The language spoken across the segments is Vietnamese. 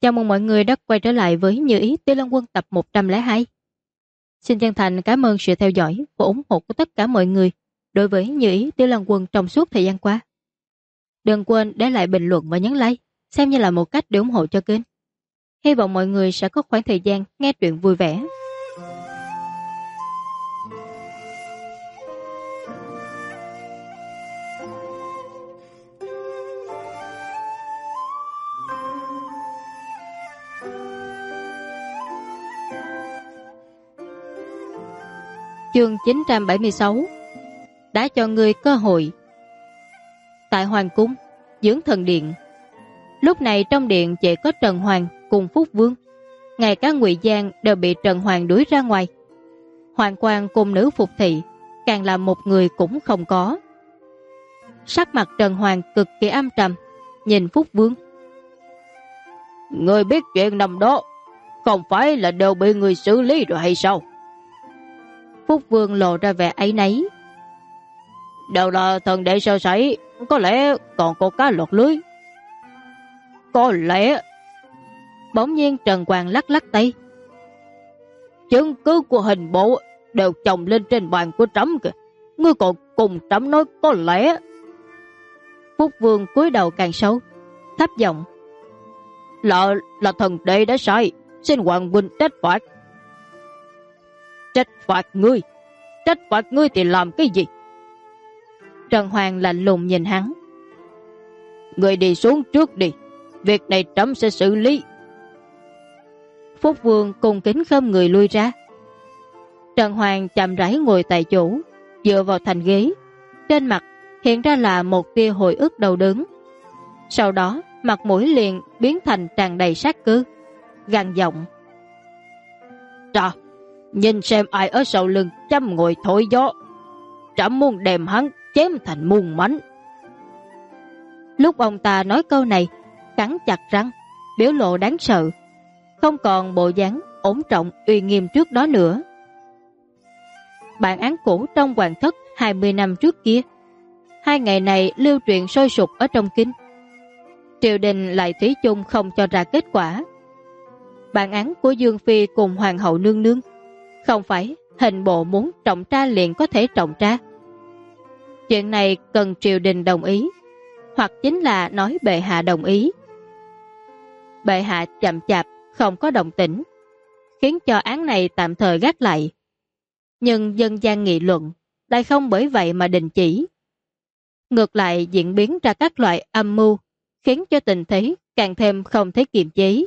Chào mừng mọi người đã quay trở lại với Như Ý Tiêu Long Quân tập 102. Xin chân thành cảm ơn sự theo dõi và ủng hộ của tất cả mọi người đối với Như Ý Tiêu Long Quân trong suốt thời gian qua. Đừng quên để lại bình luận và nhấn like, xem như là một cách để ủng hộ cho kênh. Hy vọng mọi người sẽ có khoảng thời gian nghe truyện vui vẻ. Chương 976. Đã cho người cơ hội. Tại Hoàng cung, Dưỡng Thần Điện. Lúc này trong điện chỉ có Trần Hoàng cùng Phúc Vương. Ngay cả Ngụy Giang đều bị Trần Hoàng đuổi ra ngoài. Hoàng Quang cùng nữ phục thị, càng là một người cũng không có. Sắc mặt Trần Hoàng cực kỳ âm trầm, nhìn Phúc Vương. Người biết chuyện năm đó, không phải là đều bị người xử lý rồi hay sao? Phúc Vương lộ ra vẻ áy náy. Đều là thần đệ sơ sẩy, có lẽ còn có cá lọt lưới. Có lẽ. Bỗng nhiên Trần Quang lắc lắc tay. Chứng cứ của hình bộ đều chồng lên trên bàn của trẫm kìa. Ngươi còn cùng trẫm nói có lẽ. Phúc Vương cúi đầu càng sâu, thấp giọng. Là thần đệ đã sai, xin hoàng huynh trách phạt. Trách phạt ngươi? Trách phạt ngươi thì làm cái gì? Trần Hoàng lạnh lùng nhìn hắn. Ngươi đi xuống trước đi, việc này trẫm sẽ xử lý. Phúc Vương cùng kính khom người lui ra. Trần Hoàng chậm rãi ngồi tại chỗ, dựa vào thành ghế. Trên mặt hiện ra là một tia hồi ức đau đớn. Sau đó mặt mũi liền biến thành tràn đầy sát cơ, gằn giọng. Trà, nhìn xem ai ở sau lưng chăm ngồi thổi gió. Trẫm muốn đem hắn chém thành muôn mảnh. Lúc ông ta nói câu này, cắn chặt răng, biểu lộ đáng sợ, không còn bộ dáng ổn trọng uy nghiêm trước đó nữa. Bản án cũ trong hoàng thất 20 năm trước kia, 2 ngày này lưu truyền sôi sục ở trong kinh. Triều đình lại thủy chung không cho ra kết quả. Bản án của Dương Phi cùng Hoàng hậu nương nương, không phải hình bộ muốn trọng tra liền có thể trọng tra. Chuyện này cần triều đình đồng ý, hoặc chính là nói bệ hạ đồng ý. Bệ hạ chậm chạp không có động tĩnh, khiến cho án này tạm thời gác lại. Nhưng dân gian nghị luận lại không bởi vậy mà đình chỉ. Ngược lại diễn biến ra các loại âm mưu, khiến cho tình thế càng thêm không thể kiềm chế.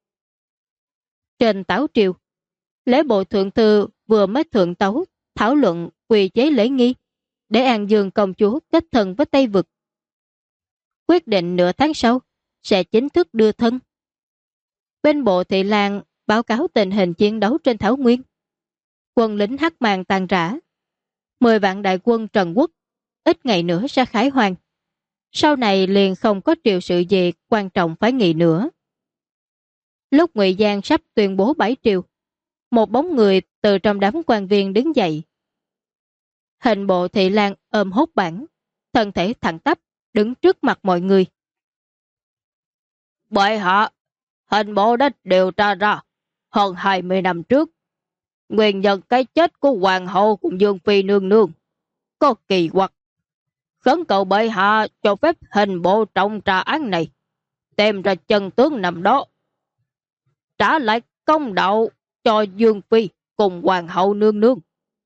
Trên tấu triều, lễ bộ thượng thư vừa mới thượng tấu thảo luận quy chế lễ nghi để An Dương công chúa kết thân với Tây Vực. Quyết định nửa tháng sau sẽ chính thức đưa thân. Bên bộ thị lang báo cáo tình hình chiến đấu trên Thảo Nguyên. Quân lính Hắc Màng tàn rã. 10 vạn đại quân Trần Quốc ít ngày nữa sẽ khải hoàn. Sau này liền không có triều sự gì quan trọng phải nghị nữa. Lúc Ngụy Giang sắp tuyên bố bãi triều, một bóng người từ trong đám quan viên đứng dậy. Hình bộ thị lang ôm hốt bản, thân thể thẳng tắp, đứng trước mặt mọi người. Bệ hạ, hình bộ đã điều tra ra hơn 20 năm trước. Nguyên nhân cái chết của hoàng hậu cùng Dương Phi nương nương có kỳ quặc. Khẩn cầu bệ hạ cho phép hình bộ trọng tra án này, tìm ra chân tướng nằm đó, trả lại công đạo cho Dương Phi cùng hoàng hậu nương nương.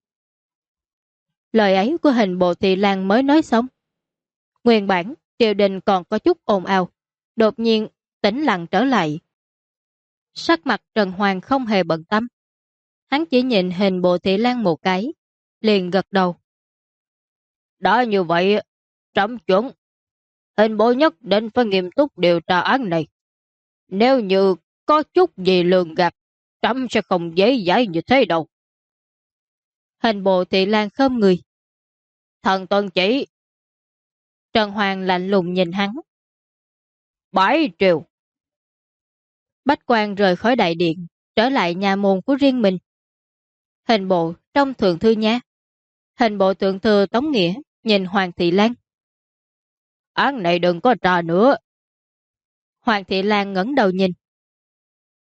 Lời ấy của hình bộ thị lang mới nói xong. Nguyên bản triều đình còn có chút ồn ào, đột nhiên tĩnh lặng trở lại. Sắc mặt Trần Hoàng không hề bận tâm. Hắn chỉ nhìn hình bộ thị lang một cái, liền gật đầu. Đã như vậy, trẫm chuẩn. Hình bộ nhất định phải nghiêm túc điều tra án này. Nếu như có chút gì lường gạt, trẫm sẽ không dễ dãi như thế đâu. Hình bộ thị lang khom người. Thần tuân chỉ. Trần Hoàng lạnh lùng nhìn hắn. Bãi triều. Bách quan rời khỏi đại điện, trở lại nhà môn của riêng mình. Hình bộ trong thượng thư nha. Hình bộ thượng thư Tống Nghĩa nhìn Hoàng thị Lan. Án này đừng có trà nữa. Hoàng thị Lan ngẩng đầu nhìn.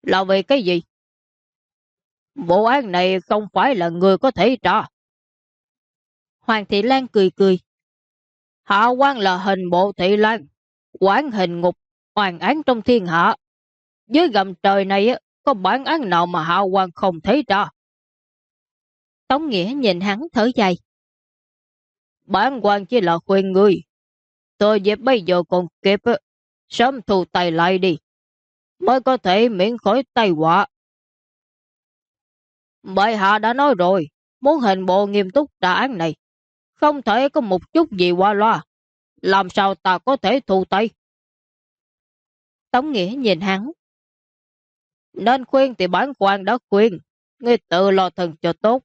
Là vì cái gì? Vụ án này không phải là người có thể tra. Hoàng Thị Lan cười cười. Hạ quan là hình bộ Thị Lan, quản hình ngục, oan án trong thiên hạ. Dưới gầm trời này có bản án nào mà hạ quan không thấy tra? Tống Nghĩa nhìn hắn thở dài. Bản quan chỉ là khuyên ngươi. Tôi dịp bây giờ còn kịp, sớm thu tay lại đi, mới có thể miễn khỏi tai họa. Bệ hạ đã nói rồi, muốn hình bộ nghiêm túc trả án này, không thể có một chút gì qua loa. Làm sao ta có thể thu tay? Tống Nghĩa nhìn hắn. Nên khuyên thì bản quan đã khuyên, ngươi tự lo thân cho tốt.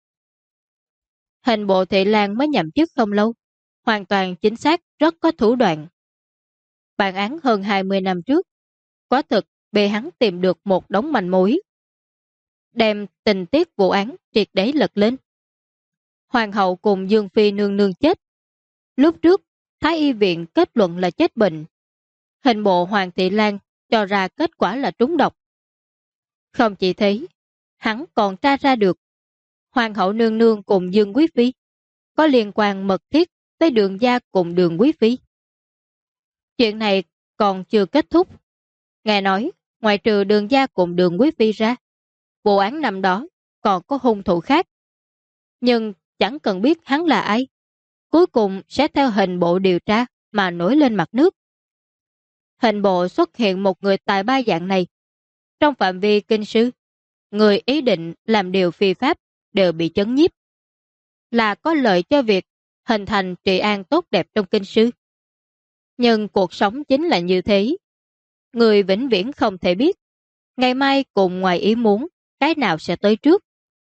Hình bộ Thị Lan mới nhậm chức không lâu, hoàn toàn chính xác, rất có thủ đoạn. Bản án hơn 20 năm trước, quả thực bị hắn tìm được một đống manh mối, đem tình tiết vụ án triệt để lật lên. Hoàng hậu cùng Dương Phi nương nương chết. Lúc trước, Thái y viện kết luận là chết bệnh. Hình bộ Hoàng Thị Lan cho ra kết quả là trúng độc. Không chỉ thế, hắn còn tra ra được Hoàng hậu nương nương cùng Dương Quý Phi có liên quan mật thiết tới Đường gia cùng Đường Quý Phi. Chuyện này còn chưa kết thúc. Nghe nói, ngoài trừ Đường gia cùng Đường Quý Phi ra, vụ án năm đó còn có hung thủ khác. Nhưng chẳng cần biết hắn là ai, cuối cùng sẽ theo hình bộ điều tra mà nổi lên mặt nước. Hình bộ xuất hiện một người tài ba dạng này. Trong phạm vi kinh sư, người ý định làm điều phi pháp đều bị chấn nhiếp, là có lợi cho việc hình thành trị an tốt đẹp trong kinh sư. Nhưng cuộc sống chính là như thế. Người vĩnh viễn không thể biết ngày mai cùng ngoài ý muốn cái nào sẽ tới trước.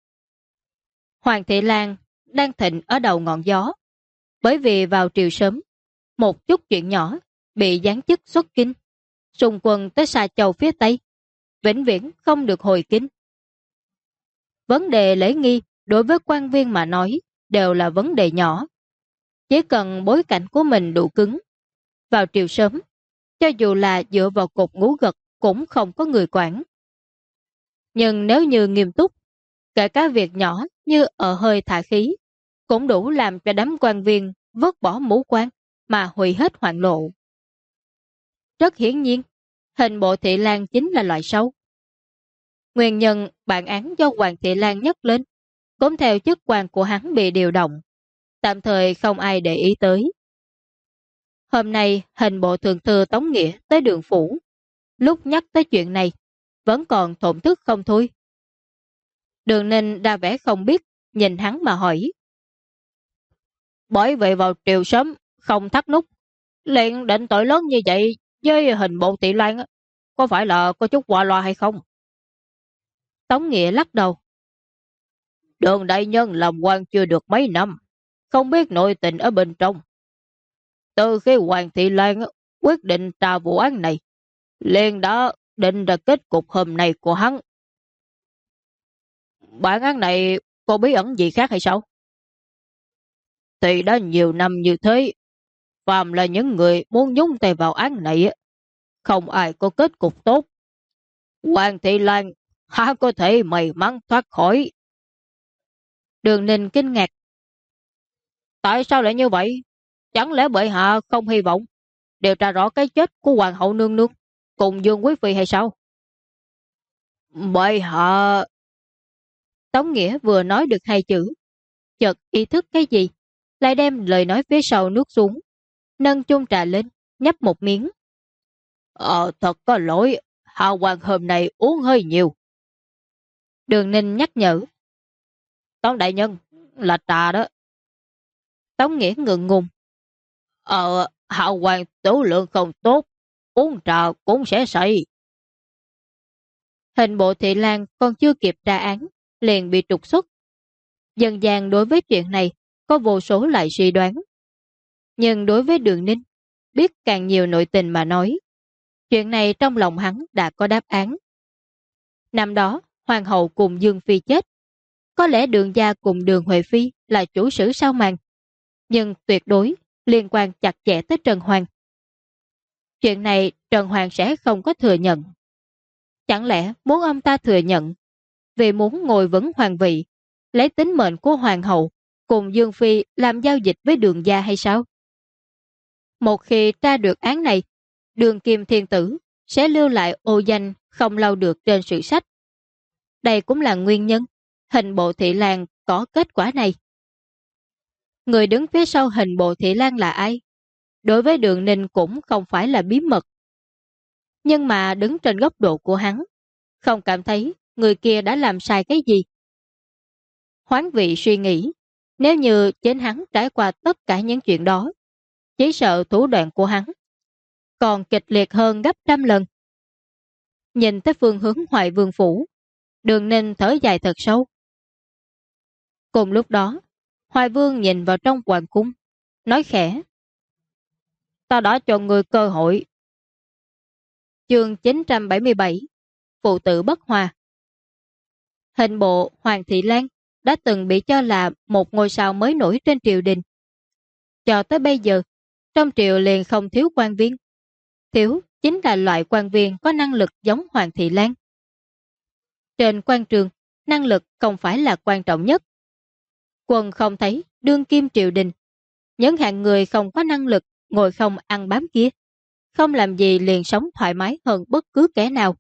Hoàng Thị Lan đang thịnh ở đầu ngọn gió, bởi vì vào triều sớm, một chút chuyện nhỏ bị giáng chức xuất kinh, xung quân tới Sa Châu phía Tây, vĩnh viễn không được hồi kinh. Vấn đề lễ nghi đối với quan viên mà nói đều là vấn đề nhỏ. Chỉ cần bối cảnh của mình đủ cứng, vào triều sớm, cho dù là dựa vào cột ngũ gật cũng không có người quản. Nhưng nếu như nghiêm túc, kể cả việc nhỏ như ở hơi thả khí, cũng đủ làm cho đám quan viên vứt bỏ mũ quan mà hủy hết hoạn lộ. Rất hiển nhiên, hình bộ Thị Lan chính là loại xấu. Nguyên nhân bản án do Hoàng Thị Lan nhắc lên, cũng theo chức quan của hắn bị điều động, tạm thời không ai để ý tới. Hôm nay hình bộ thượng thư Tống Nghĩa tới Đường phủ, lúc nhắc tới chuyện này, vẫn còn thổn thức không thôi. Đường Ninh đa vẻ không biết, nhìn hắn mà hỏi. Bởi vậy vào triều sớm, không thắt nút, liền định tội lớn như vậy với hình bộ Thị Lan, có phải là có chút qua loa hay không? Tống Nghĩa lắc đầu. Đường đại nhân làm quan chưa được mấy năm, không biết nội tình ở bên trong. Từ khi Hoàng Thị Lan quyết định tra vụ án này, liền đã định ra kết cục hôm nay của hắn. Bản án này có bí ẩn gì khác hay sao? Thì đã nhiều năm như thế, phàm là những người muốn nhúng tay vào án này, không ai có kết cục tốt. Hoàng Thị Lan há có thể may mắn thoát khỏi? Đường Ninh kinh ngạc. Tại sao lại như vậy? Chẳng lẽ bệ hạ không hy vọng điều tra rõ cái chết của Hoàng hậu nương nương cùng Dương Quý Phi hay sao? Bệ hạ... Tống Nghĩa vừa nói được hai chữ, chợt ý thức cái gì, lại đem lời nói phía sau nuốt xuống, nâng chung trà lên, nhấp một miếng. Thật có lỗi, hạ hoàng hôm nay uống hơi nhiều. Đường Ninh nhắc nhở. Tống đại nhân, là trà đó. Tống Nghĩa ngượng ngùng. Hạ hoàng tửu lượng không tốt, uống trà cũng sẽ say. Hình bộ Thị Lan còn chưa kịp tra án, liền bị trục xuất. Dân gian đối với chuyện này có vô số loại suy đoán. Nhưng đối với Đường Ninh, biết càng nhiều nội tình mà nói, chuyện này trong lòng hắn đã có đáp án. Năm đó, Hoàng hậu cùng Dương Phi chết. Có lẽ Đường gia cùng Đường Huệ Phi là chủ sử sao màn, nhưng tuyệt đối liên quan chặt chẽ tới Trần Hoàng. Chuyện này Trần Hoàng sẽ không có thừa nhận. Chẳng lẽ muốn ông ta thừa nhận vì muốn ngồi vững hoàng vị, lấy tính mệnh của hoàng hậu cùng Dương Phi làm giao dịch với Đường gia hay sao? Một khi tra được án này, Đường Kim Thiên Tử sẽ lưu lại ô danh không lau được trên sử sách. Đây cũng là nguyên nhân hình bộ Thị Lang có kết quả này. Người đứng phía sau hình bộ Thị Lang là ai? Đối với Đường Ninh cũng không phải là bí mật. Nhưng mà đứng trên góc độ của hắn, không cảm thấy người kia đã làm sai cái gì. Hoán vị suy nghĩ, nếu như chính hắn trải qua tất cả những chuyện đó, chỉ sợ thủ đoạn của hắn còn kịch liệt hơn gấp trăm lần. Nhìn tới phương hướng Hoài Vương phủ, Đường Ninh thở dài thật sâu. Cùng lúc đó, Hoài Vương nhìn vào trong hoàng cung, nói khẽ: Ta đã cho người cơ hội. Chương 977 Phụ tử bất hòa. Hình bộ Hoàng Thị Lan đã từng bị cho là một ngôi sao mới nổi trên triều đình. Cho tới bây giờ, trong triều liền không thiếu quan viên. Thiếu chính là loại quan viên có năng lực giống Hoàng Thị Lan. Trên quan trường, năng lực không phải là quan trọng nhất. Quân không thấy đương kim triều đình. Những hạng người không có năng lực ngồi không ăn bám kia, không làm gì liền sống thoải mái hơn bất cứ kẻ nào.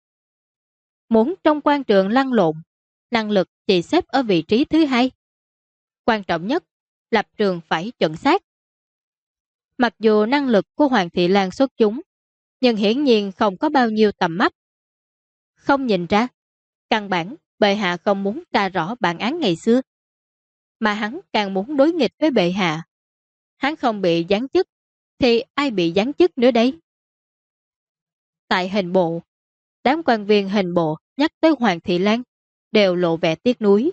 Muốn trong quan trường lăn lộn, năng lực chỉ xếp ở vị trí thứ hai. Quan trọng nhất, lập trường phải chuẩn xác. Mặc dù năng lực của Hoàng Thị Lan xuất chúng, nhưng hiển nhiên không có bao nhiêu tầm mắt. Không nhìn ra, căn bản bệ hạ không muốn tra rõ bản án ngày xưa, mà hắn càng muốn đối nghịch với bệ hạ. Hắn không bị giáng chức, thì ai bị giáng chức nữa đây? Tại hình bộ, đám quan viên hình bộ nhắc tới Hoàng Thị Lan đều lộ vẻ tiếc nuối.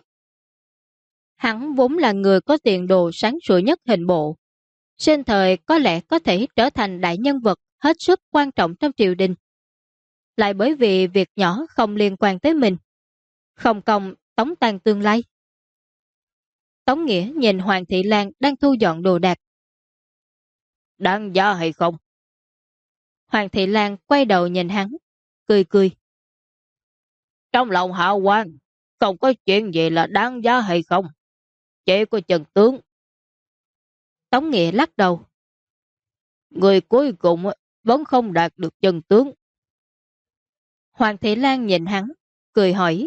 Hắn vốn là người có tiền đồ sáng sủa nhất hình bộ, sinh thời có lẽ có thể trở thành đại nhân vật hết sức quan trọng trong triều đình. Lại bởi vì việc nhỏ không liên quan tới mình, không công tống tan tương lai. Tống Nghĩa nhìn Hoàng Thị Lan đang thu dọn đồ đạc. Đáng giá hay không? Hoàng Thị Lan quay đầu nhìn hắn, cười cười. Trong lòng hạ quan, không có chuyện gì là đáng giá hay không. Chỉ có Trần tướng. Tống Nghĩa lắc đầu. Người cuối cùng vẫn không đạt được Trần tướng. Hoàng Thị Lan nhìn hắn, cười hỏi.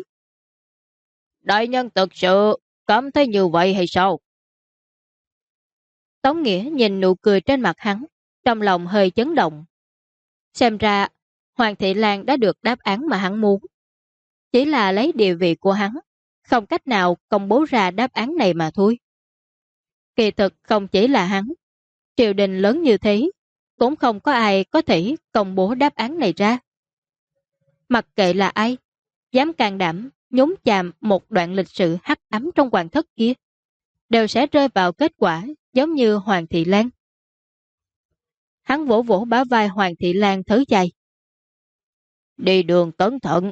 Đại nhân thực sự cảm thấy như vậy hay sao? Tống Nghĩa nhìn nụ cười trên mặt hắn, trong lòng hơi chấn động. Xem ra, Hoàng Thị Lan đã được đáp án mà hắn muốn. Chỉ là lấy địa vị của hắn, không cách nào công bố ra đáp án này mà thôi. Kỳ thực không chỉ là hắn, triều đình lớn như thế, cũng không có ai có thể công bố đáp án này ra. Mặc kệ là ai, dám can đảm nhúng chàm một đoạn lịch sử hắc ám trong hoàng thất kia, đều sẽ rơi vào kết quả giống như Hoàng Thị Lan. Hắn vỗ vỗ bả vai Hoàng Thị Lan thở dài. Đi đường cẩn thận.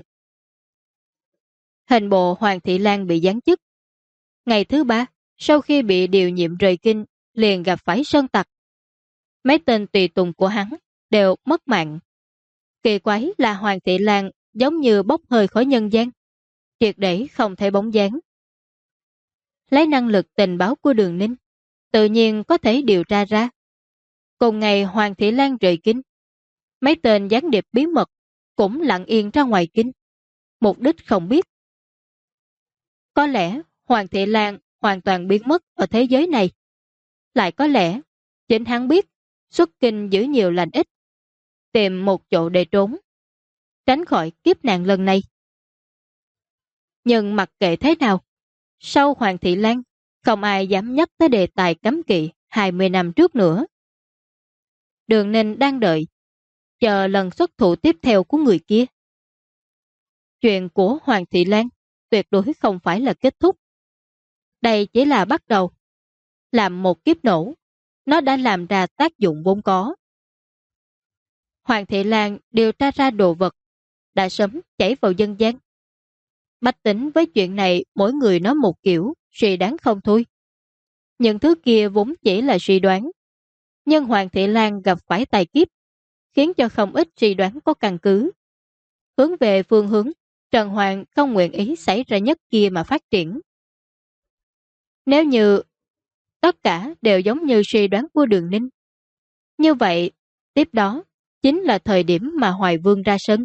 Hình bộ Hoàng Thị Lan bị giáng chức. Ngày thứ 3, sau khi bị điều nhiệm rời kinh, liền gặp phải sơn tặc. Mấy tên tùy tùng của hắn đều mất mạng. Kỳ quái là Hoàng Thị Lan giống như bốc hơi khỏi nhân gian, triệt để không thể bóng dáng. Lấy năng lực tình báo của Đường Ninh, tự nhiên có thể điều tra ra. Cùng ngày Hoàng Thị Lan rời kinh, mấy tên gián điệp bí mật cũng lặng yên ra ngoài kinh, mục đích không biết. Có lẽ Hoàng Thị Lan hoàn toàn biến mất ở thế giới này. Lại có lẽ chính hắn biết xuất kinh giữ nhiều lành ít, tìm một chỗ để trốn, tránh khỏi kiếp nạn lần này. Nhưng mặc kệ thế nào, sau Hoàng Thị Lan, không ai dám nhắc tới đề tài cấm kỵ 20 năm trước nữa. Đường Ninh đang đợi, chờ lần xuất thủ tiếp theo của người kia. Chuyện của Hoàng Thị Lan tuyệt đối không phải là kết thúc. Đây chỉ là bắt đầu. Làm một kiếp nổ, nó đã làm ra tác dụng vốn có. Hoàng Thị Lan điều tra ra đồ vật, đã sớm chảy vào dân gian. Bách tính với chuyện này mỗi người nói một kiểu, suy đoán không thôi. Những thứ kia vốn chỉ là suy đoán. Nhưng Hoàng Thị Lan gặp phải tài kiếp, khiến cho không ít suy đoán có căn cứ. hướng về phương hướng Trần Hoàng không nguyện ý xảy ra nhất kia mà phát triển. Nếu như tất cả đều giống như suy đoán của Đường Ninh, như vậy tiếp đó chính là thời điểm mà Hoài Vương ra sân.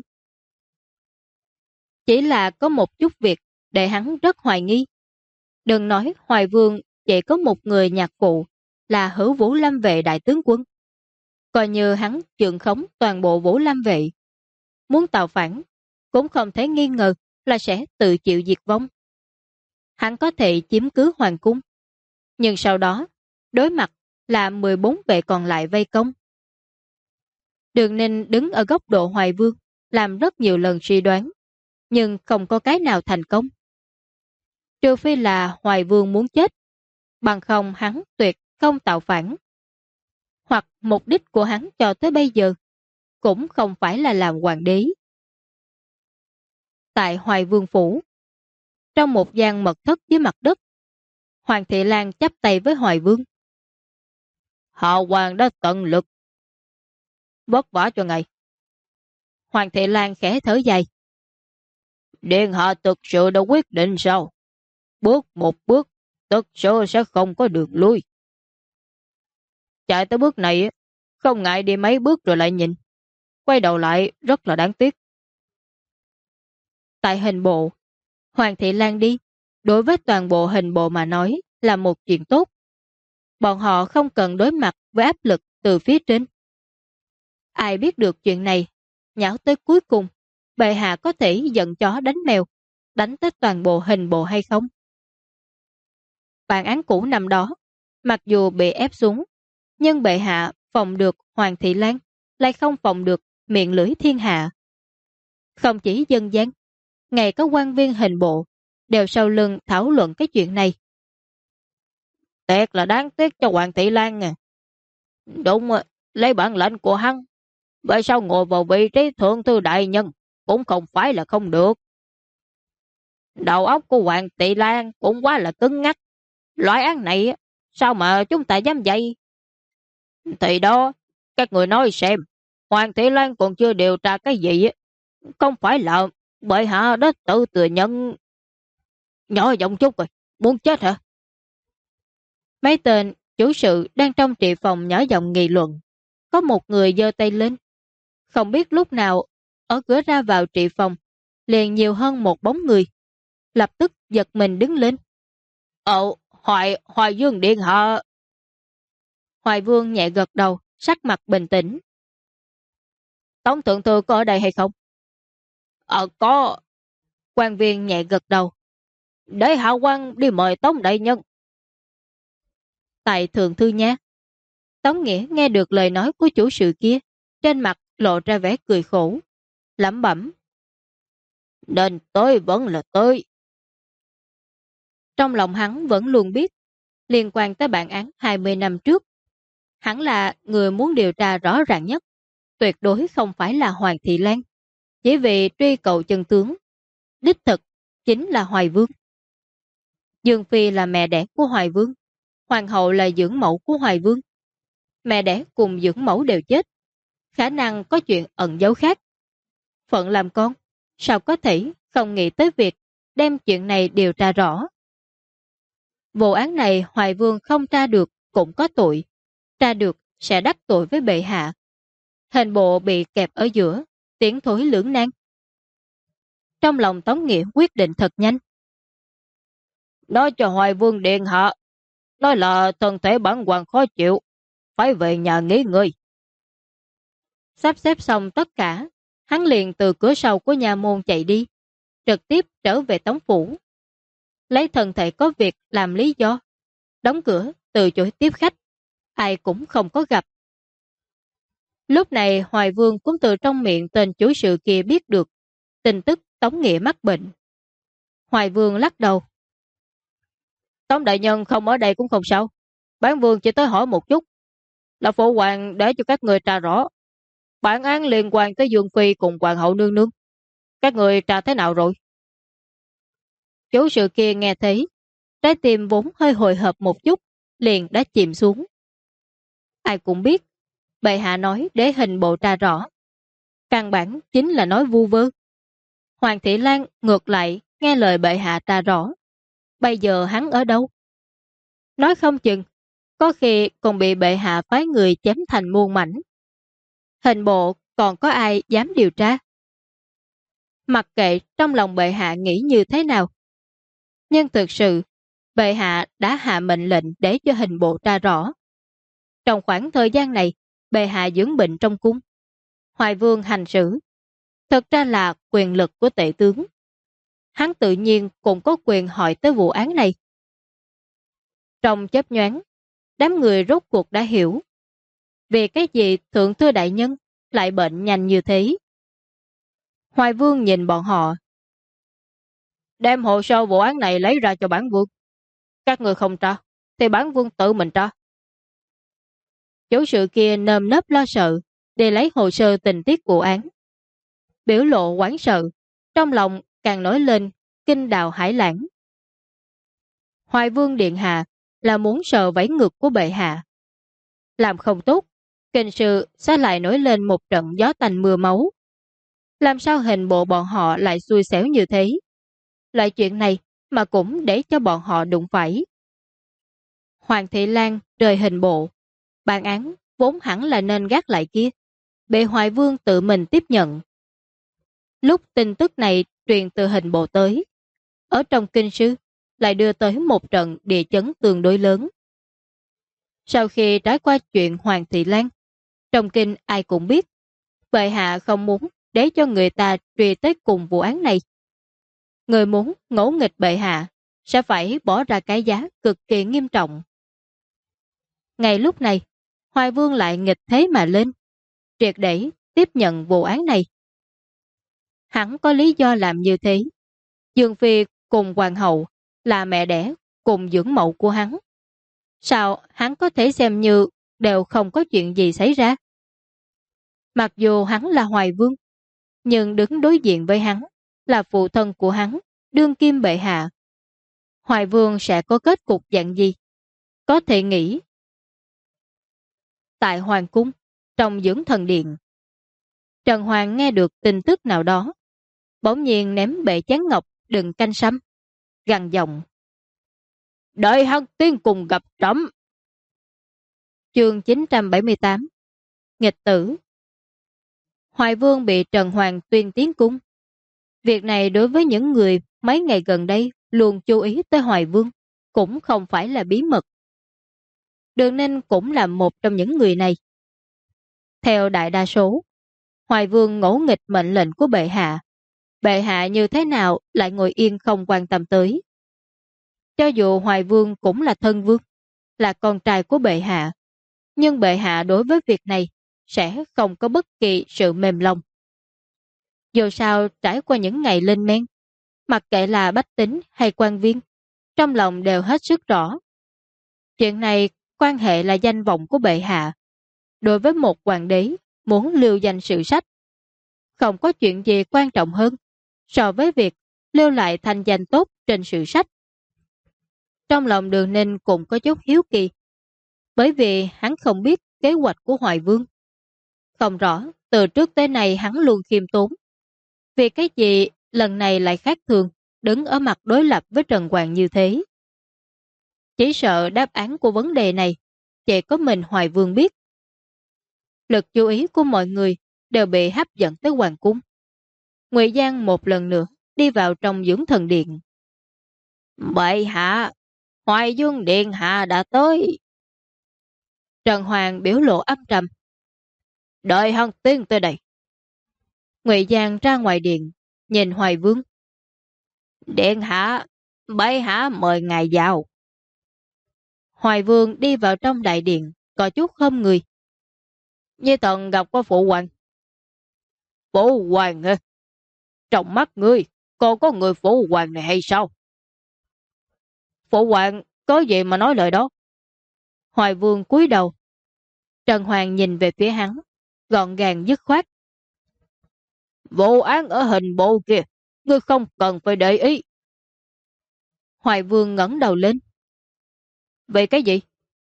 Chỉ là có một chút việc để hắn rất hoài nghi. Đừng nói Hoài Vương chỉ có một người nhạc phụ là Hữu Vũ Lâm Vệ đại tướng quân. Coi như hắn trượng khống toàn bộ Vũ Lâm Vệ, muốn tạo phản cũng không thể nghi ngờ là sẽ tự chịu diệt vong. Hắn có thể chiếm cứ hoàng cung, nhưng sau đó đối mặt là 14 vệ còn lại vây công. Đường Ninh đứng ở góc độ Hoài Vương, làm rất nhiều lần suy đoán, nhưng không có cái nào thành công. Trừ phi là Hoài Vương muốn chết, bằng không hắn tuyệt không tạo phản. Hoặc mục đích của hắn cho tới bây giờ cũng không phải là làm hoàng đế. Tại Hoài Vương Phủ, trong một gian mật thất dưới mặt đất, Hoàng Thị Lan chắp tay với Hoài Vương. Họ Hoàng đã tận lực, vất vả cho ngài. Hoàng Thị Lan khẽ thở dài. Điện hạ thực sự đã quyết định sao? Bước một bước, thực sự sẽ không có đường lui. Chạy tới bước này, không ngại đi mấy bước rồi lại nhìn. Quay đầu lại rất là đáng tiếc. Tại hình bộ, Hoàng Thị Lan đi, đối với toàn bộ hình bộ mà nói là một chuyện tốt. Bọn họ không cần đối mặt với áp lực từ phía trên. Ai biết được chuyện này, nháo tới cuối cùng, bệ hạ có thể giận chó đánh mèo, đánh tới toàn bộ hình bộ hay không? Bản án cũ năm đó, mặc dù bị ép xuống, nhưng bệ hạ phòng được Hoàng Thị Lan, lại không phòng được miệng lưỡi thiên hạ. Không chỉ dân gian, ngay có quan viên hình bộ đều sau lưng thảo luận cái chuyện này. Tiếc là đáng tiếc cho Hoàng Thị Lan à. Đúng, lấy bản lệnh của hắn, vậy sao ngồi vào vị trí thượng thư đại nhân cũng không phải là không được. Đầu óc của Hoàng Thị Lan cũng quá là cứng ngắc. Loại án này sao mà chúng ta dám dạy? Thì đó, các người nói xem, Hoàng Thị Lan còn chưa điều tra cái gì, không phải là bệ hạ đã tự thừa nhận. Nhỏ giọng chút rồi, muốn chết hả? Mấy tên chủ sự đang trong trị phòng nhỏ giọng nghị luận. Có một người giơ tay lên. Không biết lúc nào, ở cửa ra vào trị phòng, liền nhiều hơn một bóng người. Lập tức giật mình đứng lên. Hoài Dương điện hạ. Hoài Vương nhẹ gật đầu, sắc mặt bình tĩnh. Tống thượng thư có ở đây hay không? Có. Quan viên nhẹ gật đầu. Để hạ quan đi mời Tống đại nhân. Tại thượng thư nha. Tống Nghĩa nghe được lời nói của chủ sự kia, trên mặt lộ ra vẻ cười khổ, lẩm bẩm. Nên tới vẫn là tới. Trong lòng hắn vẫn luôn biết, liên quan tới bản án 20 năm trước, hắn là người muốn điều tra rõ ràng nhất, tuyệt đối không phải là Hoàng Thị Lan, chỉ vì truy cầu chân tướng. Đích thực chính là Hoài Vương. Dương Phi là mẹ đẻ của Hoài Vương, Hoàng hậu là dưỡng mẫu của Hoài Vương. Mẹ đẻ cùng dưỡng mẫu đều chết, khả năng có chuyện ẩn giấu khác. Phận làm con, sao có thể không nghĩ tới việc đem chuyện này điều tra rõ. Vụ án này Hoài Vương không tra được cũng có tội, tra được sẽ đắc tội với bệ hạ. Hình bộ bị kẹp ở giữa, tiến thối lưỡng nan. Trong lòng Tống Nghĩa quyết định thật nhanh. Nói cho Hoài Vương điện hạ, nói là thân thể bản hoàng khó chịu, phải về nhà nghỉ ngơi. Sắp xếp xong tất cả, hắn liền từ cửa sau của nhà môn chạy đi, trực tiếp trở về Tống phủ. Lấy thân thể có việc làm lý do, đóng cửa từ chối tiếp khách, ai cũng không có gặp. Lúc này Hoài Vương cũng từ trong miệng tên chủ sự kia biết được tin tức Tống Nghĩa mắc bệnh. Hoài Vương lắc đầu. Tống đại nhân không ở đây cũng không sao, bản vương chỉ tới hỏi một chút, là phụ hoàng để cho các người tra rõ bản án liên quan tới Dương Phi cùng hoàng hậu nương nương. Các người tra thế nào rồi? Chủ sự kia nghe thấy, trái tim vốn hơi hồi hộp một chút, liền đã chìm xuống. Ai cũng biết, bệ hạ nói để hình bộ tra rõ, căn bản chính là nói vu vơ. Hoàng Thị Lan ngược lại nghe lời bệ hạ ta rõ. Bây giờ hắn ở đâu? Nói không chừng, có khi còn bị bệ hạ phái người chém thành muôn mảnh. Hình bộ còn có ai dám điều tra? Mặc kệ trong lòng bệ hạ nghĩ như thế nào. Nhưng thực sự, bệ hạ đã hạ mệnh lệnh để cho hình bộ tra rõ. Trong khoảng thời gian này, bệ hạ dưỡng bệnh trong cung. Hoài Vương hành xử, thực ra là quyền lực của tể tướng. Hắn tự nhiên cũng có quyền hỏi tới vụ án này. Trong chớp nhoáng, đám người rốt cuộc đã hiểu vì cái gì thượng thư đại nhân lại bệnh nhanh như thế. Hoài Vương nhìn bọn họ. Đem hồ sơ vụ án này lấy ra cho bản vương. Các người không tra, thì bản vương tự mình tra. Chủ sự kia nơm nớp lo sợ để lấy hồ sơ tình tiết vụ án. Biểu lộ hoảng sợ, trong lòng càng nổi lên kinh đào hải lãng. Hoài Vương điện hạ là muốn sờ vẫy ngực của bệ hạ. Làm không tốt, kinh sự sẽ lại nổi lên một trận gió tanh mưa máu. Làm sao hình bộ bọn họ lại xui xẻo như thế? Loại chuyện này mà cũng để cho bọn họ đụng phải. Hoàng Thị Lan rời hình bộ. Bản án vốn hẳn là nên gác lại kia. Bị Hoài Vương tự mình tiếp nhận. Lúc tin tức này truyền từ hình bộ tới, ở trong kinh sư lại đưa tới một trận địa chấn tương đối lớn. Sau khi trải qua chuyện Hoàng Thị Lan, trong kinh ai cũng biết, bệ hạ không muốn để cho người ta truy tới cùng vụ án này. Người muốn ngỗ nghịch bệ hạ sẽ phải bỏ ra cái giá cực kỳ nghiêm trọng. Ngay lúc này, Hoài Vương lại nghịch thế mà lên, triệt để tiếp nhận vụ án này. Hắn có lý do làm như thế. Dương Phi cùng hoàng hậu là mẹ đẻ cùng dưỡng mẫu của hắn. Sao hắn có thể xem như đều không có chuyện gì xảy ra? Mặc dù hắn là Hoài Vương, nhưng đứng đối diện với hắn là phụ thân của hắn, đương kim bệ hạ. Hoài Vương sẽ có kết cục dạng gì? Có thể nghĩ. Tại Hoàng cung, trong dưỡng thần điện, Trần Hoàng nghe được tin tức nào đó, bỗng nhiên ném bệ chén ngọc đựng canh sâm, gằn giọng. Đợi hắn tiên cùng gặp trẫm. Chương 978. Nghịch tử. Hoài Vương bị Trần Hoàng tuyên tiến cung. Việc này đối với những người mấy ngày gần đây luôn chú ý tới Hoài Vương cũng không phải là bí mật. Đường Ninh cũng là một trong những người này. Theo đại đa số, Hoài Vương ngỗ nghịch mệnh lệnh của bệ hạ. Bệ hạ như thế nào lại ngồi yên không quan tâm tới. Cho dù Hoài Vương cũng là thân vương, là con trai của bệ hạ, nhưng bệ hạ đối với việc này sẽ không có bất kỳ sự mềm lòng. Dù sao trải qua những ngày lên men, mặc kệ là bách tính hay quan viên, trong lòng đều hết sức rõ. Chuyện này quan hệ là danh vọng của bệ hạ. Đối với một hoàng đế muốn lưu danh sử sách, không có chuyện gì quan trọng hơn so với việc lưu lại thành danh tốt trên sử sách. Trong lòng Đường Ninh cũng có chút hiếu kỳ, bởi vì hắn không biết kế hoạch của Hoài Vương. Không rõ từ trước tới nay hắn luôn khiêm tốn. Vì cái gì lần này lại khác thường, đứng ở mặt đối lập với Trần Hoàng như thế. Chỉ sợ đáp án của vấn đề này chỉ có mình Hoài Vương biết. Lực chú ý của mọi người đều bị hấp dẫn tới hoàng cung. Ngụy Giang một lần nữa đi vào trong dưỡng thần điện. Bệ hạ, Hoài Vương điện hạ đã tới. Trần Hoàng biểu lộ âm trầm. Đợi hắn tiến tới đây. Ngụy Giang ra ngoài điện, nhìn Hoài Vương. Điện hạ, bệ hạ mời ngài vào. Hoài Vương đi vào trong đại điện, có chút khom người. Như thần gặp có phụ hoàng. Phụ hoàng hả? Trong mắt ngươi, còn có người phụ hoàng này hay sao? Phụ hoàng có gì mà nói lời đó? Hoài Vương cúi đầu. Trần Hoàng nhìn về phía hắn, gọn gàng dứt khoát. Vụ án ở hình bộ kia, ngươi không cần phải để ý. Hoài Vương ngẩng đầu lên. Vậy cái gì?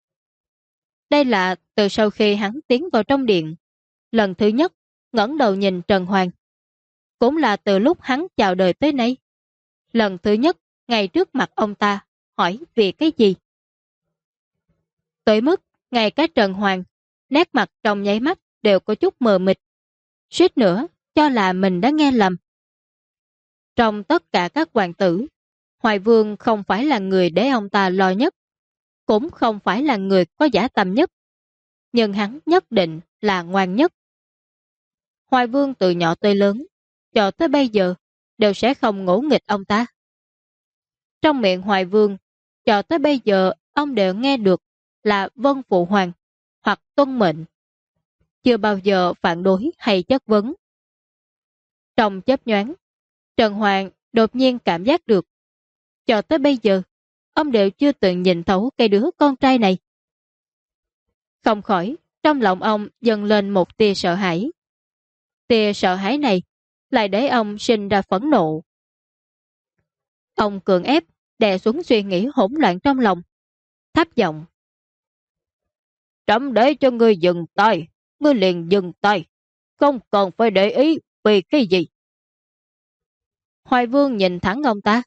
Đây là từ sau khi hắn tiến vào trong điện, lần thứ nhất ngẩng đầu nhìn Trần Hoàng. cũng là từ lúc hắn chào đời tới nay. Lần thứ nhất, ngay trước mặt ông ta, hỏi vì cái gì? Tới mức, ngay cả Trần Hoàng, nét mặt trong nháy mắt đều có chút mờ mịt. Suýt nữa, cho là mình đã nghe lầm. Trong tất cả các hoàng tử, Hoài Vương không phải là người để ông ta lo nhất, cũng không phải là người có dã tâm nhất, nhưng hắn nhất định là ngoan nhất. Hoài Vương từ nhỏ tới lớn, cho tới bây giờ, đều sẽ không ngỗ nghịch ông ta. Trong miệng Hoài Vương, cho tới bây giờ ông đều nghe được là vâng phụ hoàng hoặc tuân mệnh, chưa bao giờ phản đối hay chất vấn. Trong chớp nhoáng, Trần Hoàng đột nhiên cảm giác được, cho tới bây giờ, ông đều chưa từng nhìn thấu cái đứa con trai này. Không khỏi, trong lòng ông dâng lên một tia sợ hãi. Tia sợ hãi này lại để ông sinh ra phẫn nộ. Ông cường ép, đè xuống suy nghĩ hỗn loạn trong lòng, thấp giọng: "Trẫm để cho ngươi dừng tay, ngươi liền dừng tay, không cần phải để ý vì cái gì." Hoài Vương nhìn thẳng ông ta.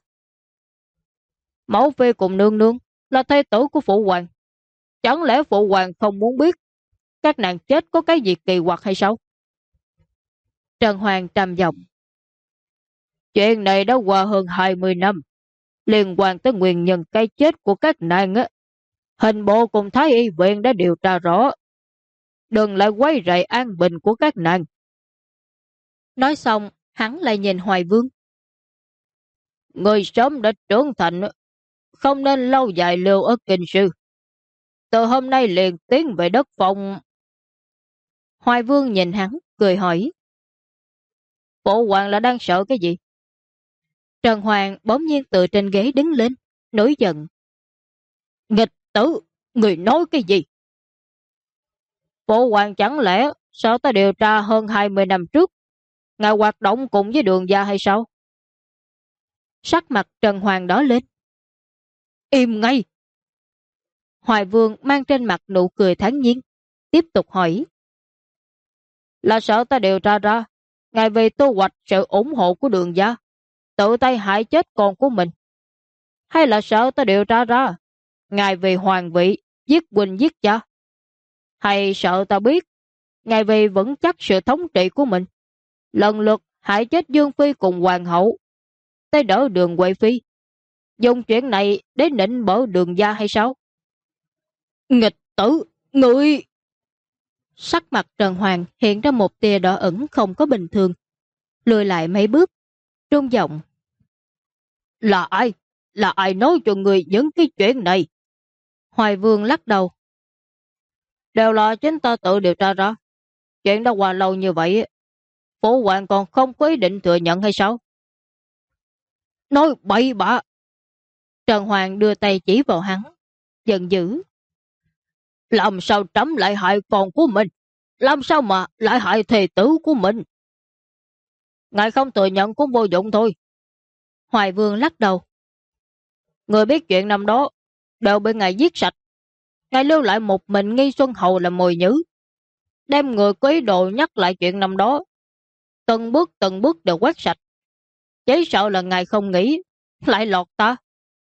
"Mẫu phi cùng nương nương là thê tử của phụ hoàng, chẳng lẽ phụ hoàng không muốn biết các nàng chết có cái gì kỳ quặc hay sao?" Trần Hoàng trầm giọng: "Chuyện này đã qua hơn 20 năm, liên quan tới nguyên nhân cái chết của các nàng á. Hình bộ cùng Thái y viện đã điều tra rõ, đừng lại quấy rầy an bình của các nàng." Nói xong, hắn lại nhìn Hoài Vương. "Người sớm đã trưởng thành, không nên lâu dài lưu ở kinh sư. Từ hôm nay liền tiến về đất phong." Hoài Vương nhìn hắn, cười hỏi: "Phụ hoàng là đang sợ cái gì?" Trần Hoàng bỗng nhiên từ trên ghế đứng lên, nổi giận: "Nghịch tử, người nói cái gì? Phụ hoàng chẳng lẽ sợ ta điều tra hơn 20 năm trước ngài hoạt động cùng với Đường gia hay sao?" Sắc mặt Trần Hoàng đỏ lên. "Im ngay!" Hoài Vương mang trên mặt nụ cười thản nhiên, tiếp tục hỏi: "Là sợ ta điều tra ra ngài vì thu hoạch sự ủng hộ của Đường gia tự tay hại chết con của mình, hay là sợ ta điều tra ra ngài vì hoàng vị giết huynh giết cha, hay sợ ta biết ngài vì vững chắc sự thống trị của mình lần lượt hại chết Dương Phi cùng hoàng hậu, tới đỡ Đường Huệ Phi, dùng chuyện này để nịnh bỡ Đường gia hay sao?" "Nghịch tử, ngươi!" Sắc mặt Trần Hoàng hiện ra một tia đỏ ửng không có bình thường, lùi lại mấy bước, run giọng: "Là ai? Là ai nói cho người những cái chuyện này?" Hoài Vương lắc đầu: "Đều là chính ta tự điều tra ra. Chuyện đã qua lâu như vậy, phụ hoàng còn không có ý định thừa nhận hay sao?" "Nói bậy bạ!" Trần Hoàng đưa tay chỉ vào hắn, giận dữ: "Làm sao trẫm lại hại con của mình? Làm sao mà lại hại thề tử của mình?" "Ngài không thừa nhận cũng vô dụng thôi." Hoài Vương lắc đầu: "Người biết chuyện năm đó đều bị ngài giết sạch. Ngài lưu lại một mình Nghi Xuân Hầu là mồi nhữ, đem người có ý đồ nhắc lại chuyện năm đó, từng bước đều quét sạch. Chỉ sợ là ngài không nghĩ lại lọt ta."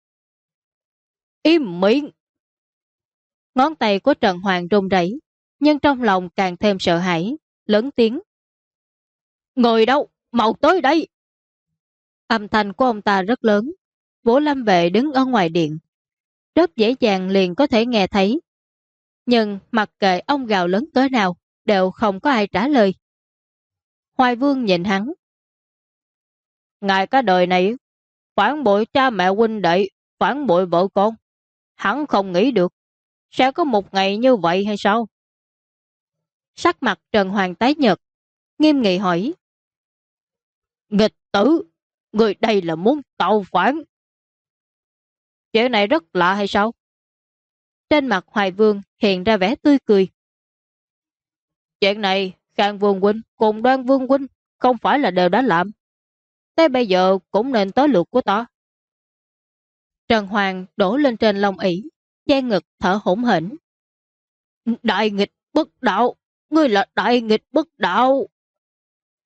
"Im miệng!" Ngón tay của Trần Hoàng run rẩy, nhưng trong lòng càng thêm sợ hãi, lớn tiếng: "Người đâu? Mau tới đây!" Âm thanh của ông ta rất lớn, Vũ Lâm vệ đứng ở ngoài điện, rất dễ dàng liền có thể nghe thấy. Nhưng mặc kệ ông gào lớn cỡ nào, đều không có ai trả lời. Hoài Vương nhìn hắn: "Ngài cả đời này phản bội cha mẹ huynh đệ, phản bội vợ con, hắn không nghĩ được sẽ có một ngày như vậy hay sao?" Sắc mặt Trần Hoàng tái nhợt, nghiêm nghị hỏi: "Nghịch tử, người đây là muốn tạo phản? Chuyện này rất lạ hay sao?" Trên mặt Hoài Vương hiện ra vẻ tươi cười: "Chuyện này Khang Vương huynh cùng Đoan Vương huynh không phải là đều đã làm, tới bây giờ cũng nên tới lượt của ta." Trần Hoàng đổ lên trên lông ỷ, che ngực thở hổn hển: "Đại nghịch bất đạo, ngươi là đại nghịch bất đạo."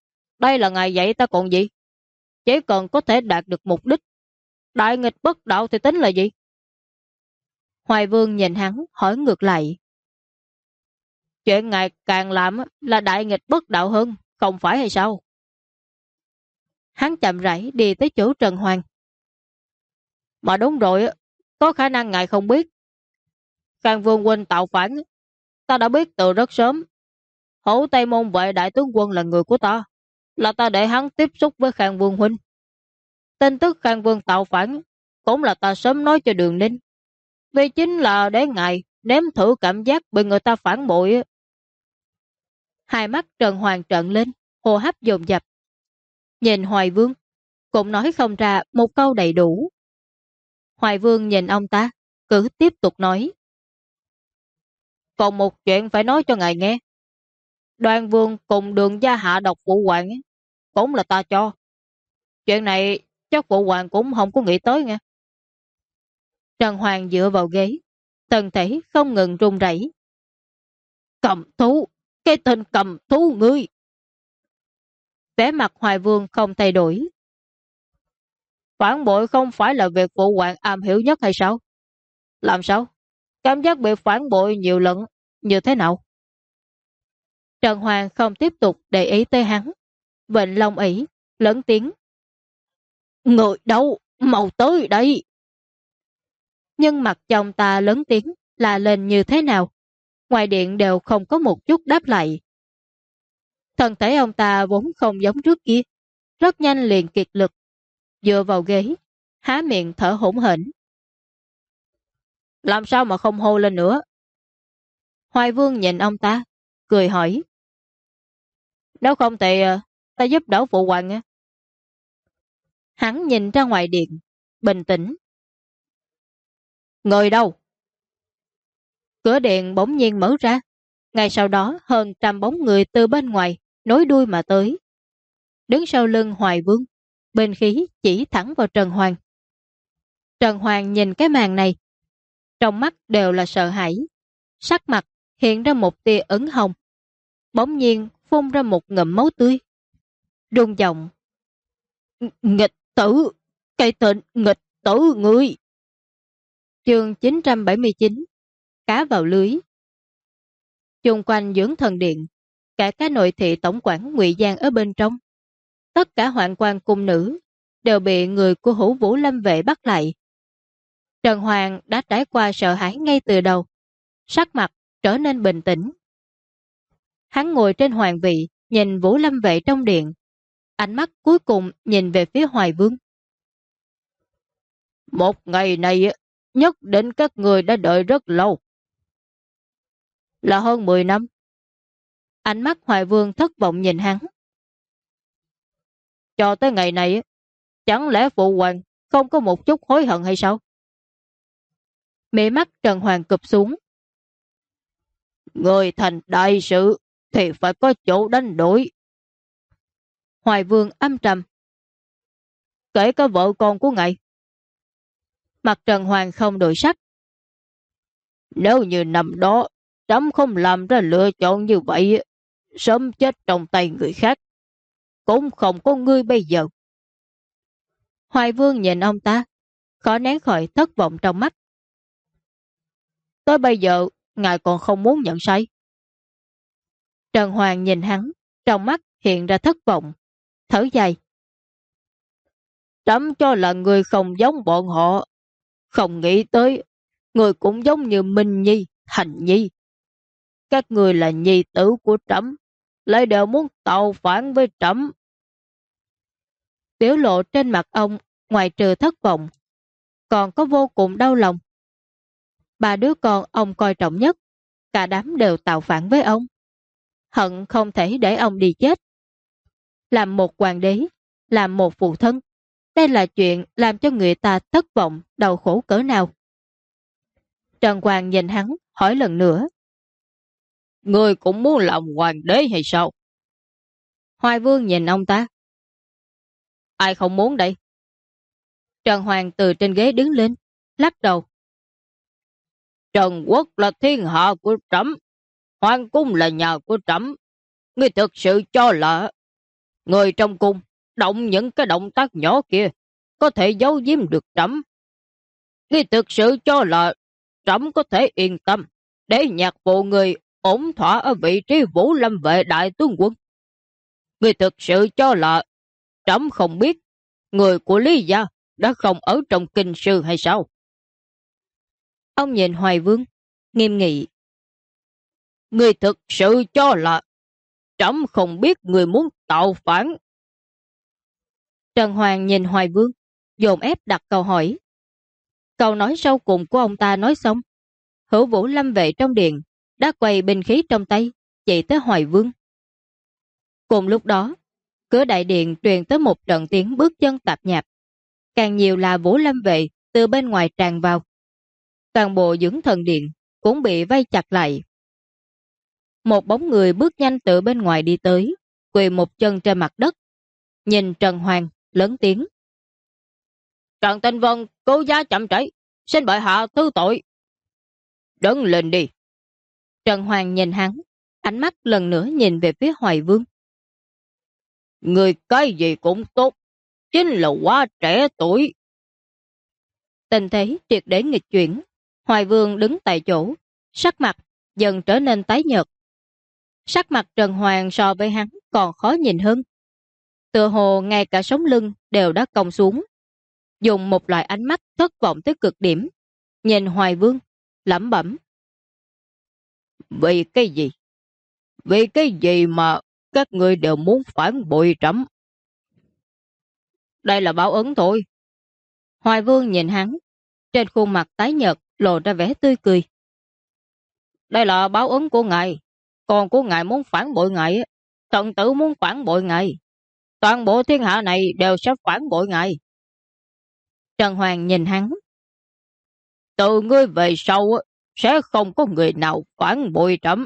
Đây là ngài dạy ta còn gì? Chỉ cần có thể đạt được mục đích, đại nghịch bất đạo thì tính là gì? Hoài Vương nhìn hắn hỏi ngược lại. Chuyện ngài càng làm là đại nghịch bất đạo hơn, không phải hay sao? Hắn chậm rãi đi tới chỗ Trần Hoàng. Mà đúng rồi, có khả năng ngài không biết. Khang Vương huynh tạo phản, ta đã biết từ rất sớm. Hổ Tây Môn Vệ đại tướng quân là người của ta, là ta để hắn tiếp xúc với Khang Vương huynh. Tin tức Khang Vương tạo phản cũng là ta sớm nói cho Đường Ninh, vì chính là để ngài nếm thử cảm giác bị người ta phản bội. Hai mắt Trần Hoàng trợn lên, hô hấp dồn dập. Nhìn Hoài Vương, cũng nói không ra một câu đầy đủ. Hoài Vương nhìn ông ta, cứ tiếp tục nói. Còn một chuyện phải nói cho ngài nghe. Đoan Vương cùng Đường Gia hạ độc phụ hoàng cũng là ta cho. Chuyện này chắc phụ hoàng cũng không có nghĩ tới nghe. Trần Hoàng dựa vào ghế, thân thể không ngừng run rẩy. Cầm thú, cái tên cầm thú ngươi. Vẻ mặt Hoài Vương không thay đổi. Phản bội không phải là việc phụ hoàng am hiểu nhất hay sao? Làm sao? Cảm giác bị phản bội nhiều lần như thế nào? Trần Hoàng không tiếp tục để ý tới hắn. Vịnh Long ỷ lớn tiếng. Người đâu? Mau tới đây! Nhưng mặt chồng ta lớn tiếng là lên như thế nào? Ngoài điện đều không có một chút đáp lại. Thân thể ông ta vốn không giống trước kia, rất nhanh liền kiệt lực, dựa vào ghế, há miệng thở hổn hển. Làm sao mà không hô lên nữa? Hoài Vương nhìn ông ta, cười hỏi. Nếu không thì ta giúp đỡ phụ hoàng nha. Hắn nhìn ra ngoài điện, bình tĩnh. Người đâu? Cửa điện bỗng nhiên mở ra. Ngay sau đó hơn trăm bóng người từ bên ngoài nối đuôi mà tới. Đứng sau lưng Hoài Vương, bên khí chỉ thẳng vào Trần Hoàng. Trần Hoàng nhìn cái màn này, trong mắt đều là sợ hãi. Sắc mặt hiện ra một tia ửng hồng, bỗng nhiên phun ra một ngụm máu tươi. Rung giọng. Nghịch tử, cái tên nghịch tử ngươi. Chương 979. Cá vào lưới. Chung quanh dưỡng thần điện, cả cái nội thị tổng quản Ngụy Giang ở bên trong, tất cả hoạn quan cung nữ đều bị người của Hữu Vũ Lâm vệ bắt lại. Trần Hoàng đã trải qua sợ hãi ngay từ đầu, sắc mặt trở nên bình tĩnh. Hắn ngồi trên hoàng vị, nhìn Vũ Lâm vệ trong điện, ánh mắt cuối cùng nhìn về phía Hoài Vương. Một ngày này nhất định các người đã đợi rất lâu. Là hơn 10 năm. Ánh mắt Hoài Vương thất vọng nhìn hắn. Cho tới ngày này, chẳng lẽ phụ hoàng không có một chút hối hận hay sao? Mí mắt Trần Hoàng cụp xuống. Người thành đại sự thì phải có chỗ đánh đổi. Hoài Vương âm trầm. Kể cả vợ con của ngài. Mặt Trần Hoàng không đổi sắc. Nếu như năm đó trẫm không làm ra lựa chọn như vậy, sớm chết trong tay người khác, cũng không có ngươi bây giờ. Hoài Vương nhìn ông ta, khó nén khỏi thất vọng trong mắt. Tới bây giờ, ngài còn không muốn nhận sai. Trần Hoàng nhìn hắn, trong mắt hiện ra thất vọng, thở dài. Trẫm cho là người không giống bọn họ, không nghĩ tới, người cũng giống như Minh Nhi, Thành Nhi. Các người là nhi tử của trẫm, lại đều muốn tạo phản với trẫm. Biểu lộ trên mặt ông ngoài trừ thất vọng, còn có vô cùng đau lòng. Ba đứa con ông coi trọng nhất, cả đám đều tạo phản với ông. Hận không thể để ông đi chết. Làm một hoàng đế, làm một phụ thân, đây là chuyện làm cho người ta thất vọng, đau khổ cỡ nào. Trần Hoàng nhìn hắn, hỏi lần nữa. Ngươi cũng muốn làm hoàng đế hay sao? Hoài Vương nhìn ông ta. Ai không muốn đây? Trần Hoàng từ trên ghế đứng lên, lắc đầu. Trần Quốc là thiên hạ của trẫm, hoàng cung là nhà của trẫm. Ngươi thực sự cho là... Người trong cung động những cái động tác nhỏ kia có thể giấu giếm được trẫm. Ngươi thực sự cho là trẫm có thể yên tâm để nhạc phụ người ổn thỏa ở vị trí Vũ Lâm vệ đại tướng quân? Ngươi thực sự cho là trẫm không biết người của Lý gia đã không ở trong kinh sư hay sao? Ông nhìn Hoài Vương, nghiêm nghị. Ngươi thực sự cho là trẫm không biết người muốn tạo phản? Trần Hoàng nhìn Hoài Vương, dồn ép đặt câu hỏi. Câu nói sau cùng của ông ta nói xong, Hữu Vũ Lâm vệ trong điện đã quay binh khí trong tay, chạy tới Hoài Vương. Cùng lúc đó, cửa đại điện truyền tới một trận tiếng bước chân tạp nhạp. Càng nhiều là Vũ Lâm vệ từ bên ngoài tràn vào. Toàn bộ dưỡng thần điện cũng bị vây chặt lại. Một bóng người bước nhanh từ bên ngoài đi tới, quỳ một chân trên mặt đất, nhìn Trần Hoàng lớn tiếng. Trần Tinh Vân cứu giá chậm trễ, xin bệ hạ thứ tội. Đứng lên đi. Trần Hoàng nhìn hắn, ánh mắt lần nữa nhìn về phía Hoài Vương. Người cái gì cũng tốt, chính là quá trẻ tuổi. Tình thế triệt để nghịch chuyển, Hoài Vương đứng tại chỗ, sắc mặt dần trở nên tái nhợt. Sắc mặt Trần Hoàng so với hắn còn khó nhìn hơn. Tựa hồ ngay cả sống lưng đều đã cong xuống, dùng một loại ánh mắt thất vọng tới cực điểm, nhìn Hoài Vương, lẩm bẩm. Vì cái gì? Vì cái gì mà các ngươi đều muốn phản bội trẫm? Đây là báo ứng thôi. Hoài Vương nhìn hắn, trên khuôn mặt tái nhợt lộ ra vẻ tươi cười. Đây là báo ứng của ngài, còn của ngài muốn phản bội ngài, thần tử muốn phản bội ngài, toàn bộ thiên hạ này đều sẽ phản bội ngài. Trần Hoàng nhìn hắn. Từ ngươi về sau sẽ không có người nào phản bội trẫm.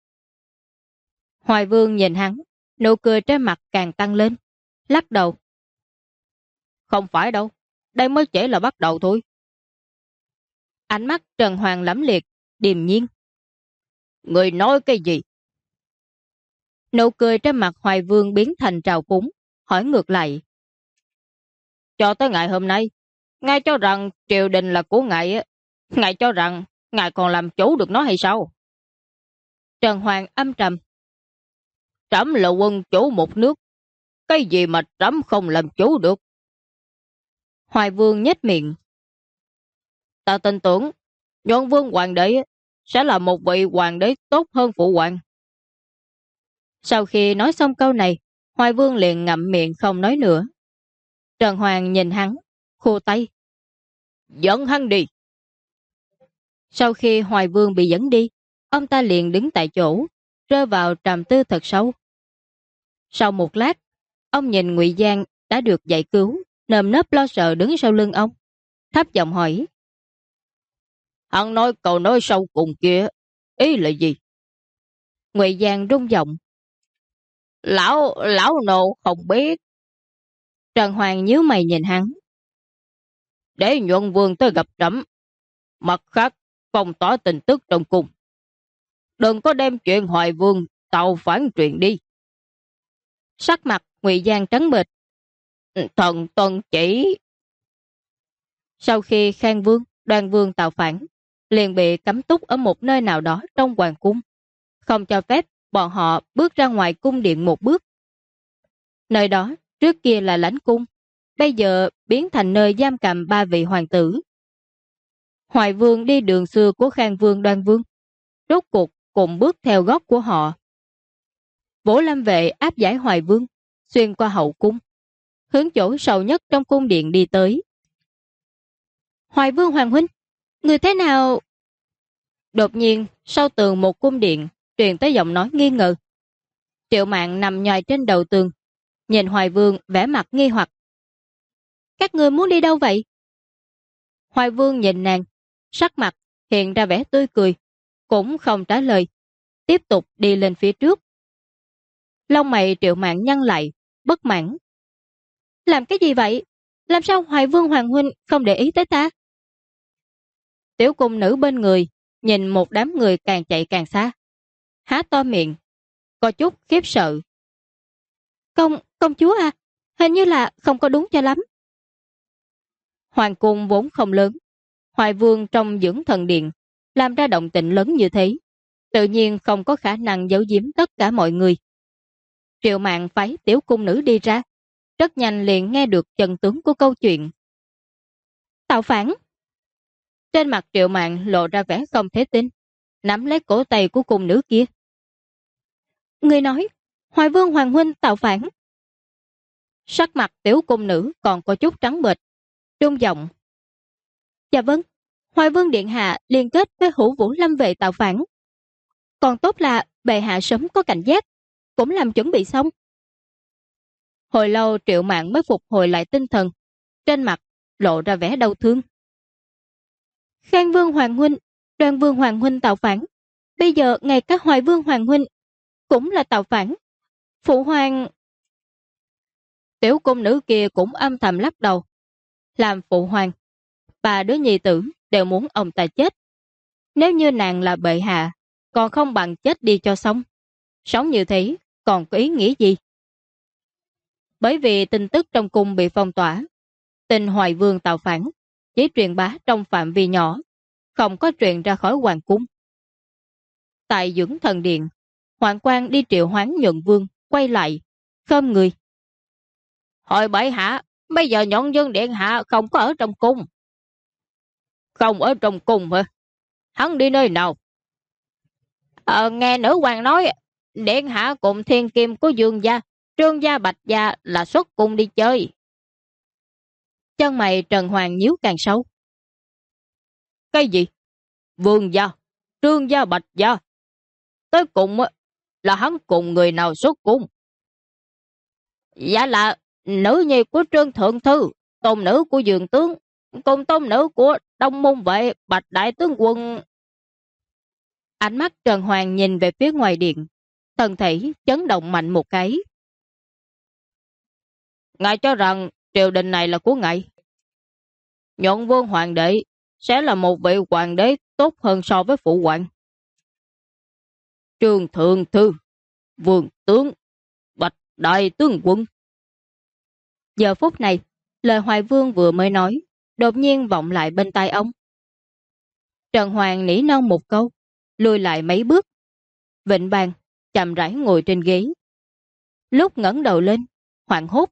Hoài Vương nhìn hắn, nụ cười trên mặt càng tăng lên, lắc đầu. Không phải đâu, đây mới chỉ là bắt đầu thôi. Ánh mắt Trần Hoàng lẫm liệt, điềm nhiên. Người nói cái gì? Nụ cười trên mặt Hoài Vương biến thành trào phúng, hỏi ngược lại. Cho tới ngày hôm nay, ngài cho rằng triều đình là của ngài, ngài cho rằng ngài còn làm chủ được nó hay sao? Trần Hoàng âm trầm. Trẫm là quân chủ một nước, cái gì mà trẫm không làm chủ được? Hoài Vương nhếch miệng. Ta tin tưởng Nhuận Vương hoàng đế sẽ là một vị hoàng đế tốt hơn phụ hoàng. Sau khi nói xong câu này, Hoài Vương liền ngậm miệng không nói nữa. Trần Hoàng nhìn hắn, khô tay. Dẫn hắn đi. Sau khi Hoài Vương bị dẫn đi, ông ta liền đứng tại chỗ, rơi vào trầm tư thật sâu. Sau một lát, ông nhìn Ngụy Giang đã được giải cứu, nơm nớp lo sợ đứng sau lưng ông, thấp giọng hỏi. Hắn nói câu nói sau cùng kia, ý là gì? Ngụy Giang rung giọng. Lão nô không biết. Trần Hoàng nhíu mày nhìn hắn. Để Nhuận Vương tới gặp trẫm, mặt khác phong tỏa tin tức trong cung. Đừng có đem chuyện Hoài Vương tạo phản truyền đi. Sắc mặt Ngụy Giang trắng bệch. Thần tuân chỉ. Sau khi Khang Vương, Đoan Vương tạo phản, liền bị cấm túc ở một nơi nào đó trong hoàng cung, không cho phép bọn họ bước ra ngoài cung điện một bước. Nơi đó trước kia là lãnh cung, bây giờ biến thành nơi giam cầm 3 vị hoàng tử. Hoài Vương đi đường xưa của Khang Vương, Đoan Vương, rốt cuộc cùng bước theo gót của họ. Vũ Lâm vệ áp giải Hoài Vương, xuyên qua hậu cung, hướng chỗ sâu nhất trong cung điện đi tới. Hoài Vương hoàng huynh, người thế nào? Đột nhiên, sau tường một cung điện, truyền tới giọng nói nghi ngờ. Triệu Mạn nằm nhòi trên đầu tường, nhìn Hoài Vương vẻ mặt nghi hoặc. Các ngươi muốn đi đâu vậy? Hoài Vương nhìn nàng, sắc mặt hiện ra vẻ tươi cười, cũng không trả lời, tiếp tục đi lên phía trước. Lông mày Triệu Mạn nhăn lại, bất mãn. Làm cái gì vậy? Làm sao Hoài Vương hoàng huynh không để ý tới ta? Tiểu cung nữ bên người nhìn một đám người càng chạy càng xa, há to miệng, có chút khiếp sợ. Công Công chúa à, hình như là không có đúng cho lắm. Hoàng cung vốn không lớn, Hoài Vương trong dưỡng thần điện làm ra động tĩnh lớn như thế, tự nhiên không có khả năng giấu giếm tất cả mọi người. Triệu Mạn phái tiểu cung nữ đi ra, rất nhanh liền nghe được chân tướng của câu chuyện. Tạo phản! Trên mặt Triệu Mạn lộ ra vẻ không thể tin, nắm lấy cổ tay của cung nữ kia. Người nói, Hoài Vương Hoàng huynh tạo phản. Sắc mặt tiểu cung nữ còn có chút trắng bệch, trung giọng. Dạ vâng, Hoài Vương điện hạ liên kết với Hữu Vũ Lâm vệ tạo phản. Còn tốt là bệ hạ sớm có cảnh giác, cũng làm chuẩn bị xong. Hồi lâu Triệu Mạn mới phục hồi lại tinh thần, trên mặt lộ ra vẻ đau thương. Khang Vương Hoàng huynh, Đoan Vương Hoàng huynh tạo phản, bây giờ ngay cả Hoài Vương Hoàng huynh cũng là tạo phản. Phụ hoàng... Tiểu cung nữ kia cũng âm thầm lắc đầu. Làm phụ hoàng, bà đứa nhi tử đều muốn ông ta chết. Nếu như nàng là bệ hạ, còn không bằng chết đi cho xong. Sống như thế còn có ý nghĩa gì? Bởi vì tin tức trong cung bị phong tỏa, tin Hoài Vương tạo phản chỉ truyền bá trong phạm vi nhỏ, không có truyền ra khỏi hoàng cung. Tại dưỡng thần điện, Hoàng quan đi triệu hoán Nhuận Vương quay lại, khom người. Hồi bệ hạ, bây giờ Nhuận Vương điện hạ không có ở trong cung. Không ở trong cung hả? Hắn đi nơi nào? Nghe nữ hoàng nói, điện hạ cùng thiên kim của Dương gia, Trương gia Bạch gia là xuất cung đi chơi. Chân mày Trần Hoàng nhíu càng sâu. Cái gì? Vương gia, Trương gia Bạch gia. Tới cùng là hắn cùng người nào xuất cung? Dạ là nữ nhi của Trương Thượng Thư, tôn nữ của Dường Tướng, cùng tôn nữ của Đông Môn Vệ Bạch Đại Tướng Quân. Ánh mắt Trần Hoàng nhìn về phía ngoài điện, thân thể chấn động mạnh một cái. Ngài cho rằng triều đình này là của ngài. Nhuận Vương Hoàng đế sẽ là một vị hoàng đế tốt hơn so với phụ hoàng. Trương Thượng Thư, Vương Tướng, Bạch Đại Tướng Quân. Giờ phút này, lời Hoài Vương vừa mới nói, đột nhiên vọng lại bên tai ông. Trần Hoàng nỉ non một câu, lùi lại mấy bước. Vịnh Bàn chậm rãi ngồi trên ghế. Lúc ngẩng đầu lên, hoảng hốt.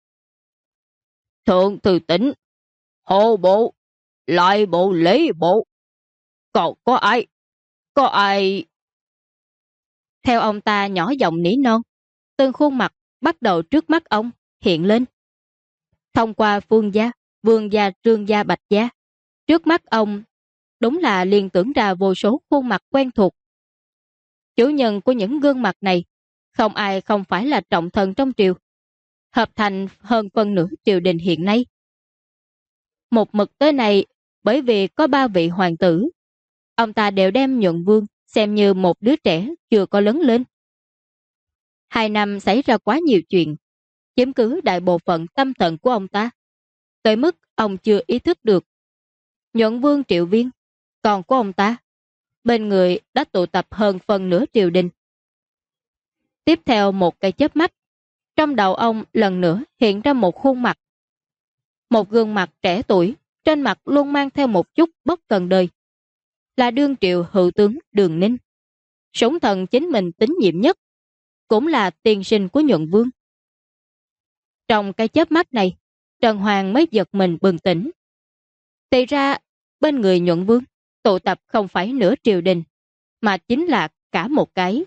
Thượng Thư tỉnh, hộ bộ, lại bộ lễ bộ. Còn có ai? Có ai? Theo ông ta nhỏ giọng nỉ non, từng khuôn mặt bắt đầu trước mắt ông hiện lên. Thông qua Phương gia, Vương gia, Trương gia, Bạch gia, trước mắt ông đúng là liên tưởng ra vô số khuôn mặt quen thuộc. Chủ nhân của những gương mặt này không ai không phải là trọng thần trong triều, hợp thành hơn phân nửa triều đình hiện nay. Một mực tới này, bởi vì có 3 vị hoàng tử, ông ta đều đem Nhuận Vương xem như một đứa trẻ chưa có lớn lên. 2 năm xảy ra quá nhiều chuyện, chiếm cứ đại bộ phận tâm thần của ông ta, tới mức ông chưa ý thức được. Nhuận Vương Triệu Viên, còn của ông ta, bên người đã tụ tập hơn phần nửa triều đình. Tiếp theo một cái chớp mắt, trong đầu ông lần nữa hiện ra một khuôn mặt. Một gương mặt trẻ tuổi, trên mặt luôn mang theo một chút bất cần đời. Là đương triệu hữu tướng Đường Ninh, sủng thần chính mình tín nhiệm nhất, cũng là tiền sinh của Nhuận Vương. Trong cái chớp mắt này, Trần Hoàng mới giật mình bừng tỉnh. Thì ra, bên người Nhuận Vương tụ tập không phải nửa triều đình, mà chính là cả một cái.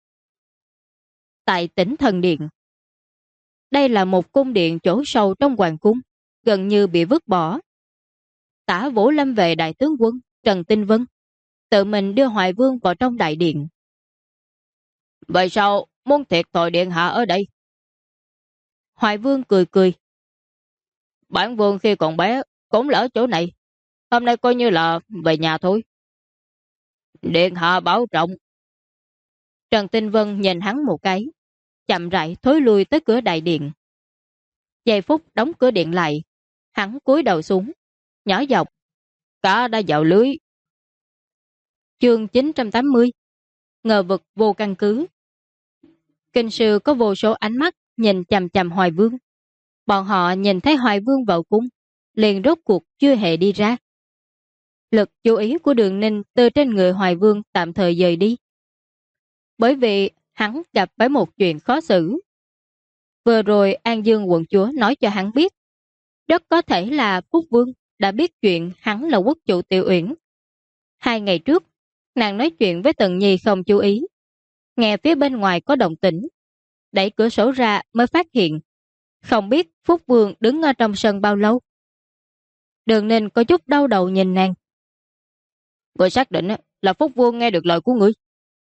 Tại Tỉnh Thần Điện, đây là một cung điện chỗ sâu trong hoàng cung, gần như bị vứt bỏ. Tả Vũ Lâm vệ đại tướng quân Trần Tinh Vân tự mình đưa Hoài Vương vào trong đại điện. Vậy sao muốn thiệt thòi điện hạ ở đây? Hoài Vương cười cười. Bản vương khi còn bé cũng là ở chỗ này, hôm nay coi như là về nhà thôi. Điện hạ bảo trọng. Trần Tinh Vân nhìn hắn một cái, chậm rãi thối lui tới cửa đại điện. Giây phút đóng cửa điện lại, hắn cúi đầu xuống, nhỏ giọng, cá đã vào lưới. Chương 980, ngờ vực vô căn cứ. Kinh sư có vô số ánh mắt nhìn chằm chằm Hoài Vương. Bọn họ nhìn thấy Hoài Vương vào cung, liền rốt cuộc chưa hề đi ra. Lực chú ý của Đường Ninh từ trên người Hoài Vương tạm thời dời đi. Bởi vì hắn gặp phải một chuyện khó xử. Vừa rồi An Dương quận chúa nói cho hắn biết, rất có thể là Phúc Vương đã biết chuyện hắn là quốc chủ Tiểu Uyển. 2 ngày trước, nàng nói chuyện với Tần Nhi không chú ý. Nghe phía bên ngoài có động tĩnh, đẩy cửa sổ ra mới phát hiện. Không biết Phúc Vương đứng ở trong sân bao lâu. Đường Ninh có chút đau đầu nhìn nàng. Người xác định là Phúc Vương nghe được lời của ngươi.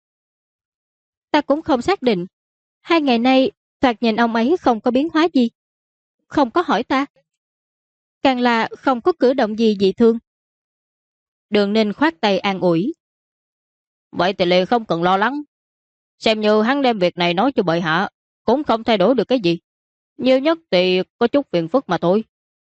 Ta cũng không xác định. 2 ngày nay, thoạt nhìn ông ấy không có biến hóa gì. Không có hỏi ta. Càng là không có cử động gì dị thương. Đường Ninh khoát tay an ủi. Vậy thì liền không cần lo lắng. Xem như hắn đem việc này nói cho bệ hạ, cũng không thay đổi được cái gì. Nhiều nhất thì có chút phiền phức mà thôi.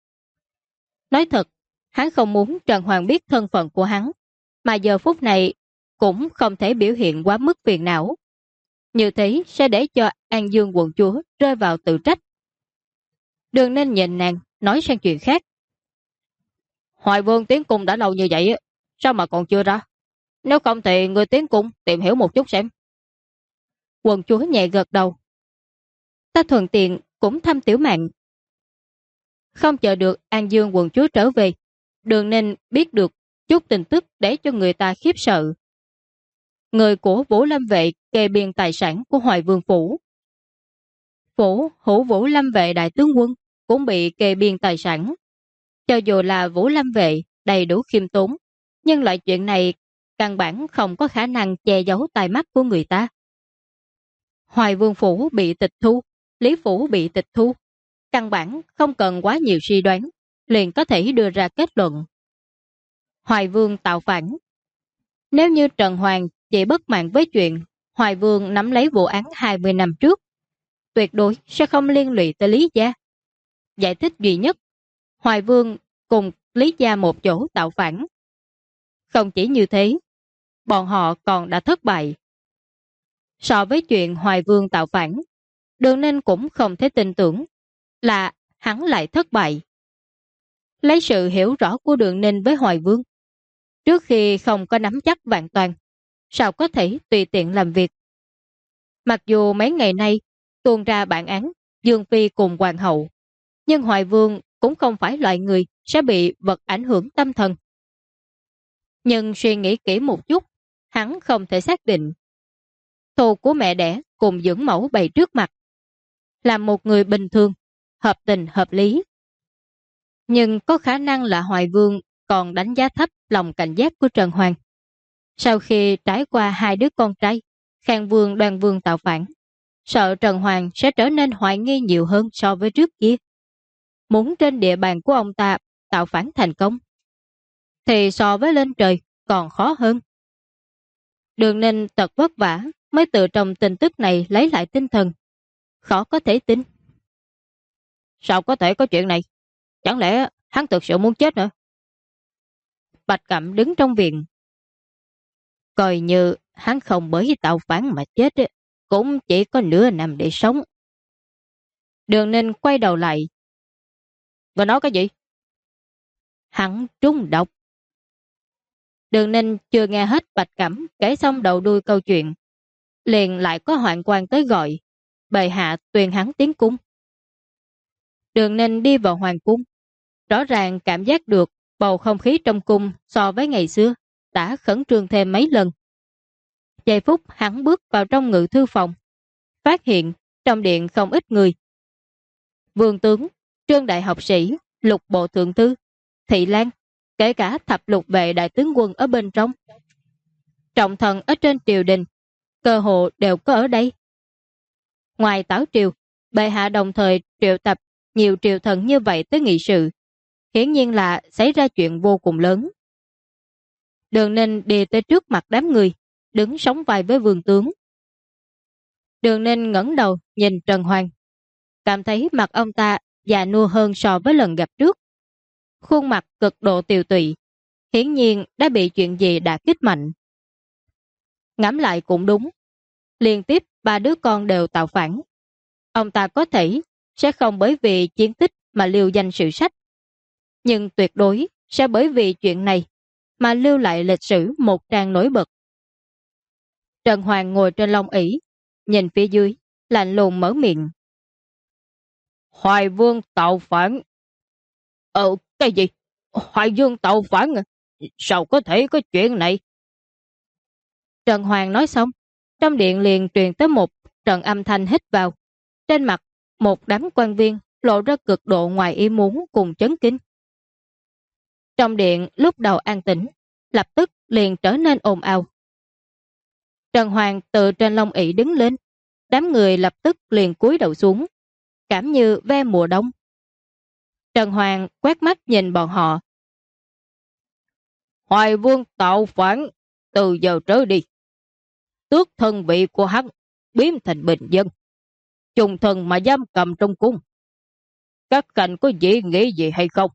Nói thật, hắn không muốn Trần Hoàng biết thân phận của hắn, mà giờ phút này cũng không thể biểu hiện quá mức phiền não. Như thế sẽ để cho An Dương quận chúa rơi vào tự trách. Đường Ninh nhìn nàng, nói sang chuyện khác. Hoài Vương tiến cung đã lâu như vậy, sao mà còn chưa ra? Nếu không thì người tiến cung tìm hiểu một chút xem. Quận chúa nhẹ gật đầu. Ta thuận tiện cũng thăm Tiểu Mạn. Không chờ được An Dương quận chúa trở về, Đường Ninh biết được chút tin tức để cho người ta khiếp sợ. Người của Vũ Lâm vệ kê biên tài sản của Hoài Vương phủ. Phủ Hữu Vũ Lâm vệ đại tướng quân cũng bị kê biên tài sản. Cho dù là Vũ Lâm vệ đầy đủ khiêm tốn, nhưng loại chuyện này căn bản không có khả năng che giấu tai mắt của người ta. Hoài Vương phủ bị tịch thu, Lý phủ bị tịch thu, căn bản không cần quá nhiều suy đoán, liền có thể đưa ra kết luận. Hoài Vương tạo phản. Nếu như Trần Hoàng chỉ bất mãn với chuyện Hoài Vương nắm lấy vụ án 20 năm trước, tuyệt đối sẽ không liên lụy tới Lý gia. Giải thích duy nhất, Hoài Vương cùng Lý gia một chỗ tạo phản. Không chỉ như thế, bọn họ còn đã thất bại. So với chuyện Hoài Vương tạo phản, Đường Ninh cũng không thể tin tưởng là hắn lại thất bại. Lấy sự hiểu rõ của Đường Ninh với Hoài Vương, trước khi không có nắm chắc vạn toàn, sao có thể tùy tiện làm việc. Mặc dù mấy ngày nay tuôn ra bản án Dương Phi cùng Hoàng hậu, nhưng Hoài Vương cũng không phải loại người sẽ bị vật ảnh hưởng tâm thần. Nhưng suy nghĩ kỹ một chút, hắn không thể xác định. Thù của mẹ đẻ cùng dưỡng mẫu bày trước mặt, làm một người bình thường, hợp tình hợp lý. Nhưng có khả năng là Hoài Vương còn đánh giá thấp lòng cảnh giác của Trần Hoàng. Sau khi trải qua 2 đứa con trai, Khang Vương Đoan Vương tạo phản, sợ Trần Hoàng sẽ trở nên hoài nghi nhiều hơn so với trước kia. Muốn trên địa bàn của ông ta tạo phản thành công, thì so với lên trời còn khó hơn. Đường Ninh thật vất vả mới từ trong tin tức này lấy lại tinh thần. Khó có thể tin. Sao có thể có chuyện này? Chẳng lẽ hắn thực sự muốn chết hả? Bạch Cẩm đứng trong viện. Coi như hắn không bởi tạo phản mà chết, cũng chỉ có nửa năm để sống. Đường Ninh quay đầu lại. Người nói cái gì? Hắn trúng độc. Đường Ninh chưa nghe hết Bạch Cẩm kể xong đầu đuôi câu chuyện, liền lại có hoạn quan tới gọi, bệ hạ tuyên hắn tiến cung. Đường Ninh đi vào hoàng cung, rõ ràng cảm giác được bầu không khí trong cung so với ngày xưa đã khẩn trương thêm mấy lần. Giây phút hắn bước vào trong ngự thư phòng, phát hiện trong điện không ít người. Vương tướng, trương đại học sĩ, lục bộ thượng thư, thị lan, kể cả thập lục vệ đại tướng quân ở bên trong. Trọng thần ở trên triều đình, cơ hồ đều có ở đây. Ngoài Tảo triều, bệ hạ đồng thời triệu tập nhiều triều thần như vậy tới nghị sự, hiển nhiên là xảy ra chuyện vô cùng lớn. Đường Ninh đi tới trước mặt đám người, đứng sóng vai với vương tướng. Đường Ninh ngẩng đầu nhìn Trần Hoàng, cảm thấy mặt ông ta già nua hơn so với lần gặp trước. Khuôn mặt cực độ tiều tụy, hiển nhiên đã bị chuyện gì đả kích mạnh. Ngẫm lại cũng đúng, liên tiếp 3 đứa con đều tạo phản. Ông ta có thể sẽ không bởi vì chiến tích mà lưu danh sử sách, nhưng tuyệt đối sẽ bởi vì chuyện này mà lưu lại lịch sử một trang nổi bật. Trần Hoàng ngồi trên lông ỷ, nhìn phía dưới, lạnh lùng mở miệng. Hoài Vương tạo phản. Cái gì? Hoài Vương tạo phản à? Sao có thể có chuyện này? Trần Hoàng nói xong, trong điện liền truyền tới một trận âm thanh hít vào. Trên mặt, một đám quan viên lộ ra cực độ ngoài ý muốn cùng chấn kinh. Trong điện lúc đầu an tĩnh, lập tức liền trở nên ồn ào. Trần Hoàng từ trên lông ỷ đứng lên, đám người lập tức liền cúi đầu xuống, cảm như ve mùa đông. Trần Hoàng quét mắt nhìn bọn họ. Hoài Vương tạo phản, từ giờ trở đi, tước thân vị của hắn biến thành bình dân, trùng thần mà giam cầm trong cung. Các cảnh có gì nghĩ gì hay không?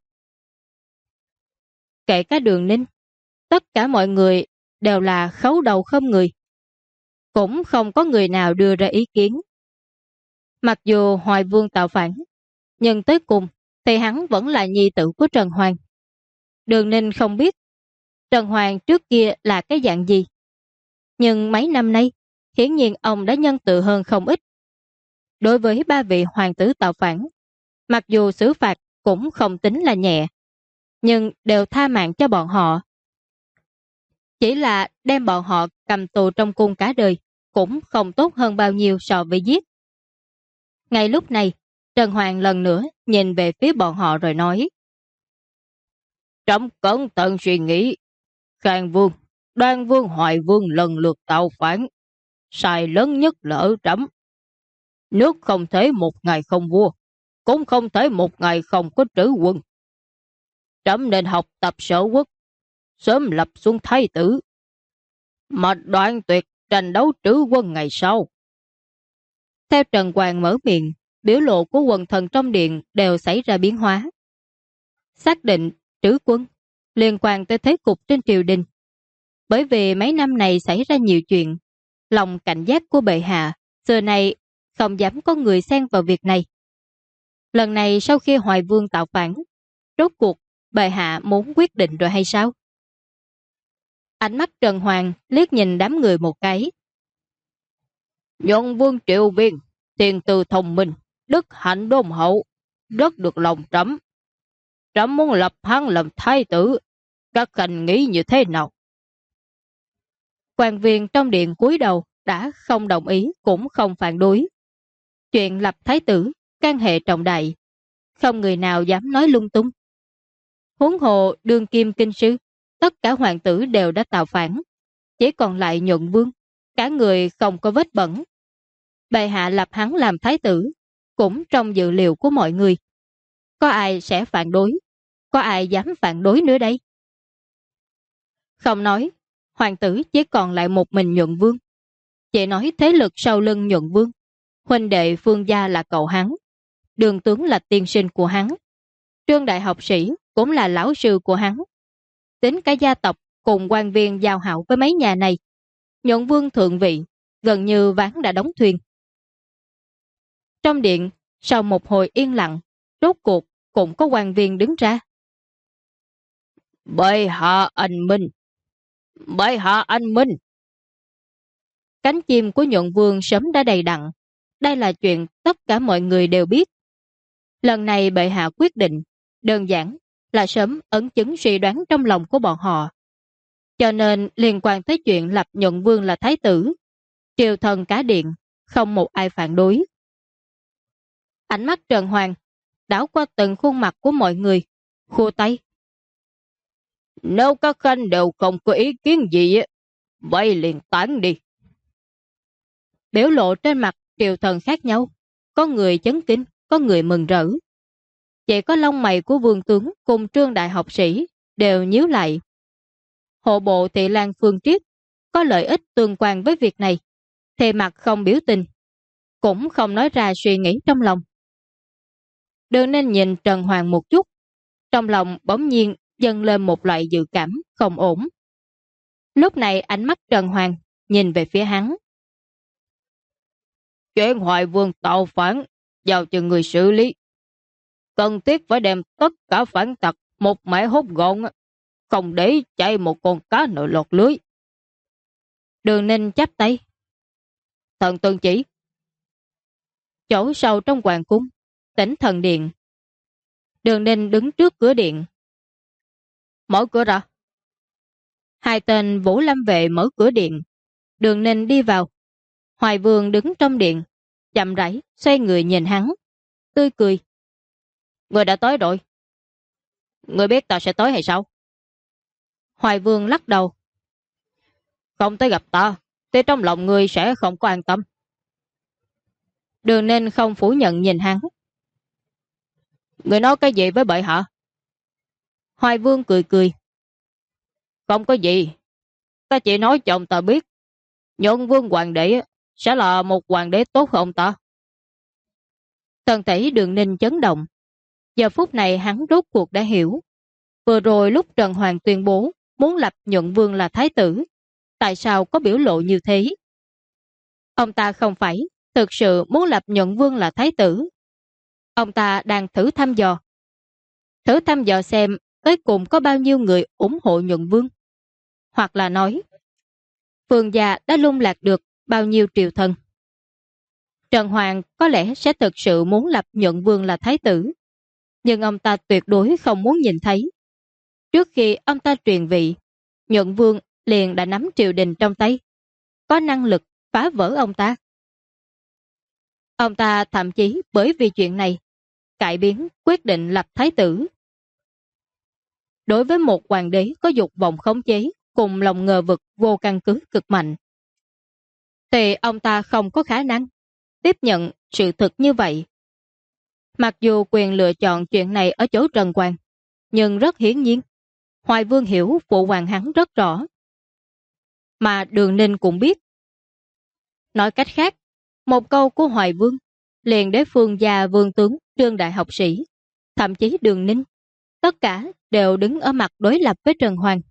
Kể cả Đường Ninh, tất cả mọi người đều là khấu đầu khom người. Cũng không có người nào đưa ra ý kiến. Mặc dù Hoài Vương tạo phản, nhưng tới cùng thì hắn vẫn là nhi tử của Trần Hoàng. Đường Ninh không biết Trần Hoàng trước kia là cái dạng gì. Nhưng mấy năm nay, hiển nhiên ông đã nhân từ hơn không ít. Đối với ba vị hoàng tử tạo phản, mặc dù xử phạt cũng không tính là nhẹ, nhưng đều tha mạng cho bọn họ. Chỉ là đem bọn họ cầm tù trong cung cả đời, cũng không tốt hơn bao nhiêu so với giết. Ngay lúc này, Trần Hoàng lần nữa nhìn về phía bọn họ rồi nói. Trẫm cẩn thận suy nghĩ, Khang Vương, Đoan Vương, Hoài Vương lần lượt tạo phản, sai lớn nhất là ở trẫm. Nước không thể một ngày không vua, cũng không thể một ngày không có trữ quân. Trẫm nên học tập Sở Quốc, sớm lập xuống thái tử, mà đoạn tuyệt tranh đấu trữ quân ngày sau. Theo Trần Hoàng mở miệng, biểu lộ của quần thần trong điện đều xảy ra biến hóa. Xác định trữ quân liên quan tới thế cục trên triều đình. Bởi vì mấy năm này xảy ra nhiều chuyện, lòng cảnh giác của bệ hạ xưa nay không dám có người xen vào việc này. Lần này sau khi Hoài Vương tạo phản, rốt cuộc bệ hạ muốn quyết định rồi hay sao? Ánh mắt Trần Hoàng liếc nhìn đám người một cái. Nhuận Vương Triệu Viên, tiền từ thông minh, đức hạnh đôn hậu, rất được lòng trẫm. Trẫm muốn lập hắn làm thái tử, các khanh nghĩ như thế nào? Quan viên trong điện cúi đầu đã không đồng ý cũng không phản đối. Chuyện lập thái tử, can hệ trọng đại, không người nào dám nói lung tung. Huống hồ đương kim kinh sư, tất cả hoàng tử đều đã tạo phản, chỉ còn lại Nhuận Vương, cả người không có vết bẩn. Bệ hạ lập hắn làm thái tử, cũng trong dự liệu của mọi người. Có ai sẽ phản đối? Có ai dám phản đối nữa đây? Không nói, hoàng tử chỉ còn lại một mình Nhuận Vương. Chỉ nói thế lực sau lưng Nhuận Vương, huynh đệ Phương gia là cậu hắn, Đường tướng là tiên sinh của hắn, Trương đại học sĩ cũng là lão sư của hắn. Tính cả gia tộc cùng quan viên giao hảo với mấy nhà này, Nhuận Vương thượng vị gần như ván đã đóng thuyền. Trong điện, sau một hồi yên lặng, rốt cuộc cũng có quan viên đứng ra. Bệ hạ anh minh! Bệ hạ anh minh! Cánh chim của Nhuận Vương sớm đã đầy đặn. Đây là chuyện tất cả mọi người đều biết. Lần này bệ hạ quyết định, đơn giản là sớm ấn chứng suy đoán trong lòng của bọn họ. Cho nên liên quan tới chuyện lập Nhuận Vương là thái tử, triều thần cả điện, không một ai phản đối. Ánh mắt Trần Hoàng đảo qua từng khuôn mặt của mọi người, khua tay. Nếu các khanh đều không có ý kiến gì, vậy liền tán đi. Biểu lộ trên mặt triều thần khác nhau, có người chấn kinh, có người mừng rỡ. Chỉ có lông mày của vương tướng cùng Trương đại học sĩ đều nhíu lại. Hộ bộ Thị Lan Phương Triết có lợi ích tương quan với việc này, thì mặt không biểu tình, cũng không nói ra suy nghĩ trong lòng. Đừng nên nhìn Trần Hoàng một chút, trong lòng bỗng nhiên dâng lên một loại dự cảm không ổn. Lúc này ánh mắt Trần Hoàng nhìn về phía hắn. Chuyện Hoài Vương tạo phản vào chừng người xử lý. Cần thiết phải đem tất cả phản tặc một mẻ hốt gọn, không để chạy một con cá nào lọt lưới. Đường Ninh chắp tay. Thần tuân chỉ. Chỗ sâu trong hoàng cung, Tỉnh Thần Điện. Đường Ninh đứng trước cửa điện. Mở cửa ra. Hai tên Vũ Lâm vệ mở cửa điện. Đường Ninh đi vào. Hoài Vương đứng trong điện, chậm rãi xoay người nhìn hắn, tươi cười. Người đã tới rồi. Người biết ta sẽ tới hay sao? Hoài Vương lắc đầu. Không tới gặp ta, thì trong lòng người sẽ không có an tâm. Đường Ninh không phủ nhận nhìn hắn. Người nói cái gì với bệ hạ? Hoài Vương cười cười. Không có gì. Ta chỉ nói cho ông ta biết, Nhuận Vương hoàng đế sẽ là một hoàng đế tốt hơn ông ta. Thân thể Đường Ninh chấn động. Giờ phút này hắn rốt cuộc đã hiểu. Vừa rồi lúc Trần Hoàng tuyên bố muốn lập Nhuận Vương là thái tử, tại sao có biểu lộ như thế? Ông ta không phải thực sự muốn lập Nhuận Vương là thái tử. Ông ta đang thử thăm dò. Thử thăm dò xem tới cùng có bao nhiêu người ủng hộ Nhuận Vương. Hoặc là nói, Phương gia đã lung lạc được bao nhiêu triều thần. Trần Hoàng có lẽ sẽ thực sự muốn lập Nhuận Vương là thái tử, nhưng ông ta tuyệt đối không muốn nhìn thấy. Trước khi ông ta truyền vị, Nhuận Vương liền đã nắm triều đình trong tay, có năng lực phá vỡ ông ta. Ông ta thậm chí bởi vì chuyện này cải biến quyết định lập thái tử. Đối với một hoàng đế có dục vọng khống chế cùng lòng ngờ vực vô căn cứ cực mạnh, thì ông ta không có khả năng tiếp nhận sự thực như vậy. Mặc dù quyền lựa chọn chuyện này ở chỗ Trần Hoàng, nhưng rất hiển nhiên, Hoài Vương hiểu phụ hoàng hắn rất rõ. Mà Đường Ninh cũng biết. Nói cách khác, một câu của Hoài Vương liền để Phương gia vương tướng, Trương đại học sĩ, thậm chí Đường Ninh, tất cả đều đứng ở mặt đối lập với Trần Hoàng.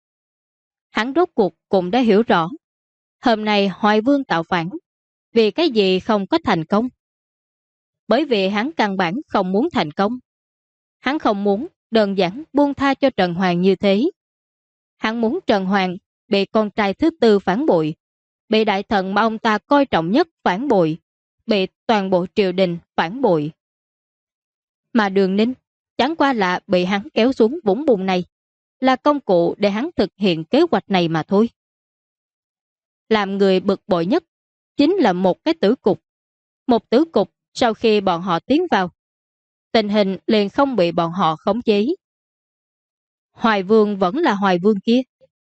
Hắn rốt cuộc cũng đã hiểu rõ, hôm nay Hoài Vương tạo phản, vì cái gì không có thành công? Bởi vì hắn căn bản không muốn thành công. Hắn không muốn đơn giản buông tha cho Trần Hoàng như thế. Hắn muốn Trần Hoàng bị con trai thứ tư phản bội, bị đại thần mà ông ta coi trọng nhất phản bội, bị toàn bộ triều đình phản bội. Mà Đường Ninh chẳng qua là bị hắn kéo xuống vũng bùn này, là công cụ để hắn thực hiện kế hoạch này mà thôi. Làm người bực bội nhất chính là một cái tử cục. Một tử cục sau khi bọn họ tiến vào, tình hình liền không bị bọn họ khống chế. Hoài Vương vẫn là Hoài Vương kia,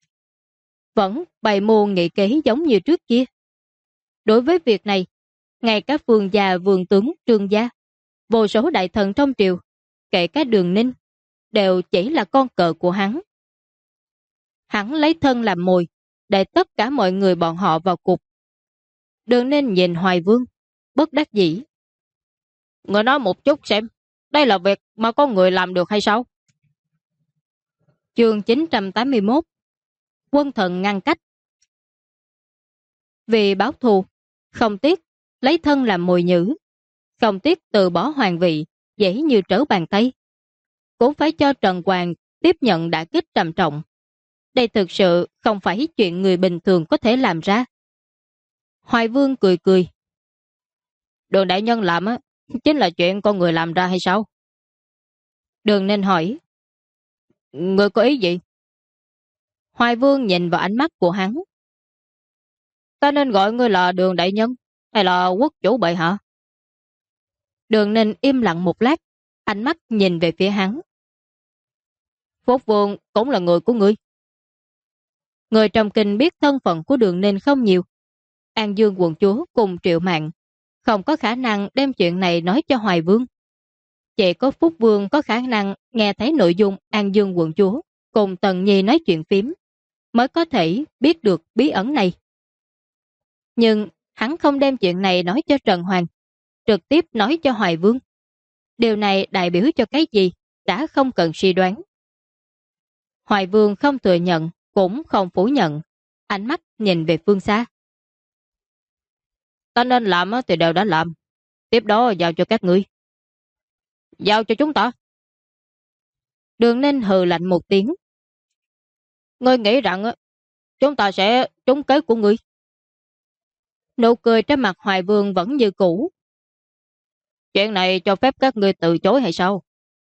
vẫn bày mưu nghị kế giống như trước kia. Đối với việc này, ngay cả Phương gia vương tướng Trương gia, vô số đại thần trong triều, kể cả Đường Ninh, đều chỉ là con cờ của hắn. Hắn lấy thân làm mồi, để tất cả mọi người bọn họ vào cục. Đường Ninh nhìn Hoài Vương, bất đắc dĩ. Người nói một chút xem, đây là việc mà có người làm được hay sao? Chương 981. Quân thần ngăn cách. Vì báo thù, không tiếc lấy thân làm mồi nhử, không tiếc từ bỏ hoàng vị dễ như trở bàn tay, cũng phải cho Trần Hoàng tiếp nhận đả kích trầm trọng. Đây thực sự không phải chuyện người bình thường có thể làm ra. Hoài Vương cười cười. Đường đại nhân làm á, chính là chuyện con người làm ra hay sao? Đường Ninh hỏi. Người có ý gì? Hoài Vương nhìn vào ánh mắt của hắn. Ta nên gọi ngươi là Đường đại nhân hay là quốc chủ bệ hạ? Đường Ninh im lặng một lát, ánh mắt nhìn về phía hắn. Phúc Vương cũng là người của ngươi. Người trong kinh biết thân phận của Đường Ninh không nhiều. An Dương quận chúa cùng Triệu Mạn không có khả năng đem chuyện này nói cho Hoài Vương. Chỉ có Phúc Vương có khả năng nghe thấy nội dung An Dương quận chúa cùng Tần Nhi nói chuyện phím, mới có thể biết được bí ẩn này. Nhưng hắn không đem chuyện này nói cho Trần Hoàng, trực tiếp nói cho Hoài Vương. Điều này đại biểu cho cái gì đã không cần suy đoán. Hoài Vương không thừa nhận, cũng không phủ nhận, ánh mắt nhìn về phương xa. Ta nên làm thì đều đã làm. Tiếp đó giao cho các ngươi. Giao cho chúng ta. Đường Ninh hừ lạnh một tiếng. Ngươi nghĩ rằng chúng ta sẽ trúng kế của ngươi? Nụ cười trên mặt Hoài Vương vẫn như cũ. Chuyện này cho phép các ngươi từ chối hay sao?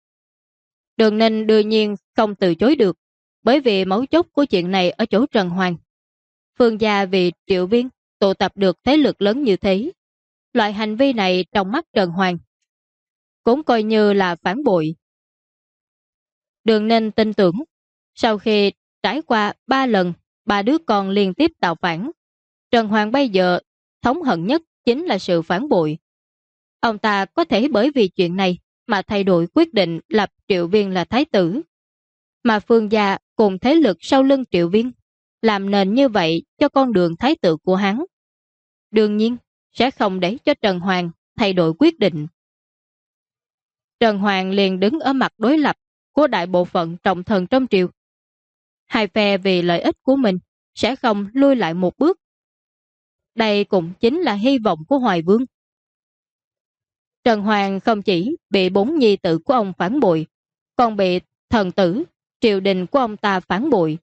Đường Ninh đương nhiên không từ chối được, bởi vì mấu chốt của chuyện này ở chỗ Trần Hoàng. Phương gia vì Triệu Viên tụ tập được thế lực lớn như thế. Loại hành vi này trong mắt Trần Hoàng cũng coi như là phản bội. Đường Ninh tin tưởng, sau khi trải qua 3 lần, 3 đứa con liên tiếp tạo phản, Trần Hoàng bây giờ thống hận nhất chính là sự phản bội. Ông ta có thể bởi vì chuyện này mà thay đổi quyết định lập Triệu Viên là thái tử. Mà Phương gia cùng thế lực sau lưng Triệu Viên làm nền như vậy cho con đường thái tử của hắn. Đương nhiên sẽ không để cho Trần Hoàng thay đổi quyết định. Trần Hoàng liền đứng ở mặt đối lập của đại bộ phận trọng thần trong triều. Hai phe vì lợi ích của mình sẽ không lui lại một bước. Đây cũng chính là hy vọng của Hoài Vương. Trần Hoàng không chỉ bị 4 nhi tử của ông phản bội, còn bị thần tử, triều đình của ông ta phản bội.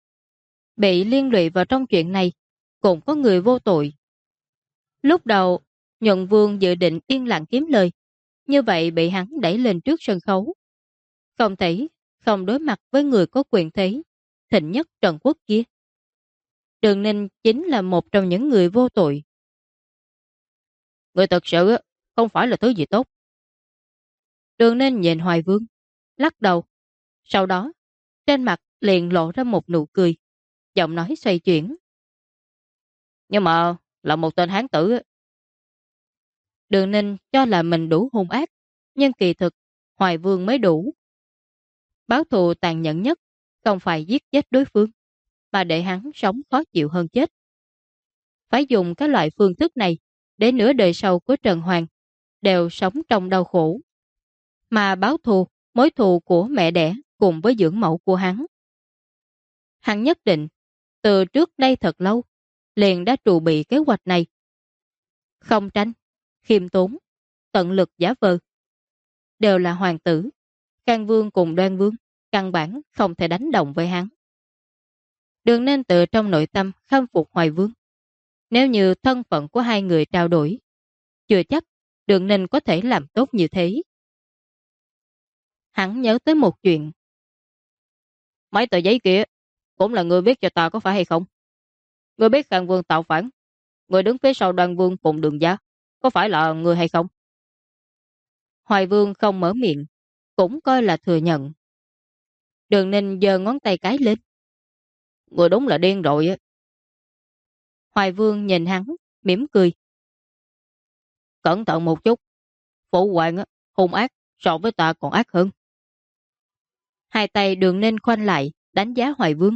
Bị liên lụy vào trong chuyện này, cũng có người vô tội. Lúc đầu, Nhuận Vương dự định yên lặng kiếm lời, như vậy bị hắn đẩy lên trước sân khấu. Không thể không đối mặt với người có quyền thế, thịnh nhất Trần Quốc kia. Đường Ninh chính là một trong những người vô tội. Người thật sự không phải là thứ gì tốt. Đường Ninh nhìn Hoài Vương, lắc đầu. Sau đó, trên mặt liền lộ ra một nụ cười, giọng nói xoay chuyển. Nhưng mà là một tên hán tử. Đường Ninh cho là mình đủ hung ác, nhưng kỳ thực Hoài Vương mới đủ. Báo thù tàn nhẫn nhất không phải giết chết đối phương, mà để hắn sống khó chịu hơn chết. Phải dùng các loại phương thức này để nửa đời sau của Trần Hoàng đều sống trong đau khổ. Mà báo thù, mối thù của mẹ đẻ cùng với dưỡng mẫu của hắn. Hắn nhất định, từ trước đây thật lâu, liền đã trù bị kế hoạch này. Không tranh, khiêm tốn, tận lực giả vờ. Đều là hoàng tử, Khang Vương cùng Đoan Vương, căn bản không thể đánh đồng với hắn. Đường Ninh tự trong nội tâm khâm phục Hoài Vương. Nếu như thân phận của hai người trao đổi, chưa chắc Đường Ninh có thể làm tốt như thế. Hắn nhớ tới một chuyện. Mấy tờ giấy kia cũng là người viết cho ta có phải hay không? Người biết Khang Vương tạo phản, người đứng phía sau Đoan Vương cùng Đường gia, có phải là người hay không? Hoài Vương không mở miệng, cũng coi là thừa nhận. Đường Ninh giơ ngón tay cái lên. Người đúng là điên rồi á. Hoài Vương nhìn hắn, mỉm cười. Cẩn thận một chút, phụ hoàng hung ác so với ta còn ác hơn. Hai tay Đường Ninh khoanh lại, đánh giá Hoài Vương.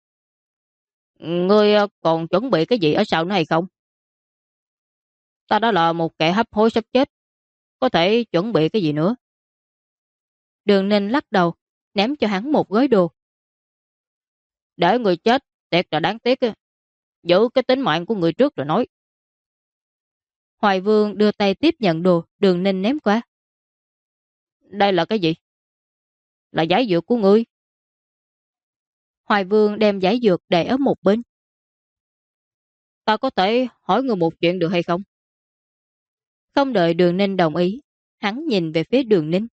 Ngươi còn chuẩn bị cái gì ở sau này hay không? Ta đã là một kẻ hấp hối sắp chết, có thể chuẩn bị cái gì nữa? Đường Ninh lắc đầu, ném cho hắn một gói đồ. Để người chết, thiệt là đáng tiếc. Giữ cái tính mạng của người trước rồi nói. Hoài Vương đưa tay tiếp nhận đồ Đường Ninh ném qua. Đây là cái gì? Là giải dược của ngươi. Hoài Vương đem giải dược để ở một bên. Ta có thể hỏi người một chuyện được hay không? Không đợi Đường Ninh đồng ý, hắn nhìn về phía Đường Ninh.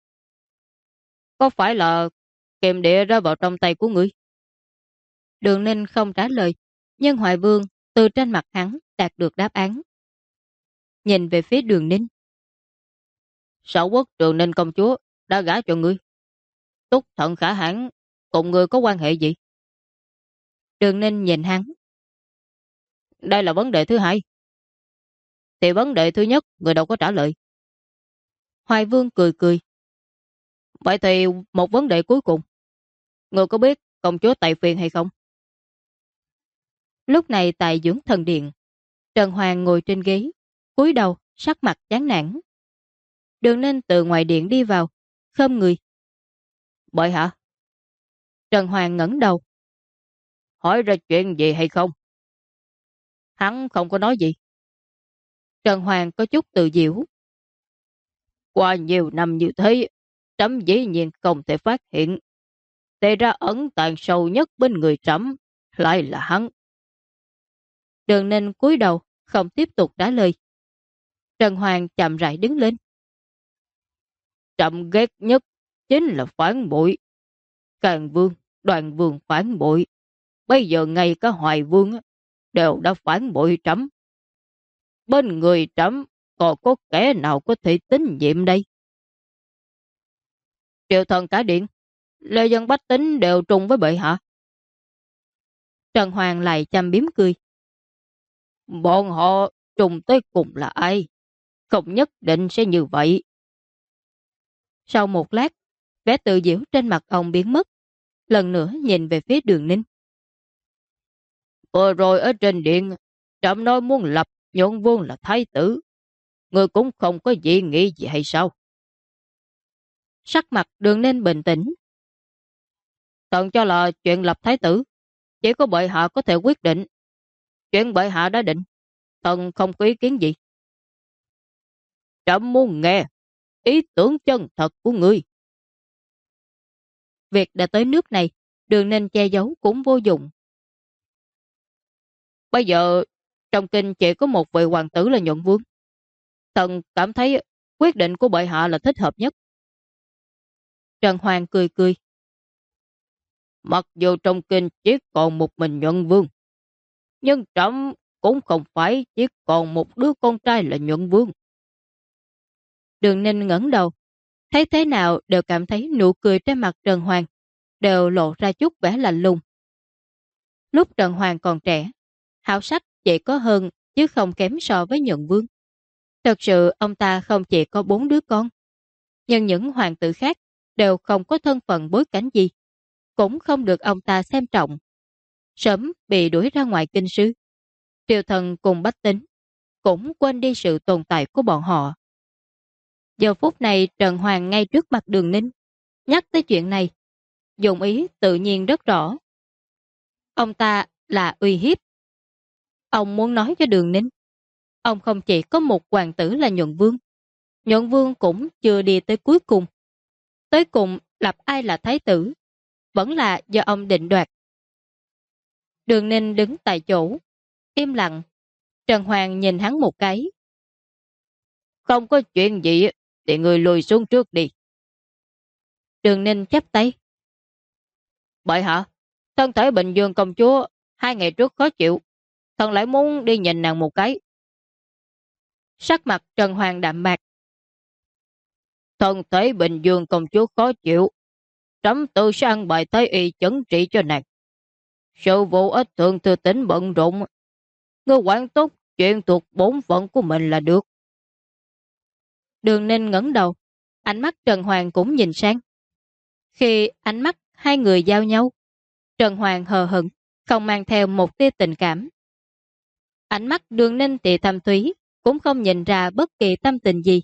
Có phải là kèm địa ra vào trong tay của ngươi? Đường Ninh không trả lời, nhưng Hoài Vương từ trên mặt hắn đạt được đáp án. Nhìn về phía Đường Ninh. Sở quốc Đường Ninh công chúa đã gả cho ngươi. Túc Thận Khả Hãn cùng ngươi có quan hệ gì? Đường Ninh nhìn hắn. Đây là vấn đề thứ hai. Thì vấn đề thứ nhất người đâu có trả lời. Hoài Vương cười cười. Vậy thì một vấn đề cuối cùng. Người có biết công chúa Tây Phiền hay không? Lúc này tại dưỡng thần điện, Trần Hoàng ngồi trên ghế, cúi đầu, sắc mặt chán nản. Đường Ninh từ ngoài điện đi vào, khom người. Bậy hả? Trần Hoàng ngẩng đầu. Hỏi ra chuyện gì hay không? Hắn không có nói gì. Trần Hoàng có chút tự giễu. Qua nhiều năm như thế, trẫm dĩ nhiên không thể phát hiện. Tề ra ẩn tàng sâu nhất bên người trẫm lại là hắn. Đường Ninh cúi đầu, không tiếp tục trả lời. Trần Hoàng chậm rãi đứng lên. Trẫm ghét nhất chính là phản bội. Càng Vương, Đoàn Vương phản bội. Bây giờ ngay cả Hoài Vương đều đã phản bội trẫm. Bên người trẫm còn có kẻ nào có thể tín nhiệm đây? Triều thần cả điện, lê dân bách tính đều trùng với bệ hạ. Trần Hoàng lại chăm biếm cười. Bọn họ trùng tới cùng là ai? Không nhất định sẽ như vậy. Sau một lát, vẻ tự giễu trên mặt ông biến mất. Lần nữa nhìn về phía Đường Ninh. Vừa rồi ở trên điện, trẫm nói muốn lập Nhuận Vương là thái tử. Người cũng không có gì nghĩ gì hay sao? Sắc mặt Đường Ninh bình tĩnh. Thần cho là chuyện lập thái tử chỉ có bệ hạ có thể quyết định. Chuyện bệ hạ đã định, thần không có ý kiến gì. Trẫm muốn nghe ý tưởng chân thật của ngươi. Việc đã tới nước này, Đường Ninh che giấu cũng vô dụng. Bây giờ trong kinh chỉ có một vị hoàng tử là Nhuận Vương. Thần cảm thấy quyết định của bệ hạ là thích hợp nhất. Trần Hoàng cười cười. Mặc dù trong kinh chỉ còn một mình Nhuận Vương, nhưng trẫm cũng không phải chỉ còn một đứa con trai là Nhuận Vương. Đường Ninh ngẩng đầu, thấy thế nào đều cảm thấy nụ cười trên mặt Trần Hoàng đều lộ ra chút vẻ lạnh lùng. Lúc Trần Hoàng còn trẻ, hảo sắc chỉ có hơn chứ không kém so với Nhuận Vương. Thật sự ông ta không chỉ có 4 đứa con, nhưng những hoàng tử khác đều không có thân phận bối cảnh gì, cũng không được ông ta xem trọng. Sớm bị đuổi ra ngoài kinh sư. Triều thần cùng bách tính cũng quên đi sự tồn tại của bọn họ. Giờ phút này Trần Hoàng ngay trước mặt Đường Ninh, nhắc tới chuyện này, dụng ý tự nhiên rất rõ. Ông ta là uy hiếp. Ông muốn nói cho Đường Ninh, ông không chỉ có một hoàng tử là Nhuận Vương. Nhuận Vương cũng chưa đi tới cuối cùng. Tới cùng lập ai là thái tử, vẫn là do ông định đoạt. Đường Ninh đứng tại chỗ, im lặng. Trần Hoàng nhìn hắn một cái. Không có chuyện gì thì người lùi xuống trước đi. Đường Ninh chắp tay. Bệ hạ, thân thể Bình Dương công chúa 2 ngày trước khó chịu, thần lại muốn đi nhìn nàng một cái. Sắc mặt Trần Hoàng đạm mạc. Thân thể Bình Dương công chúa khó chịu, trẫm tự sẽ ăn bài thái y chẩn trị cho nàng. Sự vụ ít thượng thư tỉnh bận rộn, ngươi quản tốt chuyện thuộc bổn phận của mình là được. Đường Ninh ngẩng đầu, ánh mắt Trần Hoàng cũng nhìn sang. Khi ánh mắt hai người giao nhau, Trần Hoàng hờ hững, không mang theo một tia tình cảm. Ánh mắt Đường Ninh thì thâm thúy, cũng không nhìn ra bất kỳ tâm tình gì.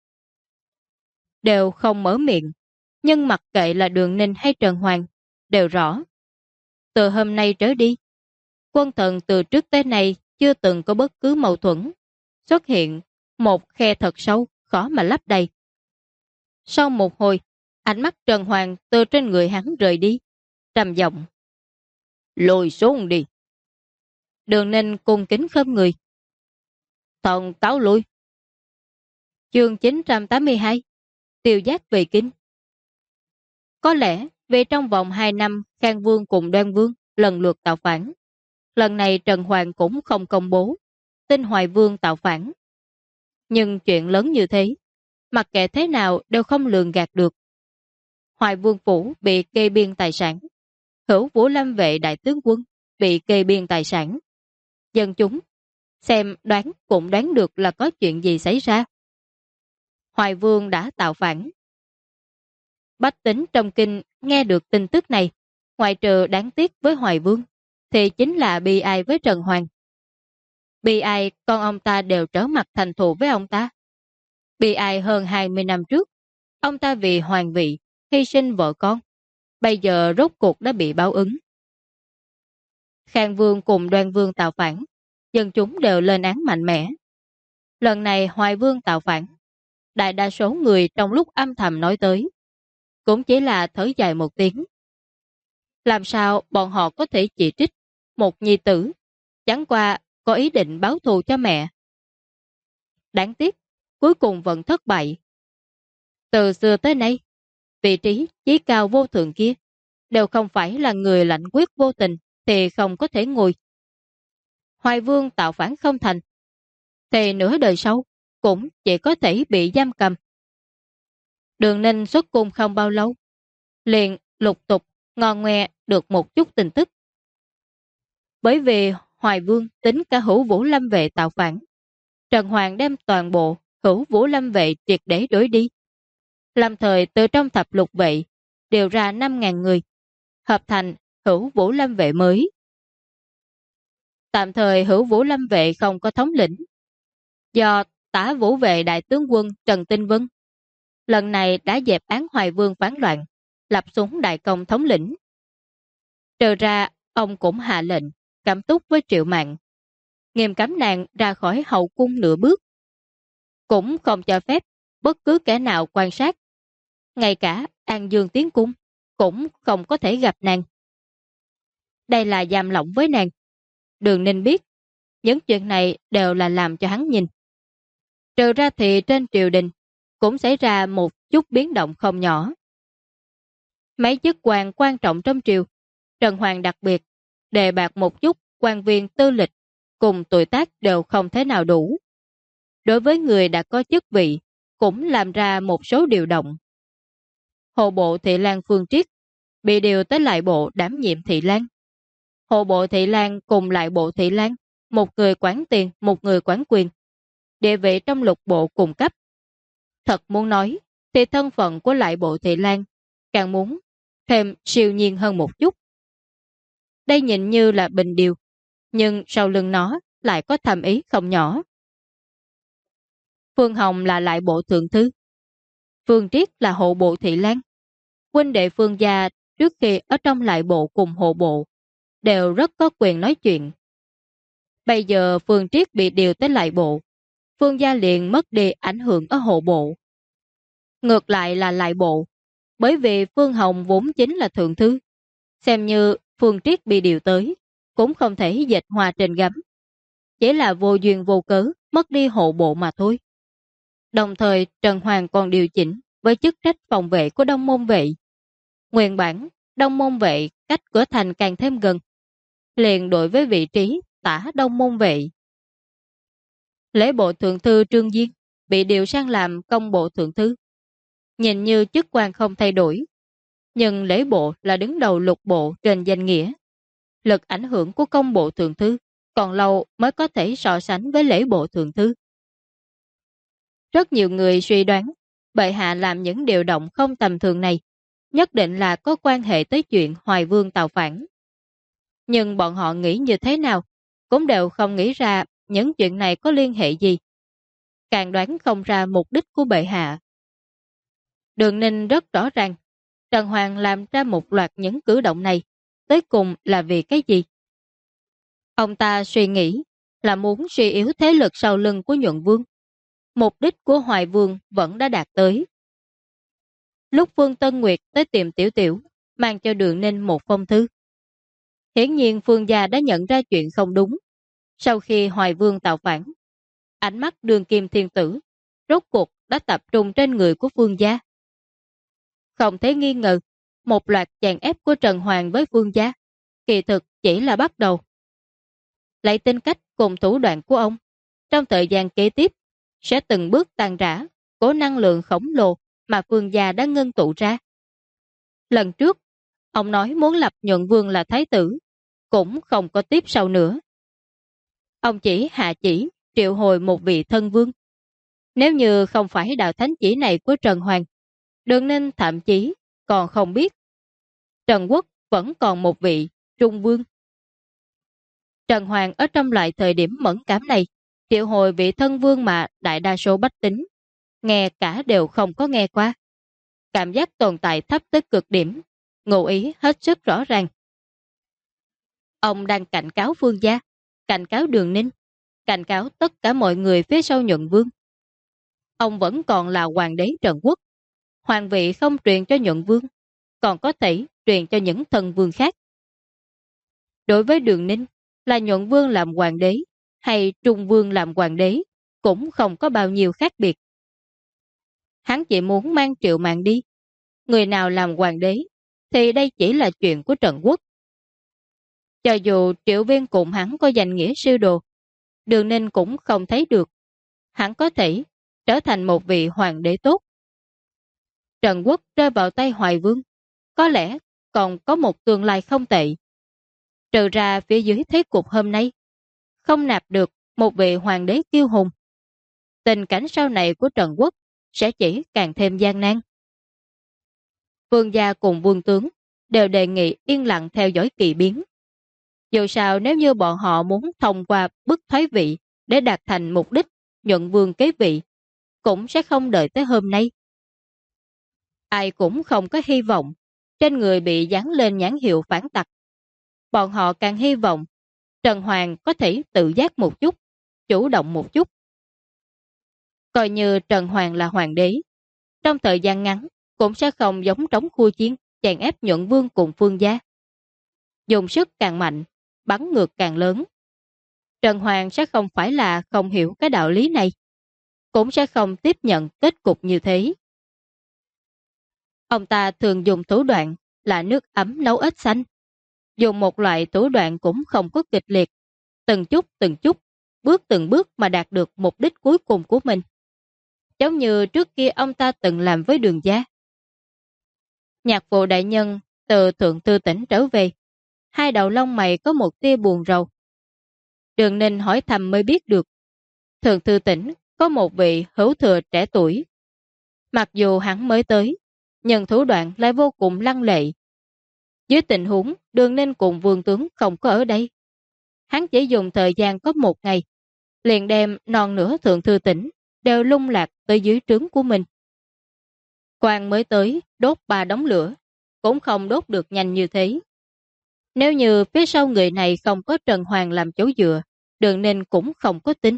Đều không mở miệng, nhưng mặc kệ là Đường Ninh hay Trần Hoàng, đều rõ. Từ hôm nay trở đi, quân thần từ trước tới nay chưa từng có bất cứ mâu thuẫn. Xuất hiện một khe thật sâu, khó mà lấp đầy. Sau một hồi, ánh mắt Trần Hoàng từ trên người hắn rời đi, trầm giọng. Lùi xuống đi. Đường Ninh cung kính khom người. Thần cáo lui. Chương 982. Tiêu giác về kinh. Có lẽ vì trong vòng 2 năm Khang Vương cùng Đoan Vương lần lượt tạo phản. Lần này Trần Hoàng cũng không công bố tin Hoài Vương tạo phản. Nhưng chuyện lớn như thế, mặc kệ thế nào đều không lường gạt được. Hoài Vương phủ bị kê biên tài sản, Hữu Vũ Lâm vệ đại tướng quân bị kê biên tài sản. Dân chúng xem đoán cũng đoán được là có chuyện gì xảy ra. Hoài Vương đã tạo phản. Bách tính trong kinh nghe được tin tức này, ngoại trừ đáng tiếc với Hoài Vương, thì chính là bi ai với Trần Hoàng. Bi ai con ông ta đều trở mặt thành thù với ông ta. Bi ai hơn 20 năm trước, ông ta vì hoàng vị hy sinh vợ con, bây giờ rốt cuộc đã bị báo ứng. Khang Vương cùng Đoan Vương tạo phản, dân chúng đều lên án mạnh mẽ. Lần này Hoài Vương tạo phản, đại đa số người trong lúc âm thầm nói tới, cũng chỉ là thở dài một tiếng. Làm sao bọn họ có thể chỉ trích một nhi tử, chẳng qua có ý định báo thù cho mẹ. Đáng tiếc, cuối cùng vẫn thất bại. Từ xưa tới nay, vị trí chí cao vô thượng kia đều không phải là người lãnh quyết vô tình thì không có thể ngồi. Hoài Vương tạo phản không thành, thì nửa đời sau cũng chỉ có thể bị giam cầm. Đường Ninh xuất cung không bao lâu, liền lục tục ngon ngoe được một chút tin tức. Bởi vì Hoài Vương tính cả Hữu Vũ Lâm vệ tạo phản, Trần Hoàng đem toàn bộ Hữu Vũ Lâm vệ triệt để đuổi đi. Lâm thời từ trong thập lục vệ điều ra 5.000 người, hợp thành Hữu Vũ Lâm vệ mới. Tạm thời Hữu Vũ Lâm vệ không có thống lĩnh, do Tả Vũ vệ đại tướng quân Trần Tinh Vân lần này đã dẹp án Hoài Vương phản loạn, lập xuống đại công thống lĩnh. Trừ ra, ông cũng hạ lệnh cấm túc với Triệu Mạn, nghiêm cấm nàng ra khỏi hậu cung nửa bước, cũng không cho phép bất cứ kẻ nào quan sát. Ngay cả An Dương tiến cung cũng không có thể gặp nàng. Đây là giam lỏng với nàng. Đường Ninh biết, những chuyện này đều là làm cho hắn nhìn. Trừ ra thì trên triều đình cũng xảy ra một chút biến động không nhỏ. Mấy chức quan quan trọng trong triều, Trần Hoàng đặc biệt đề bạt một chút quan viên tư lịch cùng tuổi tác đều không thế nào đủ. Đối với người đã có chức vị, cũng làm ra một số điều động. Hộ bộ Thị Lang Phương Triết bị điều tới lại bộ đảm nhiệm Thị Lang. Hộ bộ Thị Lang cùng lại bộ Thị Lang, một người quản tiền, một người quản quyền. Địa vị trong lục bộ cùng cấp. Thật muốn nói, thì thân phận của lại bộ Thị Lang càng muốn thêm siêu nhiên hơn một chút. Đây nhìn như là bình điều, nhưng sau lưng nó lại có thầm ý không nhỏ. Phương Hồng là lại bộ thượng thư, Phương Triết là hộ bộ Thị Lang. Huynh đệ Phương gia trước khi ở trong lại bộ cùng hộ bộ đều rất có quyền nói chuyện. Bây giờ Phương Triết bị điều tới lại bộ, Phương gia liền mất đi ảnh hưởng ở hộ bộ. Ngược lại là lại bộ, bởi vì Phương Hồng vốn chính là thượng thư, xem như Phương Triết bị điều tới, cũng không thể dịch hòa trình gấm. Chỉ là vô duyên vô cớ, mất đi hộ bộ mà thôi. Đồng thời Trần Hoàng còn điều chỉnh với chức trách phòng vệ của Đông Môn vệ. Nguyên bản, Đông Môn vệ cách cửa thành càng thêm gần, liền đổi với vị trí tả Đông Môn vệ. Lễ bộ thượng thư Trương Diên bị điều sang làm công bộ thượng thư. Nhìn như chức quan không thay đổi, nhưng lễ bộ là đứng đầu lục bộ trên danh nghĩa. Lực ảnh hưởng của công bộ thượng thư còn lâu mới có thể so sánh với lễ bộ thượng thư. Rất nhiều người suy đoán bệ hạ làm những điều động không tầm thường này nhất định là có quan hệ tới chuyện Hoài Vương tạo phản. Nhưng bọn họ nghĩ như thế nào cũng đều không nghĩ ra những chuyện này có liên hệ gì. Càng đoán không ra mục đích của bệ hạ. Đường Ninh rất rõ ràng Trần Hoàng làm ra một loạt những cử động này tới cùng là vì cái gì. Ông ta suy nghĩ là muốn suy yếu thế lực sau lưng của Nhuận Vương. Mục đích của Hoài Vương vẫn đã đạt tới. Lúc Phương Tân Nguyệt tới tìm Tiểu Tiểu, mang cho Đường Ninh một phong thư. Hiển nhiên Phương gia đã nhận ra chuyện không đúng. Sau khi Hoài Vương tạo phản, ánh mắt Đường Kim Thiên Tử rốt cuộc đã tập trung trên người của Phương gia. Không thể nghi ngờ, một loạt chèn ép của Trần Hoàng với Phương gia kỳ thực chỉ là bắt đầu. Lấy tính cách cùng thủ đoạn của ông, trong thời gian kế tiếp sẽ từng bước tan rã của năng lượng khổng lồ mà Phương gia đã ngưng tụ ra. Lần trước, ông nói muốn lập Nhuận Vương là thái tử, cũng không có tiếp sau nữa. Ông chỉ hạ chỉ triệu hồi một vị thân vương. Nếu như không phải đạo thánh chỉ này của Trần Hoàng, Đường Ninh thậm chí còn không biết Trần Quốc vẫn còn một vị trung vương. Trần Hoàng ở trong loại thời điểm mẫn cảm này triệu hồi vị thân vương mà đại đa số bách tính nghe cả đều không có nghe qua. Cảm giác tồn tại thấp tới cực điểm, ngụ ý hết sức rõ ràng. Ông đang cảnh cáo Phương gia, cảnh cáo Đường Ninh, cảnh cáo tất cả mọi người phía sau Nhuận Vương. Ông vẫn còn là hoàng đế Trần Quốc. Hoàng vị không truyền cho Nhuận Vương, còn có thể truyền cho những thần vương khác. Đối với Đường Ninh, là Nhuận Vương làm hoàng đế hay Trung Vương làm hoàng đế cũng không có bao nhiêu khác biệt. Hắn chỉ muốn mang Triệu Mạn đi. Người nào làm hoàng đế thì đây chỉ là chuyện của Trần Quốc. Cho dù Triệu Viên cùng hắn có danh nghĩa sư đồ, Đường Ninh cũng không thấy được hắn có thể trở thành một vị hoàng đế tốt. Trần Quốc rơi vào tay Hoài Vương, có lẽ còn có một tương lai không tệ. Trừ ra phía dưới thế cục hôm nay, không nạp được một vị hoàng đế kiêu hùng, tình cảnh sau này của Trần Quốc sẽ chỉ càng thêm gian nan. Vương gia cùng vương tướng đều đề nghị yên lặng theo dõi kỳ biến. Dù sao nếu như bọn họ muốn thông qua bức thoái vị để đạt thành mục đích Nhuận Vương kế vị, cũng sẽ không đợi tới hôm nay. Ai cũng không có hy vọng trên người bị dán lên nhãn hiệu phản tặc. Bọn họ càng hy vọng Trần Hoàng có thể tự giác một chút, chủ động một chút. Coi như Trần Hoàng là hoàng đế, trong thời gian ngắn cũng sẽ không giống trống khu chiến chèn ép Nhuận Vương cùng Phương gia. Dùng sức càng mạnh, bắn ngược càng lớn. Trần Hoàng sẽ không phải là không hiểu cái đạo lý này, cũng sẽ không tiếp nhận kết cục như thế. Ông ta thường dùng thủ đoạn là nước ấm nấu ếch xanh. Dùng một loại thủ đoạn cũng không có kịch liệt, từng chút, bước từng bước mà đạt được mục đích cuối cùng của mình. Giống như trước kia ông ta từng làm với Đường gia. Nhạc vụ đại nhân từ Thượng Thư Tỉnh trở về, hai đầu lông mày có một tia buồn rầu. Đường Ninh hỏi thầm mới biết được, Thượng Thư Tỉnh có một vị hữu thừa trẻ tuổi. Mặc dù hắn mới tới, nhưng thủ đoạn lại vô cùng lăng lệ. Dưới tình huống Đường Ninh cùng vương tướng không có ở đây, hắn chỉ dùng thời gian có một ngày, liền đem non nửa Thượng Thư Tỉnh đều lung lạc tới dưới trướng của mình. Quan mới tới đốt 3 đống lửa, cũng không đốt được nhanh như thế. Nếu như phía sau người này không có Trần Hoàng làm chỗ dựa, Đường Ninh cũng không có tin.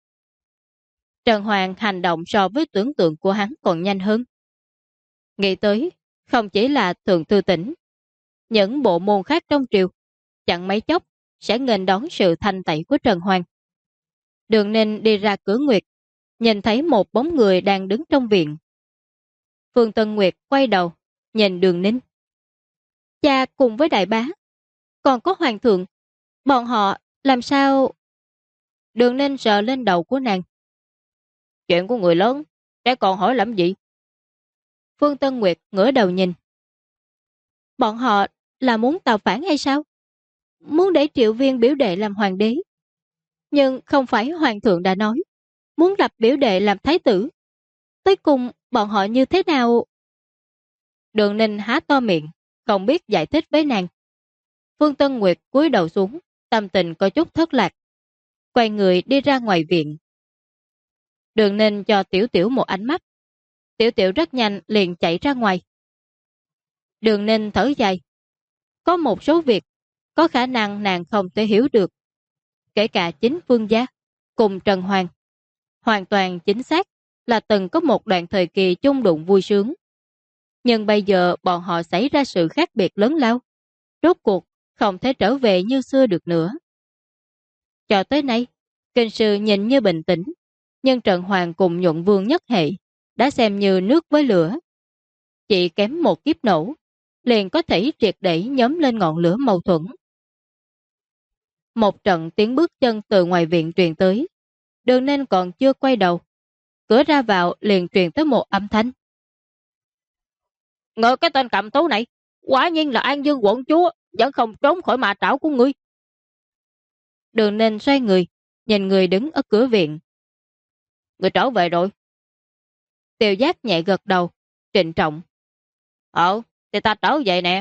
Trần Hoàng hành động so với tưởng tượng của hắn còn nhanh hơn. Nghĩ tới, không chỉ là Thượng Thư Tỉnh, những bộ môn khác trong triều, chẳng mấy chốc sẽ nghênh đón sự thanh tẩy của Trần Hoàng. Đường Ninh đi ra cửa Nguyệt, nhìn thấy một bóng người đang đứng trong viện. Phương Tân Nguyệt quay đầu, nhìn Đường Ninh. Cha cùng với đại bá, còn có hoàng thượng, bọn họ làm sao? Đường Ninh sờ lên đầu của nàng. Chuyện của người lớn, trẻ còn hỏi làm gì? Phương Tân Nguyệt ngửa đầu nhìn. Bọn họ là muốn tạo phản hay sao? Muốn để Triệu Viên biểu đệ làm hoàng đế. Nhưng không phải hoàng thượng đã nói, muốn lập biểu đệ làm thái tử. Tới cùng bọn họ như thế nào? Đường Ninh há to miệng, không biết giải thích với nàng. Phương Tân Nguyệt cúi đầu xuống, tâm tình có chút thất lạc. Quay người đi ra ngoài viện. Đường Ninh cho Tiểu Tiểu một ánh mắt. Tiểu Tiểu rất nhanh liền chạy ra ngoài. Đường Ninh thở dài. Có một số việc có khả năng nàng không thể hiểu được. Kể cả chính Phương gia cùng Trần Hoàng, hoàn toàn chính xác là từng có một đoạn thời kỳ chung đụng vui sướng. Nhưng bây giờ bọn họ xảy ra sự khác biệt lớn lao. Rốt cuộc không thể trở về như xưa được nữa. Cho tới nay, kinh sư nhìn như bình tĩnh, nhưng Trần Hoàng cùng Nhuận Vương nhất hệ đã xem như nước với lửa. Chỉ kém một kiếp nổ, liền có thể triệt để nhóm lên ngọn lửa mâu thuẫn. Một trận tiếng bước chân từ ngoài viện truyền tới. Đường Ninh còn chưa quay đầu, cửa ra vào liền truyền tới một âm thanh. Ngờ cái tên cầm tú này, quả nhiên là An Dương quận chúa, vẫn không trốn khỏi mạ trảo của ngươi. Đường Ninh xoay người, nhìn người đứng ở cửa viện. Người trở về rồi. Tiêu Giác nhẹ gật đầu, trịnh trọng. Thì ta trở về nè.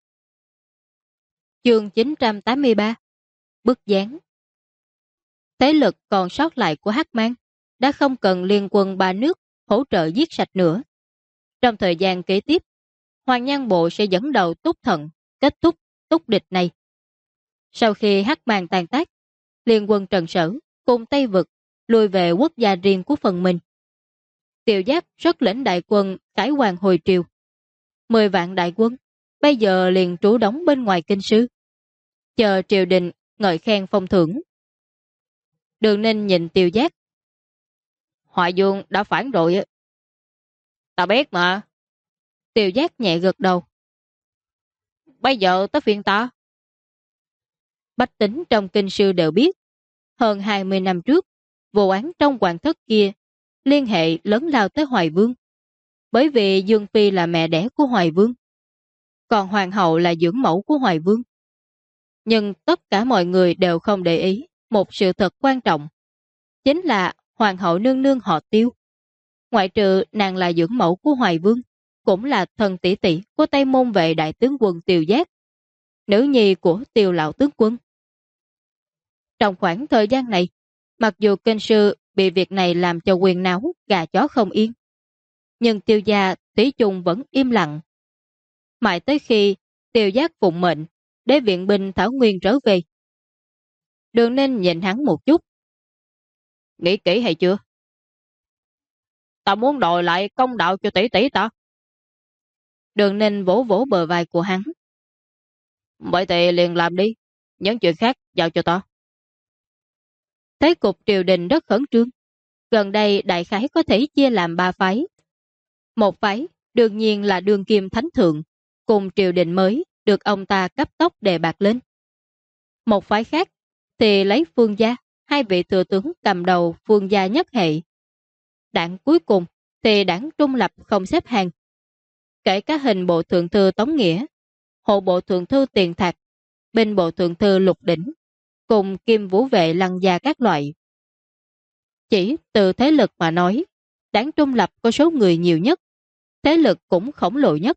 Chương 983 Bức dáng. Thế lực còn sót lại của Hắc Mang đã không cần liên quân ba nước hỗ trợ giết sạch nữa. Trong thời gian kế tiếp, Hoàng Nhan Bộ sẽ dẫn đầu Túc Thận kết thúc Túc địch này. Sau khi Hắc Mang tàn tác, liên quân Trần Sở cùng Tây Vực lùi về quốc gia riêng của phần mình. Tiêu Giác rất lĩnh đại quân cải hoàng hồi triều. 10 vạn đại quân bây giờ liền trú đóng bên ngoài kinh sư, chờ triều đình ngợi khen phong thưởng. Đường Ninh nhìn Tiêu Giác. Hoài Dương đã phản rồi á. Ta biết mà. Tiêu Giác nhẹ gật đầu. Bây giờ tới phiên ta. Bách tính trong kinh sư đều biết, hơn 20 năm trước, vụ án trong hoàng thất kia liên hệ lớn lao tới Hoài Vương. Bởi vì Dương Phi là mẹ đẻ của Hoài Vương, còn Hoàng hậu là dưỡng mẫu của Hoài Vương. Nhưng tất cả mọi người đều không để ý một sự thật quan trọng, chính là Hoàng hậu nương nương họ Tiêu. Ngoại trừ nàng là dưỡng mẫu của Hoài Vương, cũng là thần tỷ tỷ của Tây Môn vệ đại tướng quân Tiêu Giác, nữ nhi của Tiêu lão tướng quân. Trong khoảng thời gian này, mặc dù kinh sư bị việc này làm cho quyền náo gà chó không yên, nhưng Tiêu gia thủy chung vẫn im lặng. Mãi tới khi Tiêu Giác phụng mệnh để viện binh Thảo Nguyên trở về. Đường Ninh nhìn hắn một chút. Nghĩ kỹ hay chưa? Ta muốn đòi lại công đạo cho tỷ tỷ ta. Đường Ninh vỗ vỗ bờ vai của hắn. Vậy thì liền làm đi, những chuyện khác giao cho ta. Thế cục triều đình rất khẩn trương. Gần đây đại khái có thể chia làm 3 phái. Một phái đương nhiên là đương kim thánh thượng, cùng triều đình mới được ông ta cấp tốc đề bạt lên. Một phái khác thì lấy Phương gia, 2 vị thừa tướng cầm đầu Phương gia nhất hệ. Đảng cuối cùng thì đảng trung lập không xếp hàng. Kể cả hình bộ thượng thư Tống Nghĩa, hộ bộ thượng thư Tiền Thạc, binh bộ thượng thư Lục Đỉnh, cùng kim vũ vệ Lăng gia các loại. Chỉ từ thế lực mà nói, đảng trung lập có số người nhiều nhất, thế lực cũng khổng lồ nhất.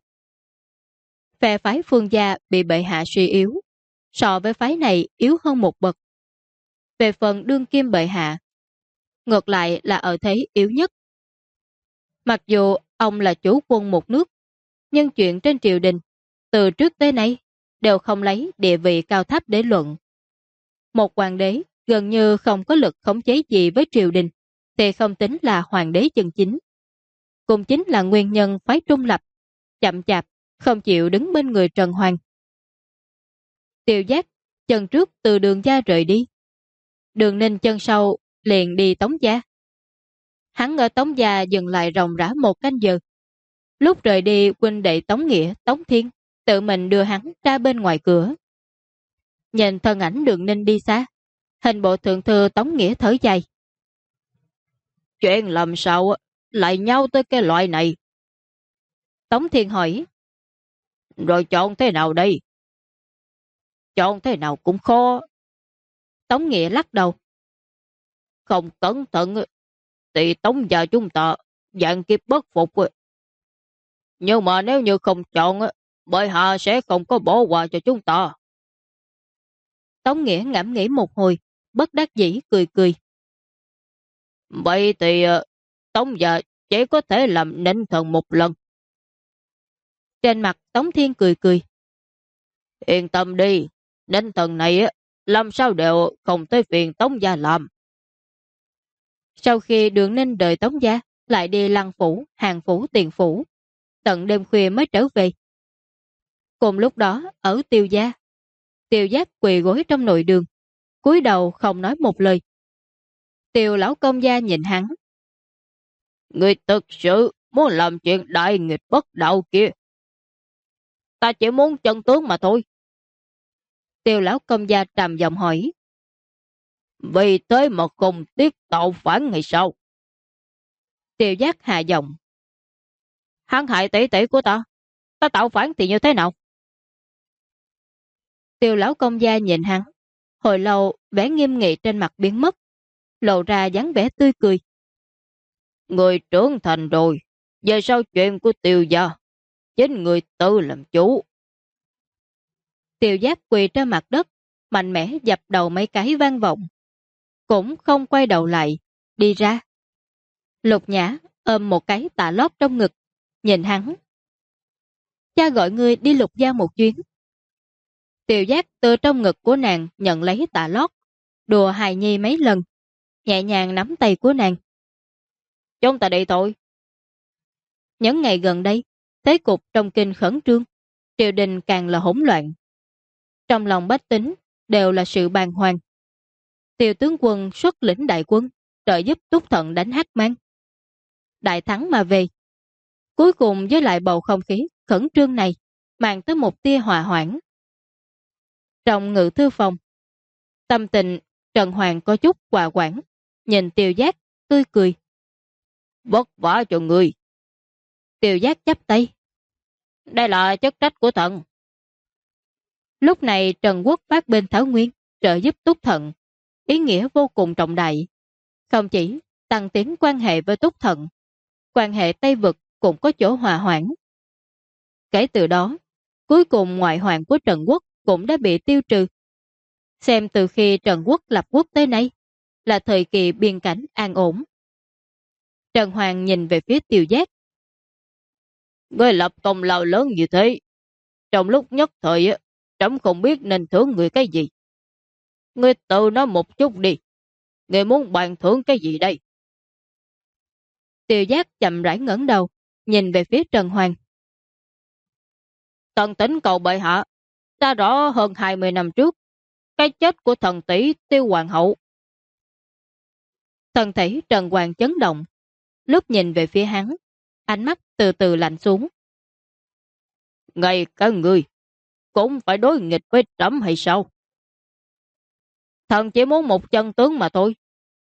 Phe phái Phương gia bị bệ hạ suy yếu, so với phái này yếu hơn một bậc. Về phần đương kim bệ hạ, ngược lại là ở thế yếu nhất. Mặc dù ông là chủ quân một nước, nhưng chuyện trên triều đình, từ trước tới nay, đều không lấy địa vị cao thấp để luận. Một hoàng đế gần như không có lực khống chế gì với triều đình, thì không tính là hoàng đế chân chính. Cũng chính là nguyên nhân phái trung lập, chậm chạp, không chịu đứng bên người Trần Hoàng. Tiêu Giác chân trước từ Đường gia rời đi. Đường Ninh chân sau liền đi Tống gia. Hắn ở Tống gia dừng lại ròng rã 1 canh giờ. Lúc rời đi, huynh đệ Tống Nghĩa, Tống Thiên tự mình đưa hắn ra bên ngoài cửa. Nhìn thân ảnh Đường Ninh đi xa, hình bộ thượng thư Tống Nghĩa thở dài. Chuyện làm sao lại nhau tới cái loại này? Tống Thiên hỏi. Rồi chọn thế nào đây? Chọn thế nào cũng khó. Tống Nghĩa lắc đầu. Không cẩn thận thì Tống gia chúng ta dạng kiếp bất phục. Nhưng mà nếu như không chọn, bệ hạ sẽ không có bỏ qua cho chúng ta. Tống Nghĩa ngẫm nghĩ một hồi, bất đắc dĩ cười cười. Vậy thì Tống gia chỉ có thể làm ninh thần một lần. Trên mặt Tống Thiên cười cười. Yên tâm đi, ninh thần này làm sao đều không tới phiền Tống gia làm. Sau khi Đường Ninh đợi Tống gia, lại đi Lăng phủ, Hàng phủ, Tiền phủ, tận đêm khuya mới trở về. Cùng lúc đó, ở Tiêu gia, Tiêu Giác quỳ gối trong nội đường, cúi đầu không nói một lời. Tiêu lão công gia nhìn hắn. Người thực sự muốn làm chuyện đại nghịch bất đạo kia. Ta chỉ muốn chân tướng mà thôi. Tiêu lão công gia trầm giọng hỏi. Vì thế mà không tiếc tạo phản hay sao? Tiêu Giác hạ giọng. Hắn hại tỷ tỷ của ta. Ta tạo phản thì như thế nào? Tiêu lão công gia nhìn hắn. Hồi lâu vẻ nghiêm nghị trên mặt biến mất, lộ ra dáng vẻ tươi cười. Người trưởng thành rồi, về sau chuyện của Tiêu gia, chính người tự làm chủ. Tiêu Giác quỳ trên mặt đất, mạnh mẽ dập đầu mấy cái vang vọng, cũng không quay đầu lại, đi ra. Lục Nhã ôm một cái tạ lót trong ngực, nhìn hắn. Cha gọi ngươi đi Lục gia một chuyến. Tiêu Giác từ trong ngực của nàng nhận lấy tạ lót, đùa hài nhi mấy lần, nhẹ nhàng nắm tay của nàng. Chúng ta đi thôi. Những ngày gần đây, thế cục trong kinh khẩn trương, triều đình càng là hỗn loạn. Trong lòng bách tính đều là sự bàng hoàng. Tiêu tướng quân xuất lĩnh đại quân, trợ giúp Túc Thận đánh Hắc Mang. Đại thắng mà về. Cuối cùng với lại bầu không khí khẩn trương này, mang tới một tia hòa hoãn. Trong ngự thư phòng, tâm tình Trần Hoàng có chút hòa quản, nhìn Tiêu Giác, tươi cười. Vất vả cho người. Tiêu Giác chắp tay. Đây là chức trách của thần. Lúc này Trần Quốc phát bên Thảo Nguyên, trợ giúp Túc Thận, ý nghĩa vô cùng trọng đại. Không chỉ tăng tiến quan hệ với Túc Thận, quan hệ Tây Vực cũng có chỗ hòa hoãn. Kể từ đó, cuối cùng ngoại hoạn của Trần Quốc cũng đã bị tiêu trừ. Xem từ khi Trần Quốc lập quốc tới nay, là thời kỳ biên cảnh an ổn. Trần Hoàng nhìn về phía Tiêu Giác. Ngươi lập công lao lớn như thế. Trong lúc nhất thời, trẫm không biết nên thưởng người cái gì. Ngươi tự nói một chút đi. Ngươi muốn bàn thưởng cái gì đây? Tiêu Giác chậm rãi ngẩng đầu, nhìn về phía Trần Hoàng. Thần tính cầu bệ hạ, ta rõ hơn 20 năm trước, cái chết của thần tỷ Tiêu Hoàng hậu. Thần thể Trần Hoàng chấn động, lúc nhìn về phía hắn, ánh mắt từ từ lạnh xuống. Ngay cả người cũng phải đối nghịch với trẫm hay sao? Thần chỉ muốn một chân tướng mà thôi.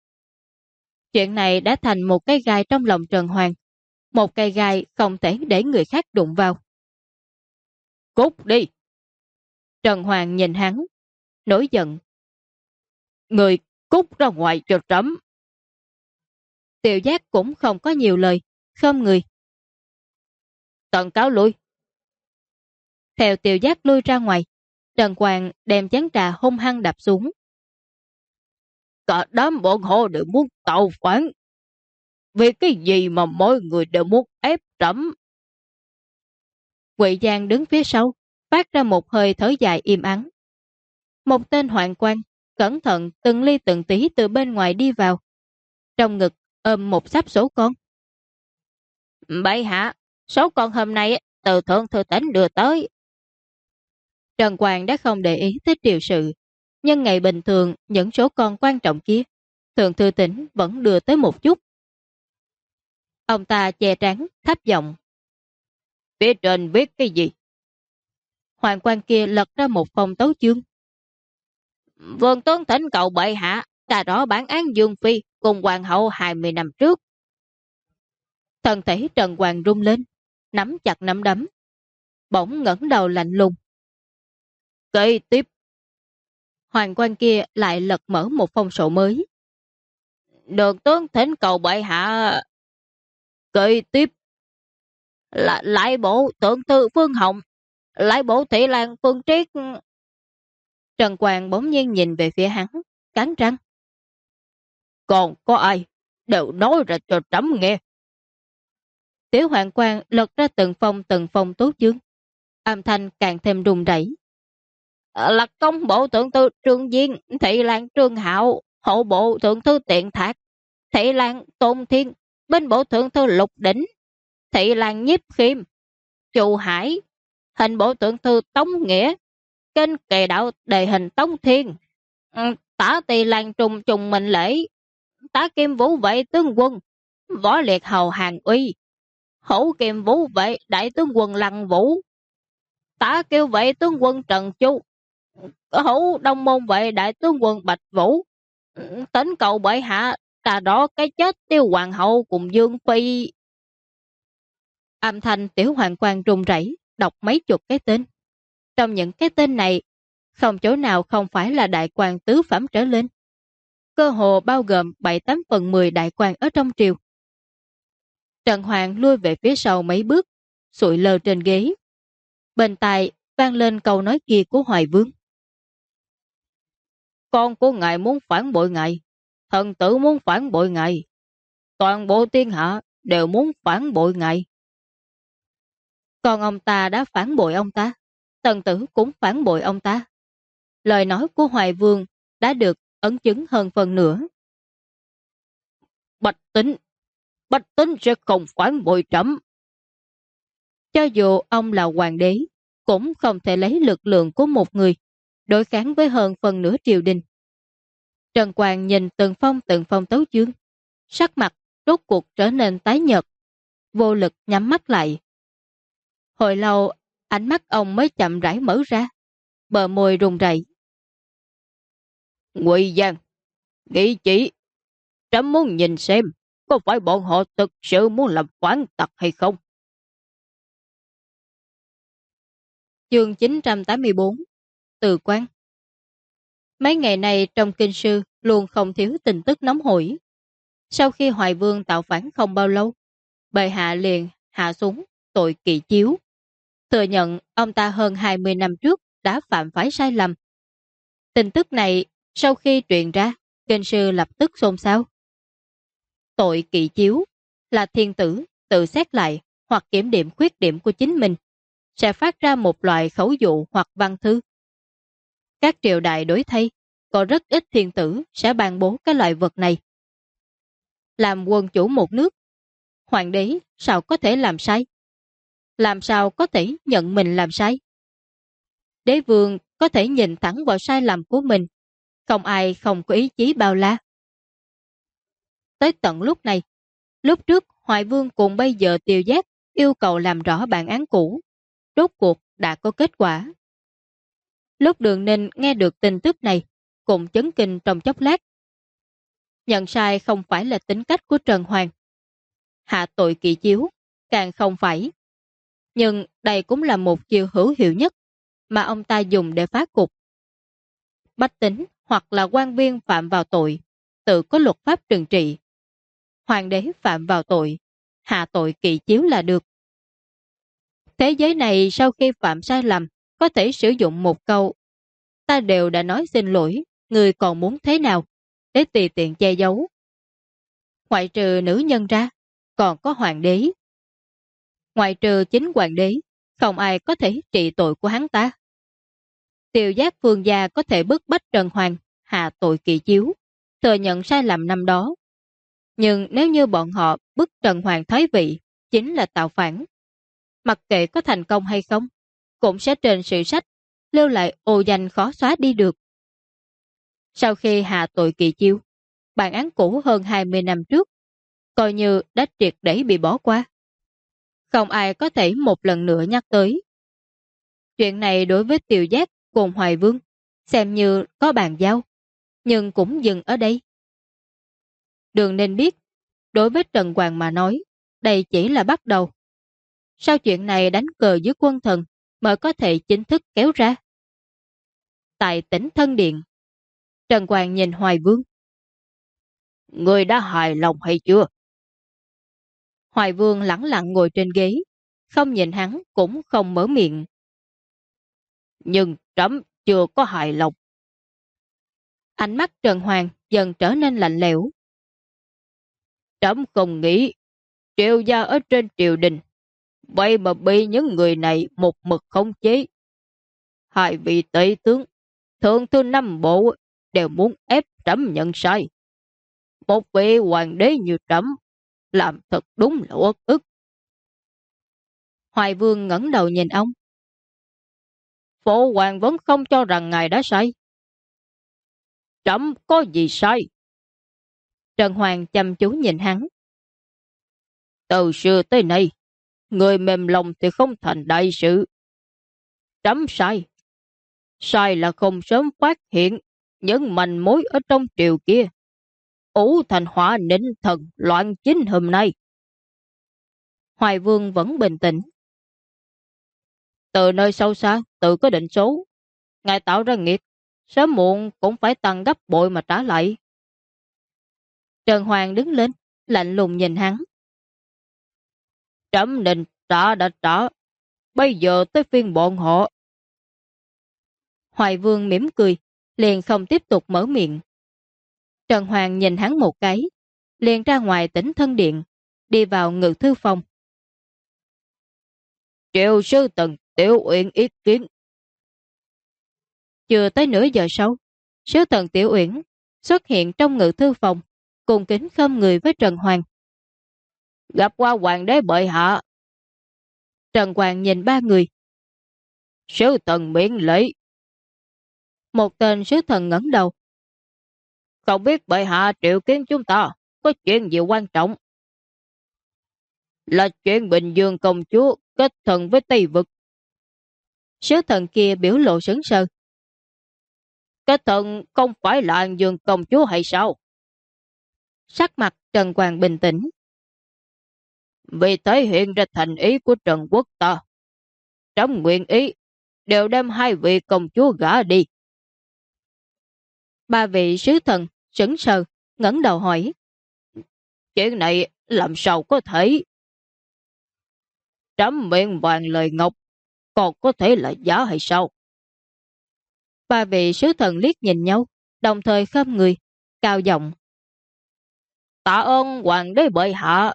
Chuyện này đã thành một cái gai trong lòng Trần Hoàng, một cây gai không thể để người khác đụng vào. Cút đi! Trần Hoàng nhìn hắn, nổi giận. Người cút ra ngoài cho trẫm. Tiêu Giác cũng không có nhiều lời, không người. Tần cáo lui. Theo Tiêu Giác lui ra ngoài, Trần Hoàng đem chén trà hung hăng đập xuống. Cả đám bọn họ đều muốn tạo phản. Vì cái gì mà mỗi người đều muốn ép trẫm? Quỷ Giang đứng phía sau, phát ra một hơi thở dài im ắng. Một tên hoạn quan, cẩn thận từng ly từng tí từ bên ngoài đi vào. Trong ngực ôm một sắp số con. Bậy hạ, số con hôm nay từ thượng thư tỉnh đưa tới. Trần Hoàng đã không để ý tới triều sự, nhưng ngày bình thường những số con quan trọng kia, thượng thư tỉnh vẫn đưa tới một chút. Ông ta che trán, thấp giọng. Phía trên viết cái gì? Hoàng quan kia lật ra một phong tấu chương. Vương tướng thỉnh cầu bệ hạ, ta rõ bản án Dương Phi cùng hoàng hậu 20 năm trước. Thân thể Trần Hoàng rung lên, nắm chặt nắm đấm. Bỗng ngẩng đầu lạnh lùng. Kế tiếp. Hoàng quan kia lại lật mở một phong sổ mới. Đường tướng thỉnh cầu bệ hạ. Kế tiếp. Lại bộ thượng thư Phương Hồng. Lại bộ thị lang Phương Triết. Trần Hoàng bỗng nhiên nhìn về phía hắn, cắn răng. Còn có ai? Đều nói ra cho trẫm nghe. Tiểu hoàng quan lật ra từng phong tố chương. Âm thanh càng thêm rung rẩy. Lạc công bộ thượng thư Trương Diên, thị lang Trương Hạo, hậu bộ thượng thư Tiện Thạc, thị lang Tôn Thiên, bên bộ thượng thư Lục Đỉnh, thị lang Nhiếp Khiêm, Chu Hải, hình bộ thượng thư Tống Nghĩa, kênh kề đạo đề hình Tống Thiên, tả tỳ lang Trùng Trùng Mệnh Lễ, tả Kim Vũ vệ tướng quân, võ liệt hầu Hàng Uy, hữu Kim Vũ vệ đại tướng quân Lăng Vũ, tả Kiêu vệ tướng quân Trần Chu, hữu Đông môn vệ đại tướng quân Bạch Vũ. Tính cầu bệ hạ, ta đó cái chết Tiêu hoàng hậu cùng Dương Phi. Âm thanh tiểu hoàng quan run rẩy, đọc mấy chục cái tên. Trong những cái tên này, không chỗ nào không phải là đại quan tứ phẩm trở lên. Cơ hồ bao gồm 7/8/10 đại quan ở trong triều. Trần Hoàng lui về phía sau mấy bước, sụi lơ trên ghế. Bên tai vang lên câu nói kia của Hoài Vương. Con của ngài muốn phản bội ngài, thần tử muốn phản bội ngài, toàn bộ thiên hạ đều muốn phản bội ngài. Còn ông ta đã phản bội ông ta, thần tử cũng phản bội ông ta. Lời nói của Hoài Vương đã được ấn chứng hơn phần nữa. Bách Tính sẽ không phản bội trẫm. Cho dù ông là hoàng đế, cũng không thể lấy lực lượng của một người đối kháng với hơn phần nửa triều đình. Trần Quang nhìn từng phong tấu chương, sắc mặt rốt cuộc trở nên tái nhợt, vô lực nhắm mắt lại. Hồi lâu, ánh mắt ông mới chậm rãi mở ra, bờ môi run rẩy. Ngụy Giang, nghĩ chỉ, trẫm muốn nhìn xem, có phải bọn họ thực sự muốn làm phản tặc hay không? Chương 984 Từ Quan. Mấy ngày này trong kinh sư luôn không thiếu tin tức nóng hổi. Sau khi Hoài Vương tạo phản không bao lâu, bệ hạ liền hạ xuống tội kỵ chiếu, thừa nhận ông ta hơn 20 năm trước đã phạm phải sai lầm. Tin tức này sau khi truyền ra, kinh sư lập tức xôn xao. Tội kỵ chiếu là thiên tử tự xét lại hoặc kiểm điểm khuyết điểm của chính mình, sẽ phát ra một loại khẩu dụ hoặc văn thư. Các triều đại đối thay, có rất ít thiên tử sẽ ban bố cái loại vật này. Làm quân chủ một nước, hoàng đế sao có thể làm sai? Làm sao có thể nhận mình làm sai? Đế vương có thể nhìn thẳng vào sai lầm của mình, không ai không có ý chí bao la. Tới tận lúc này, lúc trước Hoài Vương cùng bây giờ Tiều Giác yêu cầu làm rõ bản án cũ, rốt cuộc đã có kết quả. Lúc Đường Ninh nghe được tin tức này, cũng chấn kinh trong chốc lát. Nhận sai không phải là tính cách của Trần Hoàng. Hạ tội kỵ chiếu, càng không phải. Nhưng đây cũng là một chiêu hữu hiệu nhất mà ông ta dùng để phá cục. Bách tính hoặc là quan viên phạm vào tội, tự có luật pháp trừng trị. Hoàng đế phạm vào tội, hạ tội kỵ chiếu là được. Thế giới này sau khi phạm sai lầm, có thể sử dụng một câu: ta đều đã nói xin lỗi, người còn muốn thế nào, để tùy tiện che giấu. Ngoại trừ nữ nhân ra, còn có hoàng đế. Ngoại trừ chính hoàng đế, không ai có thể trị tội của hắn ta. Tiều Giác Vương gia có thể bức bách Trần Hoàng hạ tội kỵ chiếu, thừa nhận sai lầm năm đó. Nhưng nếu như bọn họ bức Trần Hoàng thoái vị, chính là tạo phản. Mặc kệ có thành công hay không, cũng sẽ trên sử sách lưu lại ô danh khó xóa đi được. Sau khi hạ tội kỵ chiếu, bản án cũ hơn 20 năm trước, coi như đã triệt để bị bỏ qua. Không ai có thể một lần nữa nhắc tới. Chuyện này đối với Tiều Giác cùng Hoài Vương xem như có bàn giao, nhưng cũng dừng ở đây. Đường nên biết, đối với Trần Hoàng mà nói, đây chỉ là bắt đầu. Sau chuyện này đánh cờ dưới quân thần mới có thể chính thức kéo ra. Tại tỉnh Thân Điện, Trần Hoàng nhìn Hoài Vương. Người đã hài lòng hay chưa? Hoài Vương lẳng lặng ngồi trên ghế, không nhìn hắn cũng không mở miệng. Nhưng trẫm chưa có hài lòng. Ánh mắt Trần Hoàng dần trở nên lạnh lẽo. Trẫm không nghĩ triều gia ở trên triều đình, vậy mà bị những người này một mực khống chế. Hai vị tể tướng, thượng thư năm bộ đều muốn ép trẫm nhận sai. Một vị hoàng đế như trẫm làm thật đúng là uất ức. Hoài Vương ngẩng đầu nhìn ông. Phụ hoàng vẫn không cho rằng ngài đã sai. Trẫm có gì sai? Trần Hoàng chăm chú nhìn hắn. Từ xưa tới nay, người mềm lòng thì không thành đại sự. Trẫm sai. Sai là không sớm phát hiện những manh mối ở trong triều kia, ủ thành họa ninh thần loạn chính hôm nay. Hoài Vương vẫn bình tĩnh. Từ nơi sâu xa tự có định số. Ngài tạo ra nghiệt, sớm muộn cũng phải tăng gấp bội mà trả lại. Trần Hoàng đứng lên, lạnh lùng nhìn hắn. Trẫm định trả đã trả, bây giờ tới phiên bọn họ. Hoài Vương mỉm cười, liền không tiếp tục mở miệng. Trần Hoàng nhìn hắn một cái, liền ra ngoài tỉnh Thân Điện, đi vào ngự thư phòng. Triệu sư Tần Tiểu Uyển ý kiến. Chưa tới nửa giờ sau, sứ Tần Tiểu Uyển xuất hiện trong ngự thư phòng, cùng kính khom người với Trần Hoàng. Gặp qua hoàng đế bệ hạ. Trần Hoàng nhìn ba người. Sứ thần miễn lễ. Một tên sứ thần ngẩng đầu. Không biết bệ hạ triệu kiến chúng ta có chuyện gì quan trọng? Là chuyện Bình Dương công chúa kết thần với Tây Vực. Sứ thần kia biểu lộ sững sờ. Kết thần không phải là An Dương công chúa hay sao? Sắc mặt Trần Hoàng bình tĩnh. Vì thể hiện ra thành ý của Trần Quốc ta, trong nguyện ý đều đem hai vị công chúa gả đi. Ba vị sứ thần sững sờ ngẩng đầu hỏi. Chuyện này làm sao có thể? Trẫm miệng vàng lời ngọc, còn có thể là giả hay sao? Ba vị sứ thần liếc nhìn nhau, đồng thời khom người, cao giọng. Tạ ơn hoàng đế bệ hạ.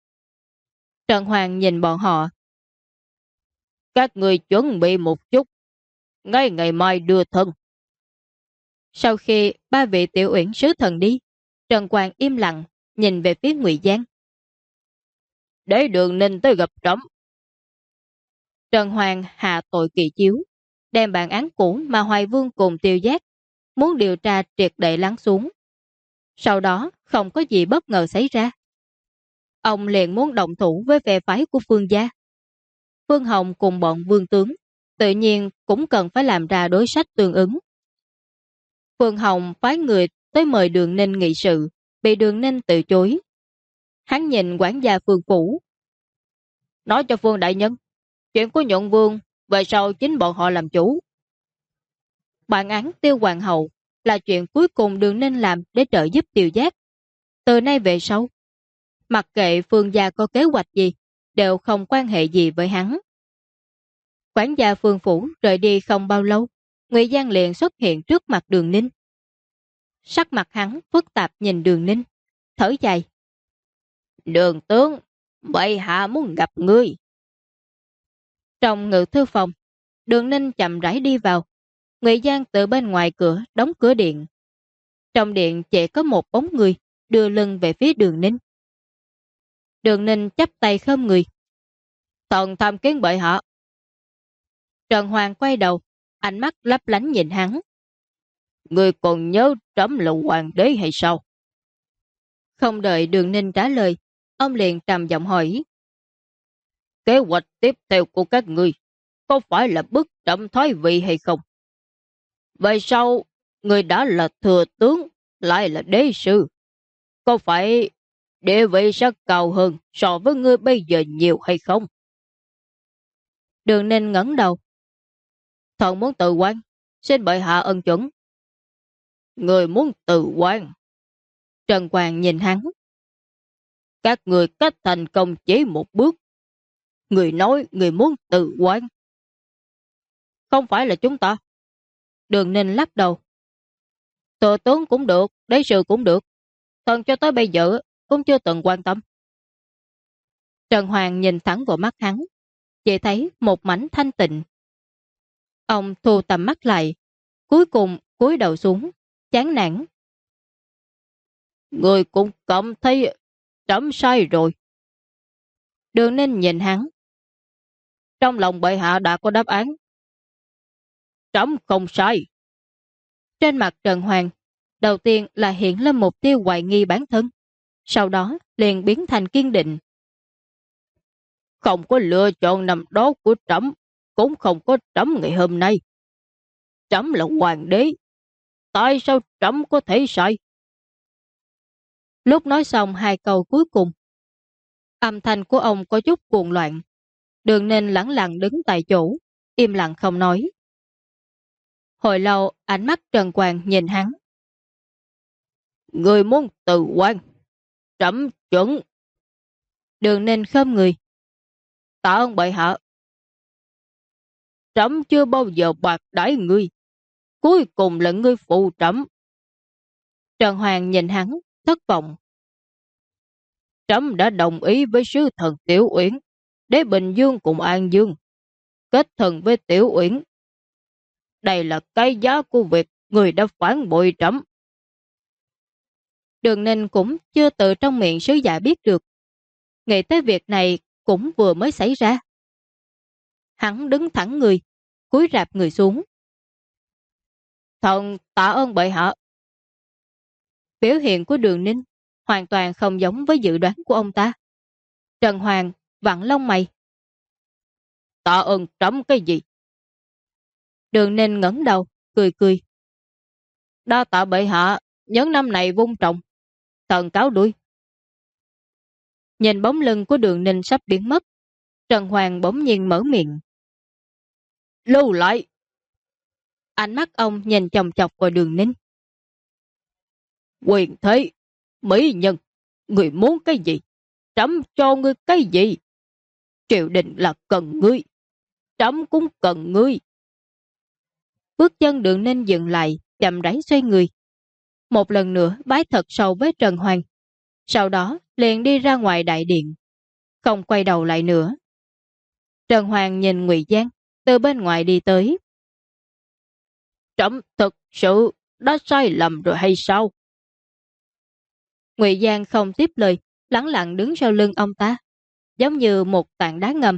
Trần Hoàng nhìn bọn họ. Các người chuẩn bị một chút, ngay ngày mai đưa thân. Sau khi ba vị tiểu uyển sứ thần đi, Trần Hoàng im lặng, nhìn về phía Ngụy Giang. Để Đường Ninh tới gặp trẫm. Trần Hoàng hạ tội kỳ chiếu, đem bản án cũ mà Hoài Vương cùng Tiêu Giác muốn điều tra triệt để lắng xuống. Sau đó không có gì bất ngờ xảy ra. Ông liền muốn động thủ với phe phái của Phương gia. Phương Hồng cùng bọn vương tướng tự nhiên cũng cần phải làm ra đối sách tương ứng. Phương Hồng phái người tới mời Đường Ninh nghị sự, bị Đường Ninh từ chối. Hắn nhìn quản gia Phương Phủ. Nói cho Phương đại nhân, chuyện của Nhuận Vương về sau chính bọn họ làm chủ. Bản án Tiêu Hoàng hậu là chuyện cuối cùng Đường Ninh làm để trợ giúp Tiêu Giác. Từ nay về sau, mặc kệ Phương gia có kế hoạch gì, đều không quan hệ gì với hắn. Quản gia Phương Phủ rời đi không bao lâu, Ngụy Giang liền xuất hiện trước mặt Đường Ninh. Sắc mặt hắn phức tạp nhìn Đường Ninh, thở dài. Đường tướng, bệ hạ muốn gặp ngươi. Trong ngự thư phòng, Đường Ninh chậm rãi đi vào. Ngụy Giang từ bên ngoài cửa đóng cửa điện. Trong điện chỉ có một bóng người đưa lưng về phía Đường Ninh. Đường Ninh chắp tay khom người. Thần tham kiến bệ hạ. Trần Hoàng quay đầu, ánh mắt lấp lánh nhìn hắn. Người còn nhớ trẫm là hoàng đế hay sao? Không đợi Đường Ninh trả lời, ông liền trầm giọng hỏi. Kế hoạch tiếp theo của các ngươi có phải là bức trẫm thoái vị hay không? Về sau, người đã là thừa tướng, lại là đế sư. Có phải địa vị sẽ cao hơn so với ngươi bây giờ nhiều hay không? Đường Ninh ngẩng đầu. Thần muốn tự quan, xin bệ hạ ân chuẩn. Người muốn tự quan? Trần Hoàng nhìn hắn. Các người cách thành công chỉ một bước. Người nói người muốn tự quan. Không phải là chúng ta. Đường Ninh lắc đầu. Thừa tướng cũng được, đế sư cũng được. Thần cho tới bây giờ cũng chưa từng quan tâm. Trần Hoàng nhìn thẳng vào mắt hắn, chỉ thấy một mảnh thanh tịnh. Ông thu tầm mắt lại, cuối cùng cúi đầu xuống, chán nản. Người cũng cảm thấy trẫm sai rồi. Đường Ninh nhìn hắn. Trong lòng bệ hạ đã có đáp án. Trẫm không sai. Trên mặt Trần Hoàng, đầu tiên là hiện lên một tia hoài nghi bản thân, sau đó liền biến thành kiên định. Không có lựa chọn năm đó của trẫm, cũng không có trẫm ngày hôm nay. Trẫm là hoàng đế, tại sao trẫm có thể sai? Lúc nói xong hai câu cuối cùng, âm thanh của ông có chút cuồng loạn. Đường Ninh lẳng lặng đứng tại chỗ, im lặng không nói. Hồi lâu ánh mắt Trần Hoàng nhìn hắn. Người muốn từ quan, trẫm chuẩn. Đường Ninh khom người. Tạ ơn bệ hạ. Trẫm chưa bao giờ bạc đãi ngươi, cuối cùng là ngươi phụ trẫm. Trần Hoàng nhìn hắn, thất vọng. Trẫm đã đồng ý với sứ thần Tiểu Uyển để Bình Dương cùng An Dương kết thần với Tiểu Uyển. Đây là cái giá của việc người đã phản bội trẫm. Đường Ninh cũng chưa từ trong miệng sứ giả biết được. Nghĩ tới việc này cũng vừa mới xảy ra. Hắn đứng thẳng người, cúi rạp người xuống. Thần tạ ơn bệ hạ. Biểu hiện của Đường Ninh hoàn toàn không giống với dự đoán của ông ta. Trần Hoàng vặn lông mày. Tạ ơn trẫm cái gì? Đường Ninh ngẩng đầu, cười cười. Đa tạ bệ hạ, nhấn năm này vung trọng. Thần cáo đuôi. Nhìn bóng lưng của Đường Ninh sắp biến mất, Trần Hoàng bỗng nhiên mở miệng. Lưu lại! Ánh mắt ông nhìn chòng chọc vào Đường Ninh. Quyền thế, mỹ nhân, người muốn cái gì? Trẫm cho ngươi cái gì? Triều đình là cần ngươi, trẫm cũng cần ngươi. Bước chân Đường Ninh dừng lại, chậm rãi xoay người. Một lần nữa bái thật sâu với Trần Hoàng. Sau đó liền đi ra ngoài đại điện, không quay đầu lại nữa. Trần Hoàng nhìn Ngụy Giang từ bên ngoài đi tới. Trẫm thực sự đã sai lầm rồi hay sao? Ngụy Giang không tiếp lời, lẳng lặng đứng sau lưng ông ta, giống như một tảng đá ngầm.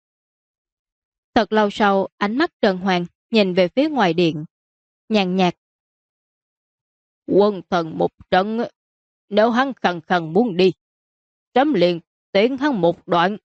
Thật lâu sau, ánh mắt Trần Hoàng nhìn về phía ngoài điện, nhàn nhạt. Quân thần một trận, nếu hắn khăng khăng muốn đi, trẫm liền tiễn hắn một đoạn.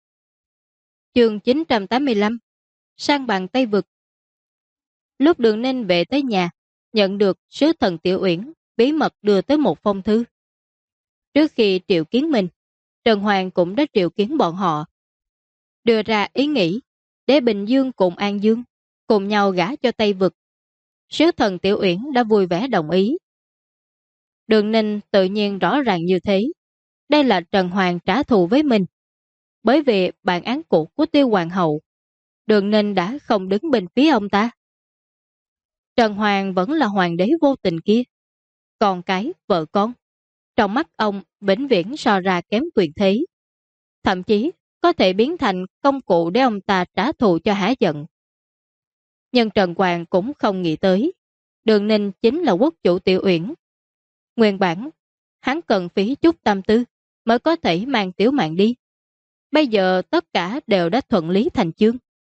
Chương 985 Sang bằng Tây Vực. Lúc Đường Ninh về tới nhà, nhận được sứ thần Tiểu Uyển bí mật đưa tới một phong thư. Trước khi triệu kiến mình, Trần Hoàng cũng đã triệu kiến bọn họ, đưa ra ý nghĩ để Bình Dương cùng An Dương cùng nhau gả cho Tây Vực. Sứ thần Tiểu Uyển đã vui vẻ đồng ý. Đường Ninh tự nhiên rõ ràng như thế. Đây là Trần Hoàng trả thù với mình. Bởi vì bản án cũ của Tiêu Hoàng hậu, Đường Ninh đã không đứng bên phía ông ta. Trần Hoàng vẫn là hoàng đế vô tình kia. Còn cái vợ con, trong mắt ông vĩnh viễn so ra kém quyền thế. Thậm chí có thể biến thành công cụ để ông ta trả thù cho hả giận. Nhưng Trần Hoàng cũng không nghĩ tới, Đường Ninh chính là quốc chủ Tiểu Uyển. Nguyên bản, hắn cần phí chút tâm tư mới có thể mang Tiểu Mạn đi. Bây giờ tất cả đều đã thuận lý thành chương.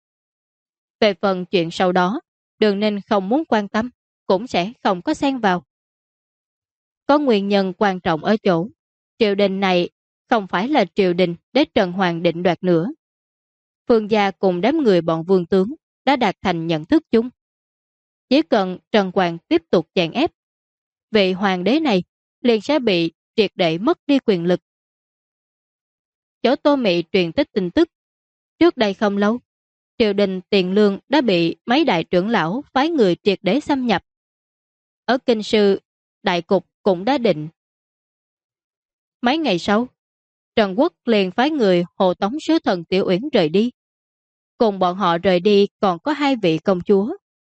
Về phần chuyện sau đó, Đường Ninh không muốn quan tâm, cũng sẽ không có xen vào. Có nguyên nhân quan trọng ở chỗ, triều đình này không phải là triều đình để Trần Hoàng định đoạt nữa. Phương gia cùng đám người bọn vương tướng đã đạt thành nhận thức chung. Chỉ cần Trần Hoàng tiếp tục chèn ép, vị hoàng đế này liền sẽ bị triệt để mất đi quyền lực. Chỗ Tô Mị truyền tích tin tức. Trước đây không lâu, triều đình Tiền Lương đã bị mấy đại trưởng lão phái người triệt để xâm nhập. Ở Kinh Sư, đại cục cũng đã định. Mấy ngày sau, Trần Quốc liền phái người hộ tống sứ thần Tiểu Uyển rời đi. Cùng bọn họ rời đi còn có hai vị công chúa.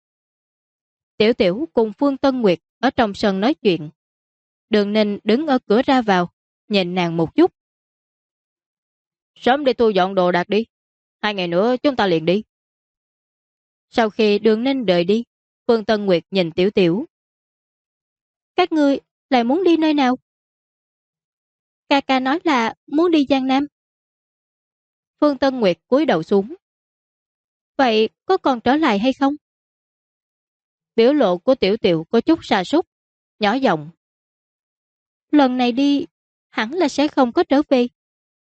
Tiểu Tiểu cùng Phương Tân Nguyệt ở trong sân nói chuyện. Đường Ninh đứng ở cửa ra vào, nhìn nàng một chút. Sớm đi thu dọn đồ đạc đi. 2 ngày nữa chúng ta liền đi. Sau khi Đường Ninh rời đi, Phương Tân Nguyệt nhìn Tiểu Tiểu. Các ngươi lại muốn đi nơi nào? Ca ca nói là muốn đi Giang Nam. Phương Tân Nguyệt cúi đầu xuống. Vậy có còn trở lại hay không? Biểu lộ của Tiểu Tiểu có chút sa sút, nhỏ giọng. Lần này đi, hẳn là sẽ không có trở về.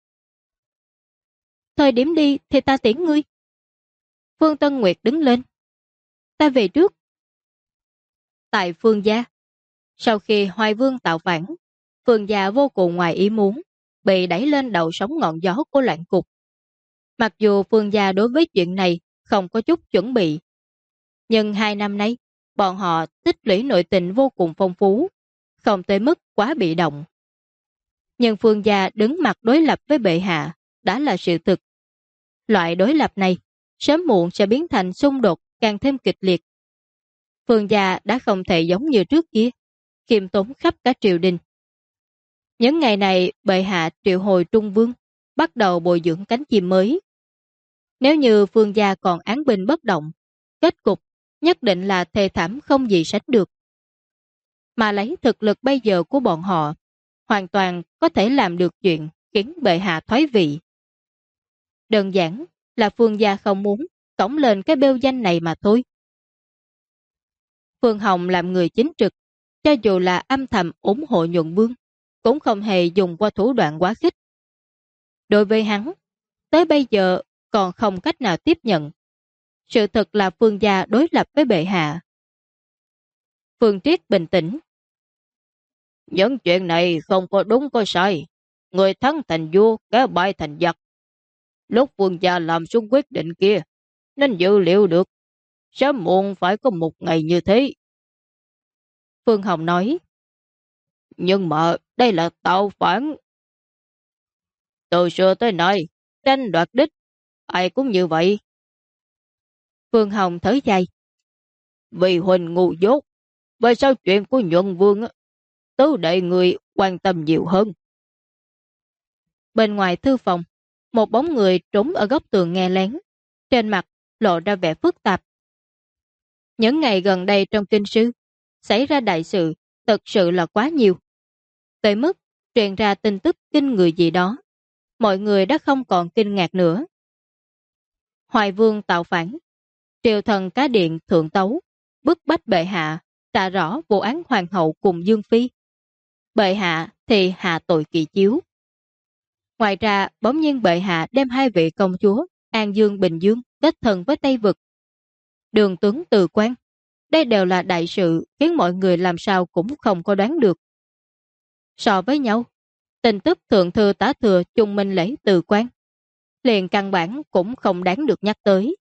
Thời điểm đi thì ta tiễn ngươi. Phương Tân Nguyệt đứng lên. Ta về trước. Tại Phương gia, sau khi Hoài Vương tạo phản, Phương gia vô cùng ngoài ý muốn, bị đẩy lên đầu sóng ngọn gió của loạn cục. Mặc dù Phương gia đối với chuyện này không có chút chuẩn bị, nhưng 2 năm nay, bọn họ tích lũy nội tình vô cùng phong phú, không tới mức quá bị động. Nhưng Phương gia đứng mặt đối lập với bệ hạ đã là sự thực. Loại đối lập này sớm muộn sẽ biến thành xung đột càng thêm kịch liệt. Phương gia đã không thể giống như trước kia, kiềm tốn khắp cả triều đình. Những ngày này bệ hạ triệu hồi Trung Vương, bắt đầu bồi dưỡng cánh chim mới. Nếu như Phương gia còn án binh bất động, kết cục nhất định là thê thảm không gì sánh được. mà lấy thực lực bây giờ của bọn họ, hoàn toàn có thể làm được chuyện khiến bệ hạ thoái vị. Đơn giản là Phương gia không muốn cõng lên cái bêu danh này mà thôi. Phương Hồng làm người chính trực, cho dù là âm thầm ủng hộ Nhuận Vương, cũng không hề dùng qua thủ đoạn quá khích. Đối với hắn, tới bây giờ còn không cách nào tiếp nhận. Sự thật là Phương gia đối lập với bệ hạ. Phương Triết bình tĩnh. Những chuyện này không có đúng có sai. Người thắng thành vua, kẻ bại thành giặc. Lúc Phương gia làm xuống quyết định kia, nên dự liệu được sớm muộn phải có một ngày như thế. Phương Hồng nói. Nhưng mà đây là tạo phản. Từ xưa tới nay, tranh đoạt đích, ai cũng như vậy. Phương Hồng thở dài. Vì huynh ngu dốt, bởi sao chuyện của Nhuận Vương tứ đệ người quan tâm nhiều hơn. Bên ngoài thư phòng, một bóng người trốn ở góc tường nghe lén, trên mặt lộ ra vẻ phức tạp. Những ngày gần đây trong kinh sư, xảy ra đại sự thật sự là quá nhiều. Tới mức truyền ra tin tức kinh người gì đó, mọi người đã không còn kinh ngạc nữa. Hoài Vương tạo phản, triều thần cá điện thượng tấu, bức bách bệ hạ, trả rõ vụ án hoàng hậu cùng Dương Phi. Bệ hạ thì hạ tội kỳ chiếu. Ngoài ra, bỗng nhiên bệ hạ đem hai vị công chúa An Dương Bình Dương kết thân với Tây Vực. Đường Tuấn từ quan, đây đều là đại sự khiến mọi người làm sao cũng không có đoán được. So với nhau, tin tức thượng thư tá thừa chung minh lễ từ quan, liền căn bản cũng không đáng được nhắc tới.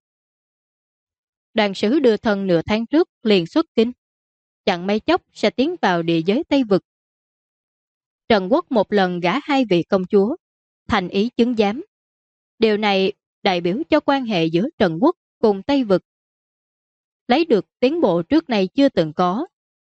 Đoàn sứ đưa thân nửa tháng trước liền xuất kinh, chẳng mấy chốc sẽ tiến vào địa giới Tây Vực. Trần Quốc một lần gả hai vị công chúa, thành ý chứng giám. Điều này đại biểu cho quan hệ giữa Trần Quốc cùng Tây Vực lấy được tiến bộ trước này chưa từng có.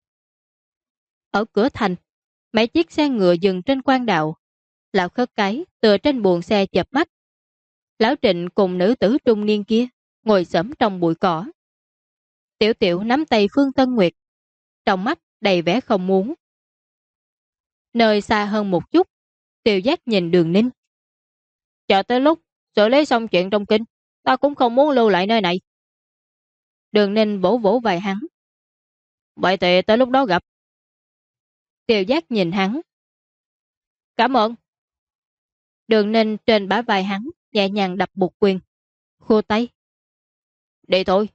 Ở cửa thành, mấy chiếc xe ngựa dừng trên quan đạo. Lão Khất Cái tựa trên buồng xe chợp mắt. Lão Trịnh cùng nữ tử trung niên kia ngồi xổm trong bụi cỏ. Tiểu Tiểu nắm tay Phương Tân Nguyệt, trong mắt đầy vẻ không muốn. Nơi xa hơn một chút, Tiêu Giác nhìn Đường Ninh. Chờ tới lúc xử lý xong chuyện trong kinh, ta cũng không muốn lưu lại nơi này. Đường Ninh vỗ vỗ vai hắn. Vậy thì tới lúc đó gặp. Tiêu Giác nhìn hắn. Cảm ơn. Đường Ninh trên bả vai hắn nhẹ nhàng đập một quyền, khô tay. Đi thôi.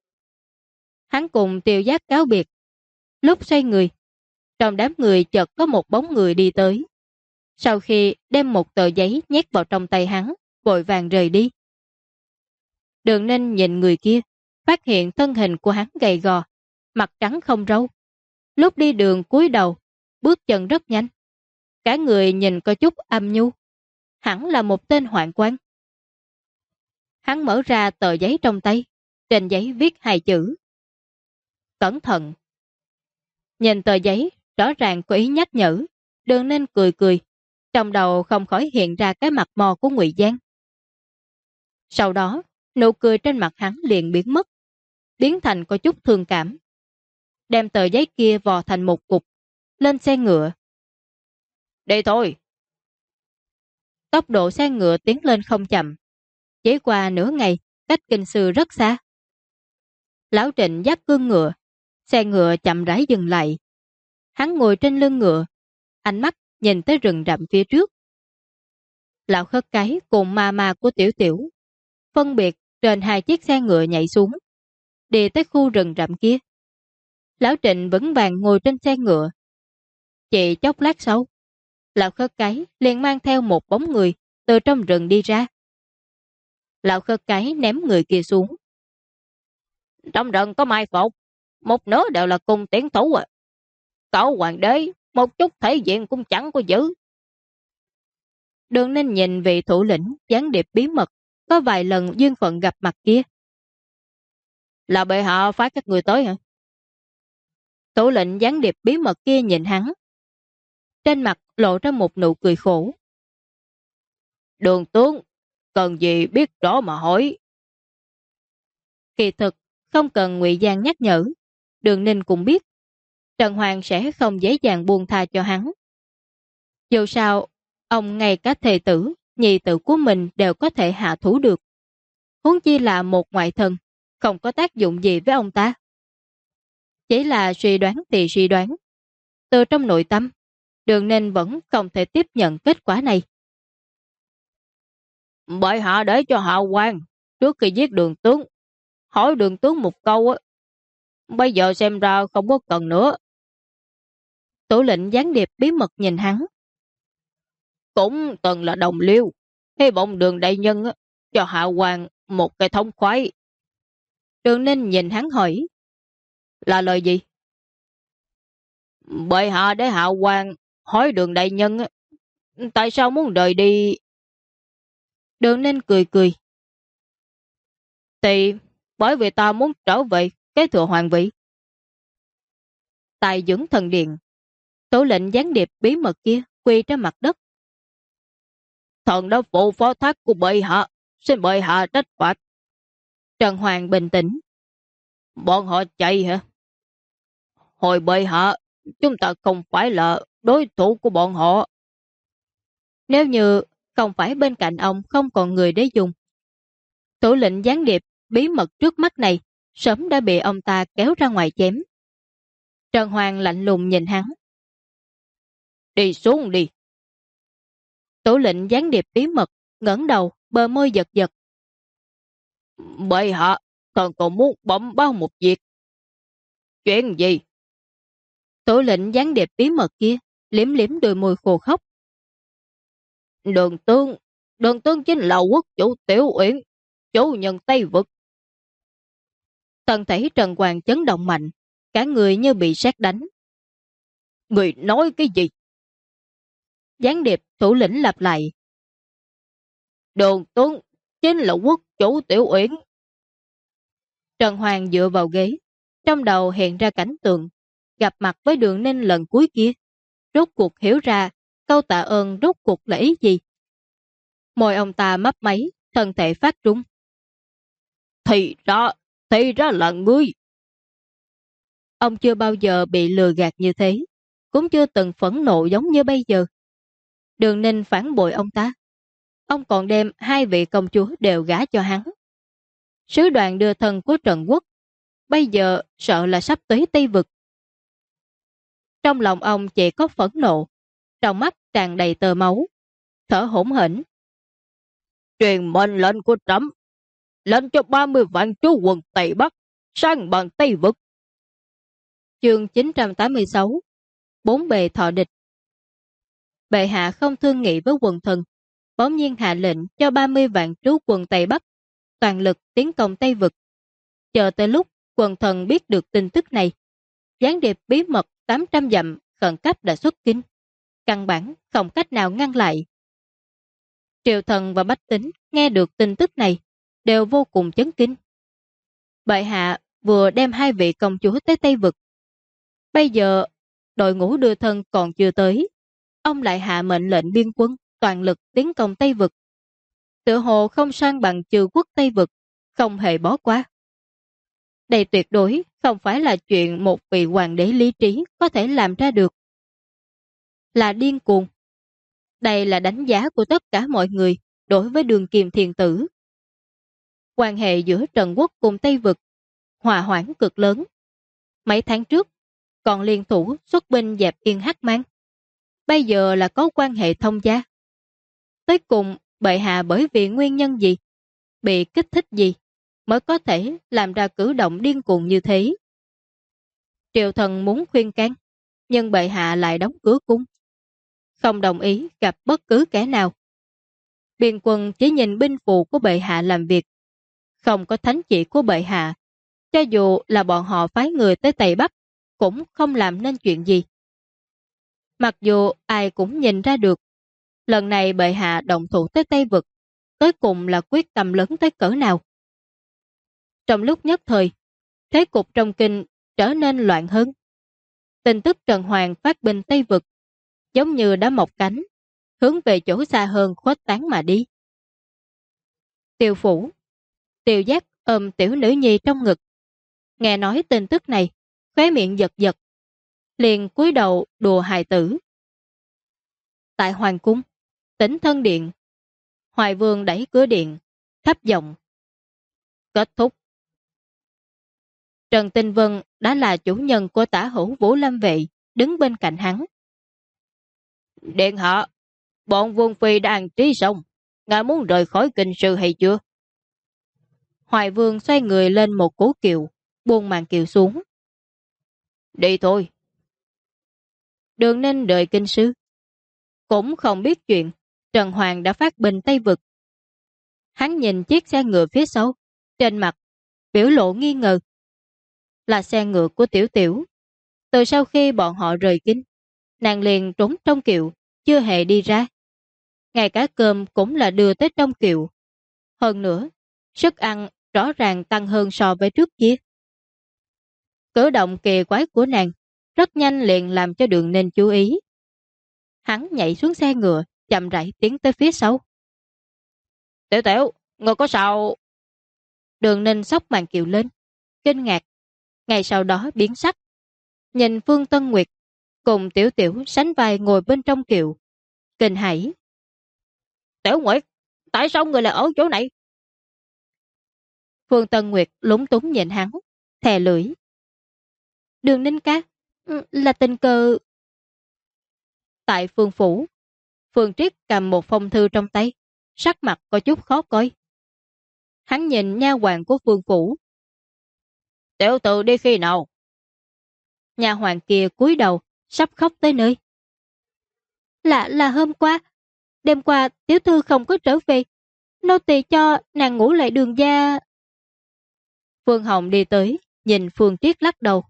Hắn cùng Tiêu Giác cáo biệt. Lúc xoay người, trong đám người chợt có một bóng người đi tới. Sau khi đem một tờ giấy nhét vào trong tay hắn, vội vàng rời đi. Đường Ninh nhìn người kia, phát hiện thân hình của hắn gầy gò, mặt trắng không râu. Lúc đi đường cúi đầu, bước chân rất nhanh. Cả người nhìn có chút âm nhu. Hẳn là một tên hoạn quan. Hắn mở ra tờ giấy trong tay, trên giấy viết hai chữ. Cẩn thận. Nhìn tờ giấy, rõ ràng có ý nhắc nhở. Đường Ninh cười cười, trong đầu không khỏi hiện ra cái mặt mò của Ngụy Giang. Sau đó, nụ cười trên mặt hắn liền biến mất, biến thành có chút thương cảm. Đem tờ giấy kia vò thành một cục, lên xe ngựa. Đi thôi. Tốc độ xe ngựa tiến lên không chậm. Chỉ qua nửa ngày, cách kinh sư rất xa. Lão Trịnh dắt cương ngựa, xe ngựa chậm rãi dừng lại. Hắn ngồi trên lưng ngựa, ánh mắt nhìn tới rừng rậm phía trước. Lão Khất Cái cùng ma của Tiểu Tiểu phân biệt trên hai chiếc xe ngựa nhảy xuống, đi tới khu rừng rậm kia. Lão Trịnh vững vàng ngồi trên xe ngựa. Chỉ chốc lát sau, Lão Khất Cái liền mang theo một bóng người từ trong rừng đi ra. Lão Khất Cái ném người kia xuống. Trong rừng có mai phục, một nửa đều là cung tiến thủ à. Cậu hoàng đế, một chút thể diện cũng chẳng có giữ. Đường Ninh nhìn vị thủ lĩnh gián điệp bí mật có vài lần duyên phận gặp mặt kia. Là bệ hạ phái các người tới hả? Thủ lĩnh gián điệp bí mật kia nhìn hắn. Trên mặt lộ ra một nụ cười khổ. Đường tướng, cần gì biết rõ mà hỏi. Kỳ thực, không cần Ngụy Giang nhắc nhở, Đường Ninh cũng biết. Trần Hoàng sẽ không dễ dàng buông tha cho hắn. Dù sao, ông ngay cả thề tử, nhị tử của mình đều có thể hạ thủ được. Huống chi là một ngoại thần, không có tác dụng gì với ông ta. Chỉ là suy đoán thì suy đoán. Từ trong nội tâm, Đường Ninh vẫn không thể tiếp nhận kết quả này. Bệ hạ để cho Hạo Quang trước khi giết Đường tướng, hỏi Đường tướng một câu á. Bây giờ xem ra không có cần nữa. Thủ lĩnh gián điệp bí mật nhìn hắn. Cũng từng là đồng liêu, hy vọng Đường đại nhân á, cho Hạo Quang một cái thông khoái. Đường Ninh nhìn hắn hỏi. Là lời gì? Bệ hạ để Hạo Quang hỏi Đường đại nhân á, tại sao muốn rời đi? Đường Ninh cười cười. Thì bởi vì ta muốn trở về kế thừa hoàng vị. Tại dưỡng thần điện, thủ lĩnh gián điệp bí mật kia quỳ trên mặt đất. Thần đã phụ phó thác của bệ hạ, xin bệ hạ trách phạt. Trần Hoàng bình tĩnh. Bọn họ chạy hả? Hồi bệ hạ, chúng ta không phải là đối thủ của bọn họ. Nếu như không phải bên cạnh ông không còn người để dùng, thủ lĩnh gián điệp bí mật trước mắt này sớm đã bị ông ta kéo ra ngoài chém. Trần Hoàng lạnh lùng nhìn hắn. Đi xuống đi. Thủ lĩnh gián điệp bí mật ngẩng đầu, bờ môi giật giật. Bệ hạ, thần còn muốn bẩm báo một việc. Chuyện gì? Thủ lĩnh gián điệp bí mật kia liếm liếm đôi môi khô khóc. Đường tướng chính là quốc chủ Tiểu Uyển, chủ nhân Tây Vực. Thân thể Trần Hoàng chấn động mạnh, cả người như bị sét đánh. Người nói cái gì? Gián điệp thủ lĩnh lặp lại. Đường tướng chính là quốc chủ Tiểu Uyển. Trần Hoàng dựa vào ghế, trong đầu hiện ra cảnh tượng gặp mặt với Đường Ninh lần cuối kia. Rốt cuộc hiểu ra câu tạ ơn rốt cuộc là ý gì. Môi ông ta mấp máy, thân thể phát run. Thì ra là ngươi. Ông chưa bao giờ bị lừa gạt như thế, cũng chưa từng phẫn nộ giống như bây giờ. Đường Ninh phản bội ông ta. Ông còn đem hai vị công chúa đều gả cho hắn. Sứ đoàn đưa thân của Trần Quốc bây giờ sợ là sắp tới Tây Vực. Trong lòng ông chỉ có phẫn nộ, trong mắt tràn đầy tơ máu, thở hổn hển. Truyền mệnh lệnh của trẫm, lệnh cho 30 vạn chú quân Tây Bắc sang bằng Tây Vực. Chương 986. Bốn bề thọ địch. Bệ hạ không thương nghị với quần thần, bỗng nhiên hạ lệnh cho 30 vạn trú quân Tây Bắc toàn lực tiến công Tây Vực. Chờ tới lúc quần thần biết được tin tức này, gián điệp bí mật 800 dặm khẩn cấp đã xuất kinh, căn bản không cách nào ngăn lại. Triều thần và bách tính nghe được tin tức này đều vô cùng chấn kinh. Bệ hạ vừa đem hai vị công chúa tới Tây Vực. Bây giờ đội ngũ đưa thân còn chưa tới, ông lại hạ mệnh lệnh biên quân toàn lực tiến công Tây Vực. Tựa hồ không sang bằng trừ quốc Tây Vực, không hề bỏ qua. Đây tuyệt đối không phải là chuyện một vị hoàng đế lý trí có thể làm ra được. Là điên cuồng. Đây là đánh giá của tất cả mọi người đối với Đường Kiềm Thiền Tử. Quan hệ giữa Trần Quốc cùng Tây Vực hòa hoãn cực lớn. Mấy tháng trước còn liên thủ xuất binh dẹp Yên Hắc Mang. Bây giờ là có quan hệ thông gia. Tới cùng bệ hạ bởi vì nguyên nhân gì, bị kích thích gì mới có thể làm ra cử động điên cuồng như thế. Triều thần muốn khuyên can, nhưng bệ hạ lại đóng cửa cung, không đồng ý gặp bất cứ kẻ nào. Biên quân chỉ nhìn binh phụ của bệ hạ làm việc, không có thánh chỉ của bệ hạ. Cho dù là bọn họ phái người tới Tây Bắc, cũng không làm nên chuyện gì. Mặc dù ai cũng nhìn ra được, lần này bệ hạ động thủ tới Tây Vực, tới cùng là quyết tâm lớn tới cỡ nào. Trong lúc nhất thời, thế cục trong kinh trở nên loạn hơn. Tin tức Trần Hoàng phát binh Tây Vực giống như đã mọc cánh, hướng về chỗ xa hơn khuếch tán mà đi. Tiêu Phủ, Tiêu Giác ôm tiểu nữ nhi trong ngực. Nghe nói tin tức này, khóe miệng giật giật. liền cúi đầu đùa hài tử. Tại hoàng cung, Tĩnh Thân Điện, Hoài Vương đẩy cửa điện, thấp giọng: Kết thúc. Trần Tinh Vân đã là chủ nhân của Tả Hữu Vũ Lâm Vệ, đứng bên cạnh hắn. Điện hạ, bọn Vương Phi đã an trí xong, ngài muốn rời khỏi kinh sư hay chưa? Hoài Vương xoay người lên một cố kiệu, buông màn kiệu xuống. Đi thôi. Đường Ninh đợi kinh sư. Cũng không biết chuyện, Trần Hoàng đã phát binh Tây Vực. Hắn nhìn chiếc xe ngựa phía sau, trên mặt biểu lộ nghi ngờ. Là xe ngựa của Tiểu Tiểu. Từ sau khi bọn họ rời kinh, nàng liền trốn trong kiệu, chưa hề đi ra. Ngay cả cơm cũng là đưa tới trong kiệu. Hơn nữa, sức ăn rõ ràng tăng hơn so với trước kia. Cử động kỳ quái của nàng rất nhanh liền làm cho Đường Ninh chú ý. Hắn nhảy xuống xe ngựa, chậm rãi tiến tới phía sau. Tiểu Tiểu, ngươi có sao? Đường Ninh xốc màn kiệu lên, kinh ngạc. Ngày sau đó biến sắc. Nhìn Phương Tân Nguyệt cùng Tiểu Tiểu sánh vai ngồi bên trong kiệu, kinh hãi. Tiểu Nguyệt, tại sao người lại ở chỗ này? Phương Tân Nguyệt lúng túng nhìn hắn, thè lưỡi. Đường Ninh ca, là tình cờ. Tại Phương phủ, Phương Triết cầm một phong thư trong tay, sắc mặt có chút khó coi. Hắn nhìn nha hoàn của Phương phủ. Tiểu Tự đi khi nào? Nha hoàn kia cúi đầu, sắp khóc tới nơi. Là hôm qua, đêm qua tiểu thư không có trở về, nô tỳ cho nàng ngủ lại Đường gia. Phương Hồng đi tới, nhìn Phương Triết lắc đầu.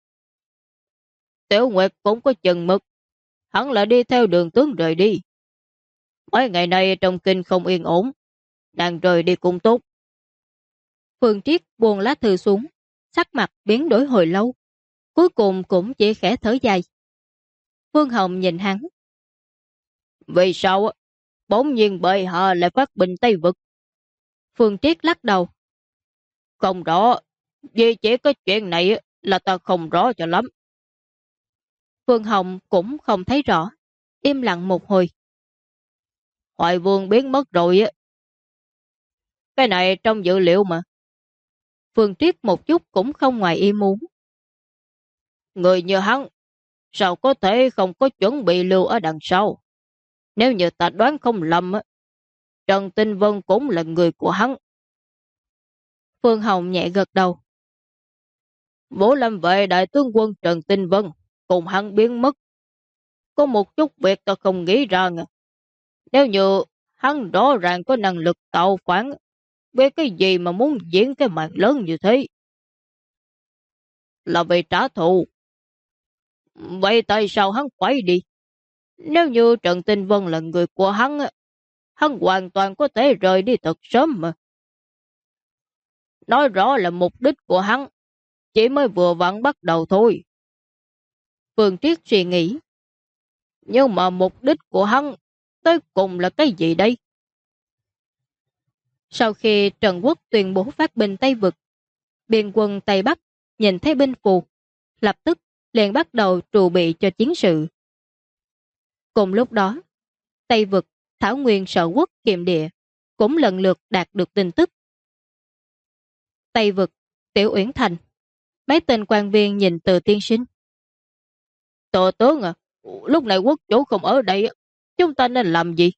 Tiểu Nguyệt cũng có chừng mực, hắn lại đi theo Đường tướng rời đi. Mấy ngày nay trong kinh không yên ổn, nàng rời đi cũng tốt. Phương Triết buông lá thư xuống, sắc mặt biến đổi hồi lâu, cuối cùng cũng chỉ khẽ thở dài. Phương Hồng nhìn hắn. Vì sao bỗng nhiên bệ hạ lại phát binh Tây Vực? Phương Triết lắc đầu. Không rõ, vì chỉ có chuyện này là ta không rõ cho lắm. Phương Hồng cũng không thấy rõ, im lặng một hồi. Hoài Vương biến mất rồi á. Cái này trong dự liệu mà. Phương Triết một chút cũng không ngoài ý muốn. Người như hắn, sao có thể không có chuẩn bị lưu ở đằng sau? Nếu như ta đoán không lầm, Trần Tinh Vân cũng là người của hắn. Phương Hồng nhẹ gật đầu. Vũ Lâm Vệ đại tướng quân Trần Tinh Vân cùng hắn biến mất. Có một chút việc ta không nghĩ ra. Nếu như hắn rõ ràng có năng lực tạo phản, về cái gì mà muốn diễn cái màn lớn như thế? Là vì trả thù. Vậy tại sao hắn phải đi? Nếu như Trần Tinh Vân là người của hắn, hắn hoàn toàn có thể rời đi thật sớm mà. Nói rõ là mục đích của hắn chỉ mới vừa vặn bắt đầu thôi. Phương Triết suy nghĩ. Nhưng mà mục đích của hắn tới cùng là cái gì đây? Sau khi Trần Quốc tuyên bố phát binh Tây Vực, biên quân Tây Bắc nhìn thấy binh phù, lập tức liền bắt đầu trù bị cho chiến sự. Cùng lúc đó, Tây Vực, Thảo Nguyên Sở Quốc Kiệm Địa cũng lần lượt đạt được tin tức. Tây Vực, Tiểu Uyển Thành, mấy tên quan viên nhìn Từ tiên sinh. Tổ tướng à, lúc này quốc chủ không ở đây, chúng ta nên làm gì?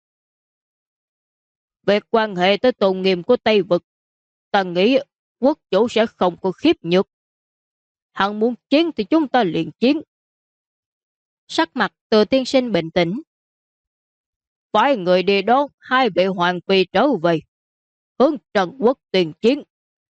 Về quan hệ tới tôn nghiêm của Tây Vực, ta nghĩ quốc chủ sẽ không có khiếp nhược. Hắn muốn chiến thì chúng ta liền chiến. Sắc mặt Từ tiên sinh bình tĩnh. Phải người đi đón hai vị hoàng phi trở về, hướng Trần Quốc tiền chiến.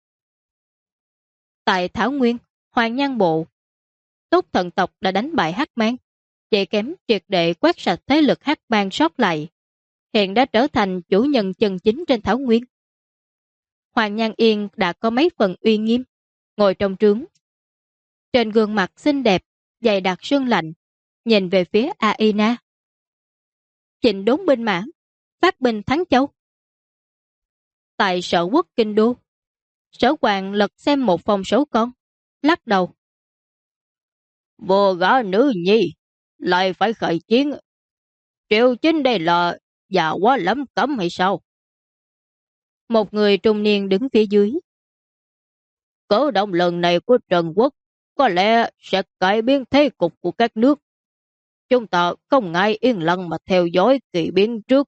Tại Thảo Nguyên, Hoàng Nhan Bộ, Tốt Thần tộc đã đánh bại Hắc Mang, chỉ kém triệt để quét sạch thế lực Hắc Mang sót lại, hiện đã trở thành chủ nhân chân chính trên Thảo Nguyên. Hoàng Nhan Yên đã có mấy phần uy nghiêm, ngồi trong trướng. Trên gương mặt xinh đẹp, dày đặc sương lạnh, nhìn về phía Aina. Chỉnh đốn binh mã, phát binh thắng Châu. Tại Sở Quốc Kinh Đô, Sở Hoàng lật xem một phòng số con, lắc đầu. Vừa gả nữ nhi, lại phải khởi chiến. Triệu Chính đây là già quá lắm cấm hay sao? Một người trung niên đứng phía dưới. Cử động lần này của Trần Quốc có lẽ sẽ cải biến thế cục của các nước. Chúng ta không ngại yên lặng mà theo dõi kỳ biến trước.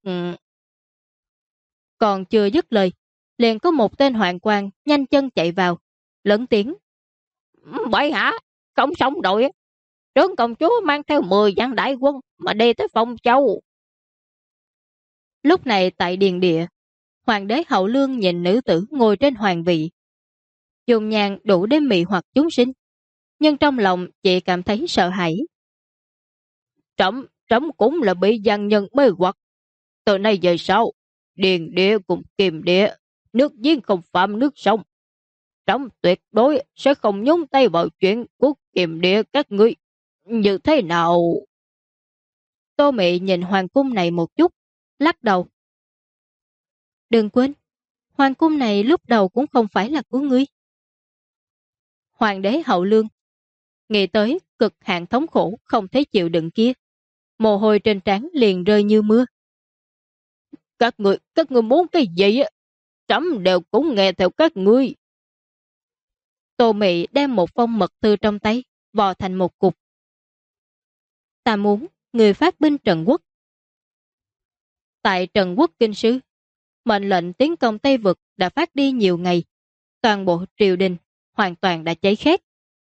Còn chưa dứt lời, liền có một tên hoạn quan nhanh chân chạy vào, lớn tiếng. Bậy hạ, không xong rồi. Trấn công chúa mang theo 10 vạn đại quân mà đi tới Phong Châu. Lúc này tại điền địa, hoàng đế Hậu Lương nhìn nữ tử ngồi trên hoàng vị. Dùng nhàn đủ để mị hoặc chúng sinh, nhưng trong lòng chị cảm thấy sợ hãi. Trẫm cũng là bị gian nhân mê hoặc. Từ nay về sau, điền địa cùng kiềm địa, nước giếng không phạm nước sông. Trẫm tuyệt đối sẽ không nhúng tay vào chuyện của kiềm địa các ngươi. Như thế nào? Tô Mị nhìn hoàng cung này một chút, lắc đầu. Đừng quên, hoàng cung này lúc đầu cũng không phải là của ngươi. Hoàng đế Hậu Lương nghĩ tới cực hạn thống khổ không thể chịu đựng kia, mồ hôi trên trán liền rơi như mưa. Các ngươi muốn cái gì á? Trẫm đều cũng nghe theo các ngươi. Tô Mị đem một phong mật thư trong tay, vò thành một cục. Ta muốn người phát binh Trần Quốc. Tại Trần Quốc Kinh Sư, mệnh lệnh tiến công Tây Vực đã phát đi nhiều ngày. Toàn bộ triều đình hoàn toàn đã cháy khét.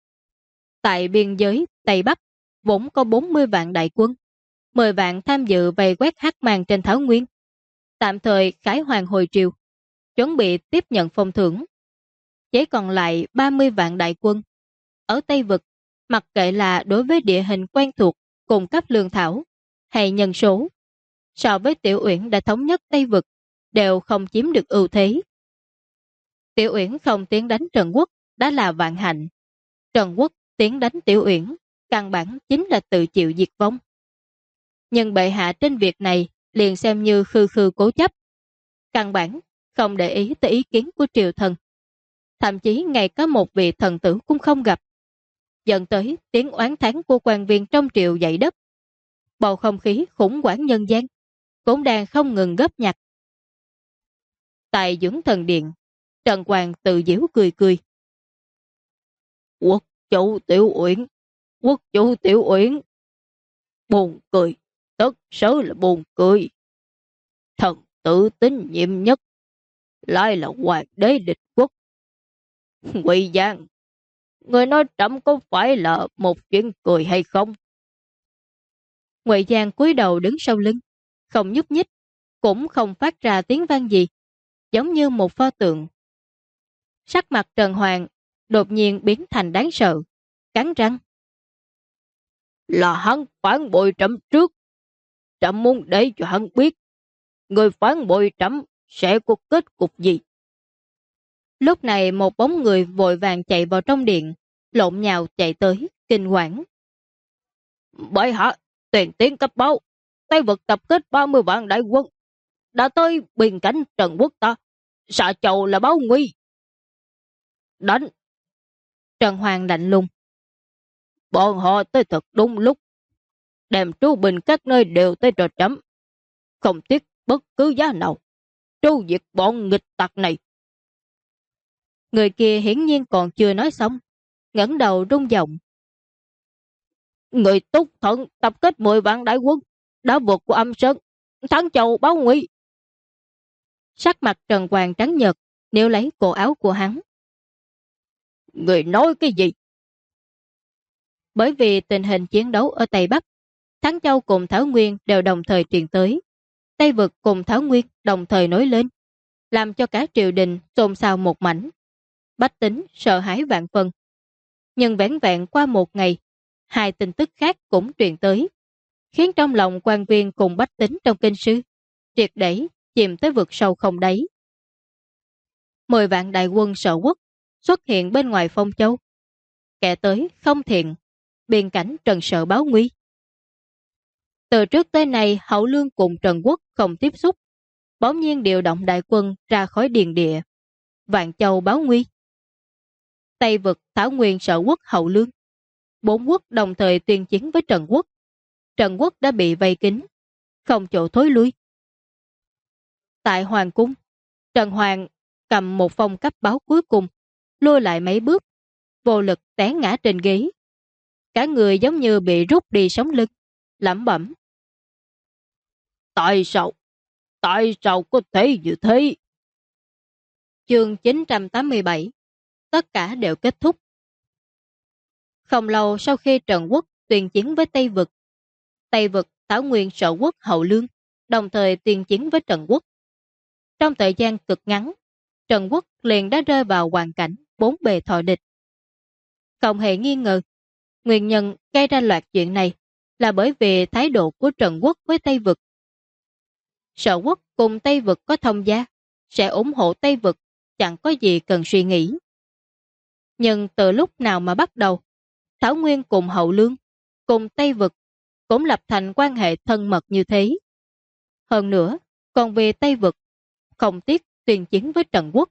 Tại biên giới Tây Bắc, vốn có 40 vạn đại quân, 10 vạn tham dự vây quét Hắc Màn trên Thảo Nguyên. Tạm thời khải hoàn hồi triều, chuẩn bị tiếp nhận phong thưởng. Chỉ còn lại 30 vạn đại quân. Ở Tây Vực, mặc kệ là đối với địa hình quen thuộc, cung cấp lương thảo, hay nhân số, so với Tiểu Uyển đã thống nhất Tây Vực, đều không chiếm được ưu thế. Tiểu Uyển không tiến đánh Trần Quốc đã là vạn hạnh. Trần Quốc tiến đánh Tiểu Uyển, căn bản chính là tự chịu diệt vong. Nhưng bệ hạ trên việc này liền xem như khư khư cố chấp. Căn bản không để ý tới ý kiến của triều thần. Thậm chí ngay cả một vị thần tử cũng không gặp. Dẫn tới tiếng oán thán của quan viên trong triều dậy đất. Bầu không khí khủng hoảng nhân gian cũng đang không ngừng góp nhặt. Tại dưỡng thần điện, Trần Hoàng tự giễu cười cười. Quốc chủ Tiểu Uyển, quốc chủ Tiểu Uyển. Buồn cười, tất số là buồn cười. Thần tự tín nhiệm nhất, lại là hoàng đế địch quốc. Ngụy Giang, người nói trẫm có phải là một chuyện cười hay không? Ngụy Giang cúi đầu đứng sau lưng, không nhúc nhích, cũng không phát ra tiếng vang gì, giống như một pho tượng. Sắc mặt Trần Hoàng đột nhiên biến thành đáng sợ, cắn răng. Là hắn phản bội trẫm trước. Trẫm muốn để cho hắn biết, người phản bội trẫm sẽ có kết cục gì. Lúc này một bóng người vội vàng chạy vào trong điện, lộn nhào chạy tới, kinh hoàng. Bệ hạ, tiền tiến cấp báo, Tây Vực tập kết 30 vạn đại quân, đã tới biên cảnh Trần Quốc ta, xạ chầu là báo nguy. Đánh! Trần Hoàng lạnh lùng. Bọn họ tới thật đúng lúc, đem trú binh các nơi đều tới trò trẫm, không tiếc bất cứ giá nào, tru diệt bọn nghịch tặc này. Người kia hiển nhiên còn chưa nói xong, ngẩng đầu rung giọng. Người Túc Thận tập kết 10 vạn đại quân, đã vượt qua Âm Sơn, thắng chầu báo nguy. Sắc mặt Trần Hoàng trắng nhợt, níu lấy cổ áo của hắn. Người nói cái gì? Bởi vì tình hình chiến đấu ở Tây Bắc, Thắng Châu cùng Thảo Nguyên đều đồng thời truyền tới. Tây Vực cùng Thảo Nguyên đồng thời nối lên, làm cho cả triều đình xôn xao một mảnh. Bách tính sợ hãi vạn phần. Nhưng vẻn vẹn qua một ngày, hai tin tức khác cũng truyền tới, khiến trong lòng quan viên cùng bách tính trong kinh sư triệt để chìm tới vực sâu không đáy. 10 vạn đại quân sở quốc xuất hiện bên ngoài Phong Châu. Kẻ tới không thiện, biên cảnh Trần Sợ báo nguy. Từ trước tới nay Hậu Lương cùng Trần Quốc không tiếp xúc, bỗng nhiên điều động đại quân ra khỏi điền địa. Vạn Châu báo nguy. Tây Vực Thảo Nguyên Sở Quốc Hậu Lương. 4 quốc đồng thời tuyên chiến với Trần quốc. Trần quốc đã bị vây kín, không chỗ thối lui. Tại Hoàng cung, Trần Hoàng cầm một phong cấp báo cuối cùng, lùi lại mấy bước, vô lực té ngã trên ghế. Cả người giống như bị rút đi sống lưng, lẩm bẩm. Tại sao? Tại sao có thể như thế? Chương 987. Tất cả đều kết thúc. Không lâu sau khi Trần quốc tuyên chiến với Tây vực Thảo Nguyên Sở quốc Hậu Lương đồng thời tuyên chiến với Trần quốc. Trong thời gian cực ngắn, Trần quốc liền đã rơi vào hoàn cảnh bốn bề thọ địch. Không hề nghi ngờ, nguyên nhân gây ra loạt chuyện này là bởi vì thái độ của Trần quốc với Tây vực. Sở quốc cùng Tây vực có thông gia, sẽ ủng hộ Tây vực, chẳng có gì cần suy nghĩ. Nhưng từ lúc nào mà bắt đầu, Thảo Nguyên cùng Hậu Lương, cùng Tây vực cũng lập thành quan hệ thân mật như thế. Hơn nữa, còn về Tây vực, không tiếc tuyên chiến với Trần quốc.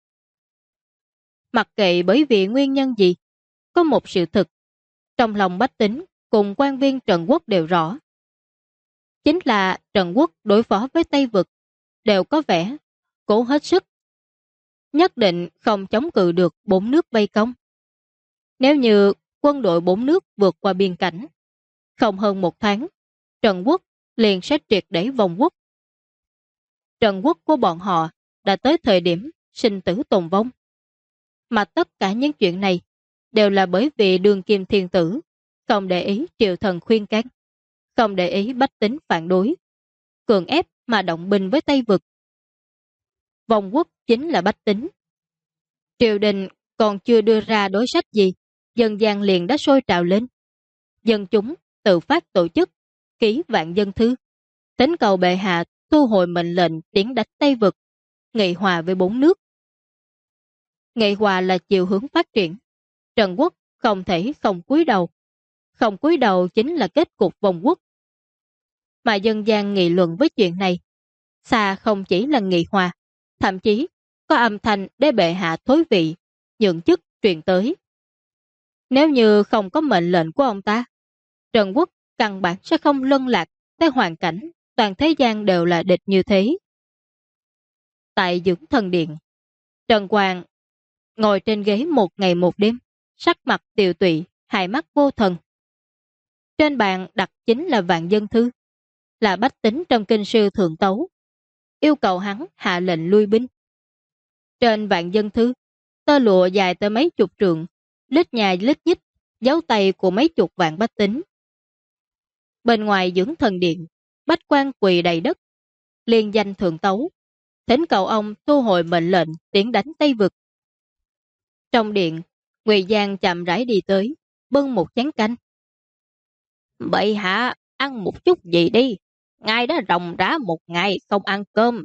Mặc kệ bởi vì nguyên nhân gì, có một sự thực, trong lòng bách tính cùng quan viên Trần quốc đều rõ. Chính là Trần quốc đối phó với Tây vực, đều có vẻ cố hết sức. Nhất định không chống cự được bốn nước vây công. Nếu như quân đội bốn nước vượt qua biên cảnh, không hơn một tháng, Trần quốc liền sẽ triệt để vong quốc. Trần quốc của bọn họ đã tới thời điểm sinh tử tồn vong. Mà tất cả những chuyện này đều là bởi vì Đường Kim Thiên Tử không để ý triều thần khuyên can, không để ý bách tính phản đối, cường ép mà động binh với Tây vực. Vong quốc chính là bách tính. Triều đình còn chưa đưa ra đối sách gì, dân gian liền đã sôi trào lên. Dân chúng tự phát tổ chức, ký vạn dân thư, thỉnh cầu bệ hạ thu hồi mệnh lệnh tiến đánh Tây vực, nghị hòa với bốn nước. Nghị hòa là chiều hướng phát triển. Trần quốc không thể không cúi đầu. Không cúi đầu chính là kết cục vong quốc. Mà dân gian nghị luận với chuyện này, xa không chỉ là nghị hòa, thậm chí có âm thanh để bệ hạ thối vị, nhượng chức truyền tới. Nếu như không có mệnh lệnh của ông ta, Trần quốc căn bản sẽ không luân lạc tới hoàn cảnh toàn thế gian đều là địch như thế. Tại Dưỡng Thần Điện, Trần Hoàng ngồi trên ghế một ngày một đêm, sắc mặt tiều tụy, hai mắt vô thần. Trên bàn đặt chính là vạn dân thư, là bách tính trong kinh sư thượng tấu, yêu cầu hắn hạ lệnh lui binh. Trên vạn dân thư, tơ lụa dài tới mấy chục trượng, lít nhà lít nhít, dấu tay của mấy chục vạn bách tính. Bên ngoài Dưỡng Thần Điện, bách quan quỳ đầy đất, liên danh thượng tấu, thỉnh cầu ông thu hồi mệnh lệnh tiến đánh Tây vực. Trong điện, Ngụy Giang chậm rãi đi tới, bưng một chén canh. Bệ hạ, ăn một chút gì đi, ngài đã ròng rã một ngày không ăn cơm.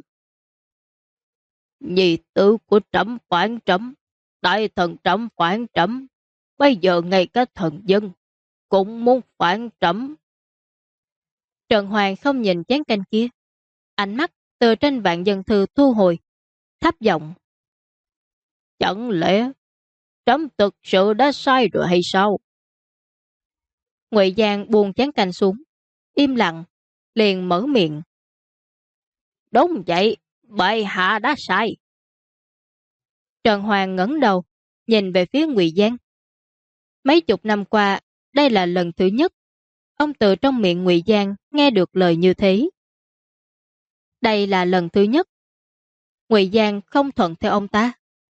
Nhi tử của trẫm phản trẫm, đại thần trẫm phản trẫm, bây giờ ngay cả thần dân cũng muốn phản trẫm. Trần Hoàng không nhìn chén canh kia, ánh mắt từ trên vạn dân thư thu hồi, thấp giọng. Chẳng lẽ trẫm thực sự đã sai rồi hay sao? Ngụy Giang buông chén canh xuống, im lặng, liền mở miệng. Đúng vậy, bệ hạ đã sai. Trần Hoàng ngẩng đầu, nhìn về phía Ngụy Giang. Mấy chục năm qua, đây là lần thứ nhất ông từ trong miệng Ngụy Giang nghe được lời như thế. Đây là lần thứ nhất Ngụy Giang không thuận theo ông ta.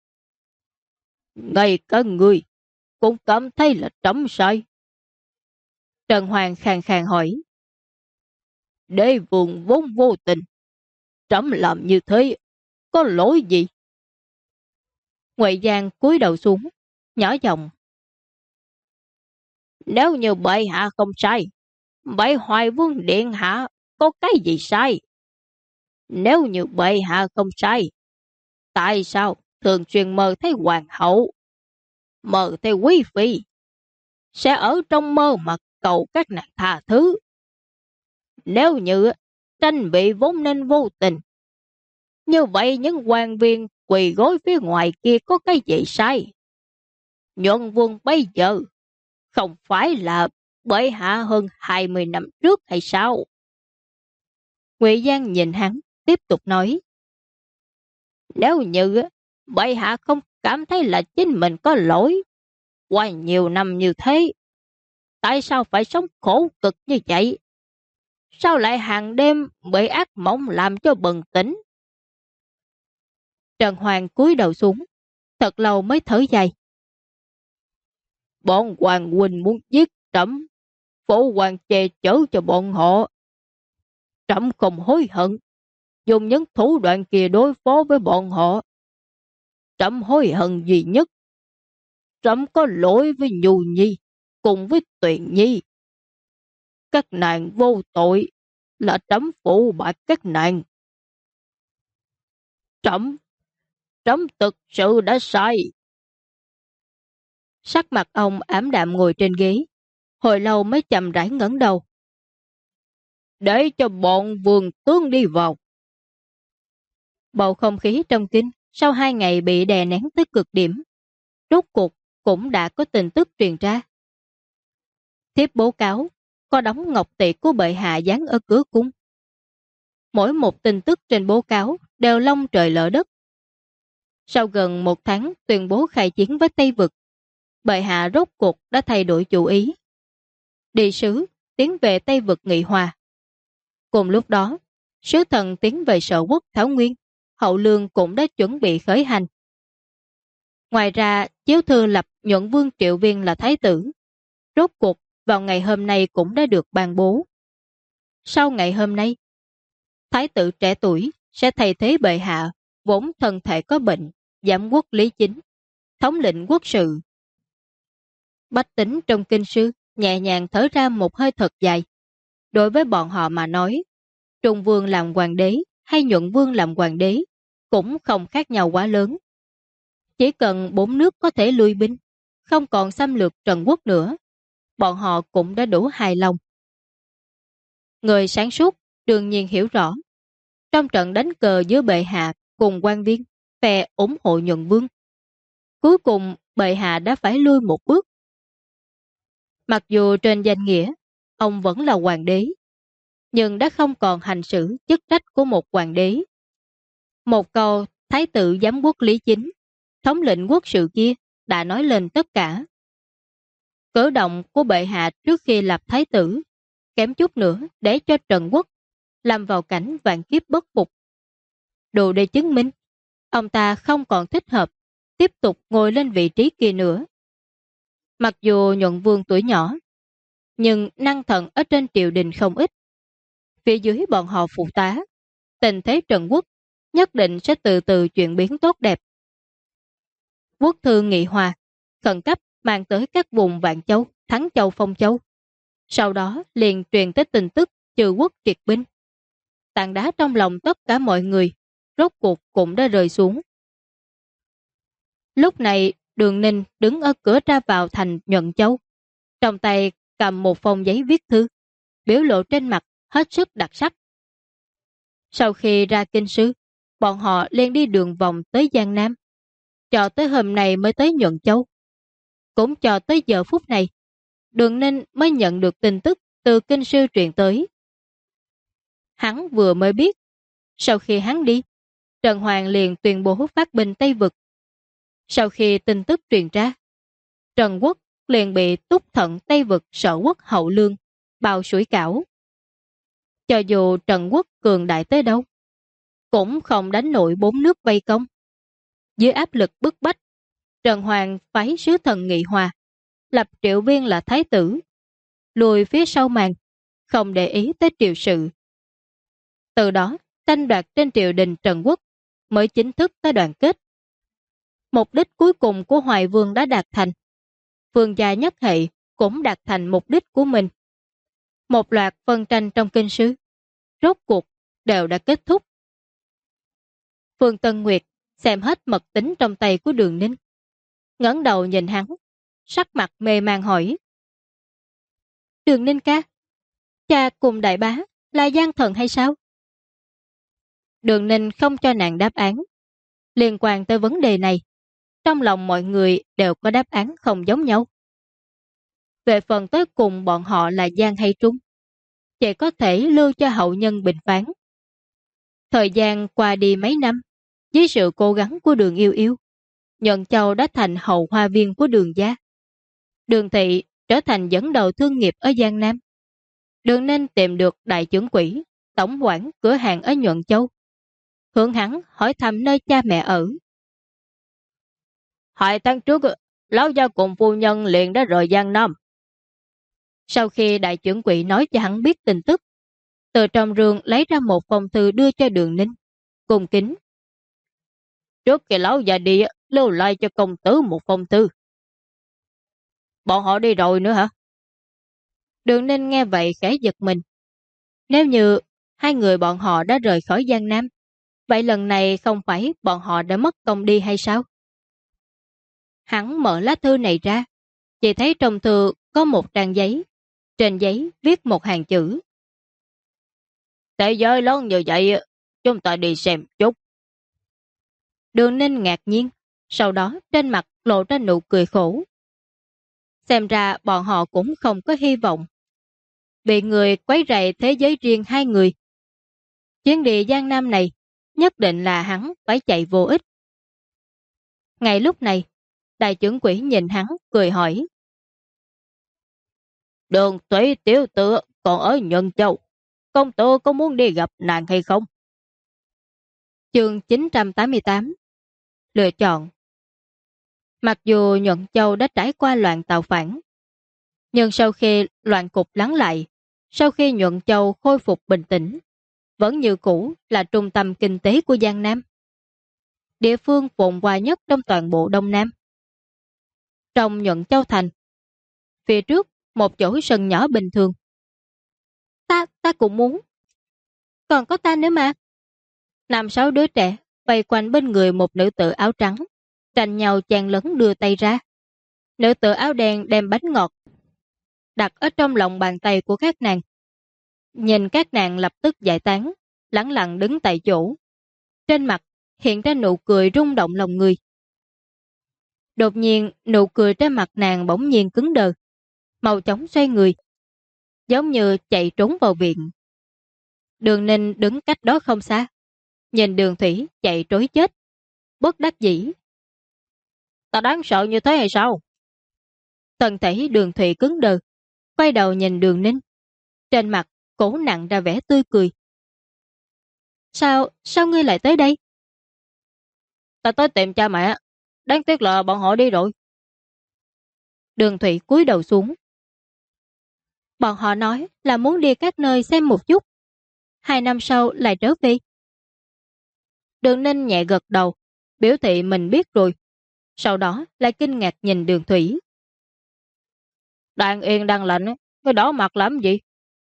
Ngay cả người cũng cảm thấy là trẫm sai. Trần Hoàng khàn khàn hỏi. Đế vương vốn vô tình, trẫm làm như thế có lỗi gì? Ngụy Giang cúi đầu xuống, nhỏ giọng. Nếu như bệ hạ không sai, vậy Hoài Vương điện hạ có cái gì sai? Nếu như bệ hạ không sai, tại sao thường xuyên mơ thấy hoàng hậu, mơ thấy quý phi, sẽ ở trong mơ mà cầu các nàng tha thứ? Nếu như tranh bị vốn nên vô tình, như vậy những quan viên quỳ gối phía ngoài kia có cái gì sai? Nhuận Vương bây giờ Không phải là bệ hạ hơn 20 năm trước hay sao? Ngụy Giang nhìn hắn, tiếp tục nói. Nếu như bệ hạ không cảm thấy là chính mình có lỗi, qua nhiều năm như thế, tại sao phải sống khổ cực như vậy? Sao lại hàng đêm bị ác mộng làm cho bừng tỉnh? Trần Hoàng cúi đầu xuống, thật lâu mới thở dài. Bọn hoàng huynh muốn giết trẫm, phụ hoàng che chở cho bọn họ. Trẫm không hối hận, dùng những thủ đoạn kia đối phó với bọn họ. Trẫm hối hận duy nhất, trẫm có lỗi với Nhu Nhi cùng với Tuyền Nhi. Các nàng vô tội, là trẫm phụ bạc các nàng. Trẫm Trẫm thực sự đã sai. Sắc mặt ông ảm đạm ngồi trên ghế, hồi lâu mới chậm rãi ngẩng đầu. Để cho bọn vườn tướng đi vào. Bầu không khí trong kinh sau 2 ngày bị đè nén tới cực điểm, rốt cuộc cũng đã có tin tức truyền ra. Thiếp báo cáo có đóng ngọc tỷ của bệ hạ dán ở cửa cung. Mỗi một tin tức trên báo cáo đều long trời lở đất. Sau gần 1 tháng tuyên bố khai chiến với Tây Vực, bệ hạ rốt cuộc đã thay đổi chủ ý. Đi sứ tiến về Tây Vực nghị hòa. Cùng lúc đó, sứ thần tiến về Sở Quốc Thảo Nguyên, Hậu Lương cũng đã chuẩn bị khởi hành. Ngoài ra, chiếu thư lập nhuận vương Triệu Viên là thái tử. Rốt cuộc vào ngày hôm nay cũng đã được ban bố. Sau ngày hôm nay, thái tử trẻ tuổi sẽ thay thế bệ hạ, vốn thân thể có bệnh, giám quốc lý chính, thống lĩnh quốc sự. Bách tính trong kinh sư nhẹ nhàng thở ra một hơi thật dài. Đối với bọn họ mà nói, Trung Vương làm hoàng đế hay Nhuận Vương làm hoàng đế cũng không khác nhau quá lớn. Chỉ cần 4 nước có thể lui binh, không còn xâm lược Trần Quốc nữa, bọn họ cũng đã đủ hài lòng. Người sáng suốt đương nhiên hiểu rõ, trong trận đánh cờ giữa bệ hạ cùng quan viên, phe ủng hộ Nhuận Vương, cuối cùng bệ hạ đã phải lui một bước. Mặc dù trên danh nghĩa, ông vẫn là hoàng đế, nhưng đã không còn hành xử chức trách của một hoàng đế. Một câu thái tử giám quốc lý chính, thống lĩnh quốc sự kia đã nói lên tất cả. Cử động của bệ hạ trước khi lập thái tử, kém chút nữa để cho Trần Quốc lâm vào cảnh vạn kiếp bất phục. Đủ để chứng minh, ông ta không còn thích hợp tiếp tục ngồi lên vị trí kia nữa. Mặc dù Nhuận Vương tuổi nhỏ, nhưng năng thần ở trên triều đình không ít. Phía dưới bọn họ phụ tá, tình thế Trần Quốc nhất định sẽ từ từ chuyển biến tốt đẹp. Quốc thư nghị hòa, khẩn cấp mang tới các vùng Vạn Châu, Thắng Châu, Phong Châu. Sau đó liền truyền tới tin tức trừ quốc triệt binh. Tảng đá trong lòng tất cả mọi người, rốt cuộc cũng đã rơi xuống. Lúc này, Đường Ninh đứng ở cửa ra vào thành Nhuận Châu, trong tay cầm một phong giấy viết thư, biểu lộ trên mặt hết sức đặc sắc. Sau khi ra kinh sư, bọn họ liền đi đường vòng tới Giang Nam, cho tới hôm nay mới tới Nhuận Châu. Cũng cho tới giờ phút này, Đường Ninh mới nhận được tin tức từ kinh sư truyền tới. Hắn vừa mới biết, sau khi hắn đi, Trần Hoàng liền tuyên bố phát binh Tây Vực. Sau khi tin tức truyền ra, Trần Quốc liền bị Túc Thận Tây Vực Sở Quốc Hậu Lương bao sủi cảo. Cho dù Trần Quốc cường đại tới đâu, cũng không đánh nổi 4 nước vây công. Dưới áp lực bức bách, Trần Hoàng phái sứ thần nghị hòa, lập Triệu Viên là thái tử, lùi phía sau màn, không để ý tới triều sự. Từ đó, tranh đoạt trên triều đình Trần Quốc mới chính thức tới đoàn kết. Mục đích cuối cùng của Hoài Vương đã đạt thành. Vương gia nhất hệ cũng đạt thành mục đích của mình. Một loạt phân tranh trong kinh sư, rốt cuộc đều đã kết thúc. Phương Tân Nguyệt xem hết mật tính trong tay của Đường Ninh, ngẩng đầu nhìn hắn, sắc mặt mê man hỏi: Đường Ninh ca, cha cùng đại bá là gian thần hay sao? Đường Ninh không cho nàng đáp án. Liên quan tới vấn đề này, trong lòng mọi người đều có đáp án không giống nhau. Về phần tới cùng bọn họ là gian hay trúng, chỉ có thể lưu cho hậu nhân bình phán. Thời gian qua đi mấy năm, dưới sự cố gắng của Đường Yêu Yêu, Nhuận Châu đã thành hậu hoa viên của Đường gia. Đường Thị trở thành dẫn đầu thương nghiệp ở Giang Nam. Đường Ninh tìm được đại trưởng quỹ, tổng quản cửa hàng ở Nhuận Châu. Hướng hắn hỏi thăm nơi cha mẹ ở. 2 tháng trước, lão gia cùng phu nhân liền đã rời Giang Nam. Sau khi đại trưởng quỹ nói cho hắn biết tin tức, từ trong rương lấy ra một phong thư đưa cho Đường Ninh, cung kính. Trước khi lão già đi, lưu lại cho công tử một phong thư. Bọn họ đi rồi nữa hả? Đường Ninh nghe vậy khẽ giật mình. Nếu như hai người bọn họ đã rời khỏi Giang Nam, vậy lần này không phải bọn họ đã mất công đi hay sao? Hắn mở lá thư này ra, chỉ thấy trong thư có một trang giấy. Trên giấy viết một hàng chữ. Thế giới lớn như vậy, chúng ta đi xem chút. Đường Ninh ngạc nhiên, sau đó trên mặt lộ ra nụ cười khổ. Xem ra bọn họ cũng không có hy vọng. Bị người quấy rầy thế giới riêng hai người. Chuyến đi Giang Nam này, nhất định là hắn phải chạy vô ích. Ngay lúc này, đại trưởng quỹ nhìn hắn, cười hỏi. Đường Thủy tiểu tử còn ở Nhuận Châu, công tử có muốn đi gặp nàng hay không? Chương 988 Lựa chọn. Mặc dù Nhuận Châu đã trải qua loạn tạo phản, nhưng sau khi loạn cục lắng lại, sau khi Nhuận Châu khôi phục bình tĩnh, vẫn như cũ là trung tâm kinh tế của Giang Nam. Địa phương phồn hoa nhất trong toàn bộ Đông Nam. Trong Nhuận Châu thành, phía trước một chỗ sân nhỏ bình thường. Ta cũng muốn. Còn có ta nữa mà. 5-6 đứa trẻ vây quanh bên người một nữ tử áo trắng, tranh nhau chen lấn đưa tay ra. Nữ tử áo đen đem bánh ngọt đặt ở trong lòng bàn tay của các nàng. Nhìn các nàng lập tức giải tán, lẳng lặng đứng tại chỗ. Trên mặt hiện ra nụ cười rung động lòng người. Đột nhiên nụ cười trên mặt nàng bỗng nhiên cứng đờ, mau chóng xoay người, giống như chạy trốn vào viện. Đường Ninh đứng cách đó không xa, nhìn Đường Thủy chạy trối chết, bất đắc dĩ. Ta đáng sợ như thế hay sao? Thân thể Đường Thủy cứng đờ, quay đầu nhìn Đường Ninh. Trên mặt cố nặng ra vẻ tươi cười. Sao ngươi lại tới đây? Ta tới tìm cha mẹ, đáng tiếc là bọn họ đi rồi. Đường Thủy cúi đầu xuống. Bọn họ nói là muốn đi các nơi xem một chút, 2 năm sau lại trở về. Đường Ninh nhẹ gật đầu, biểu thị mình biết rồi. Sau đó lại kinh ngạc nhìn Đường Thủy. Đang yên đang lạnh, cái đỏ mặt làm gì?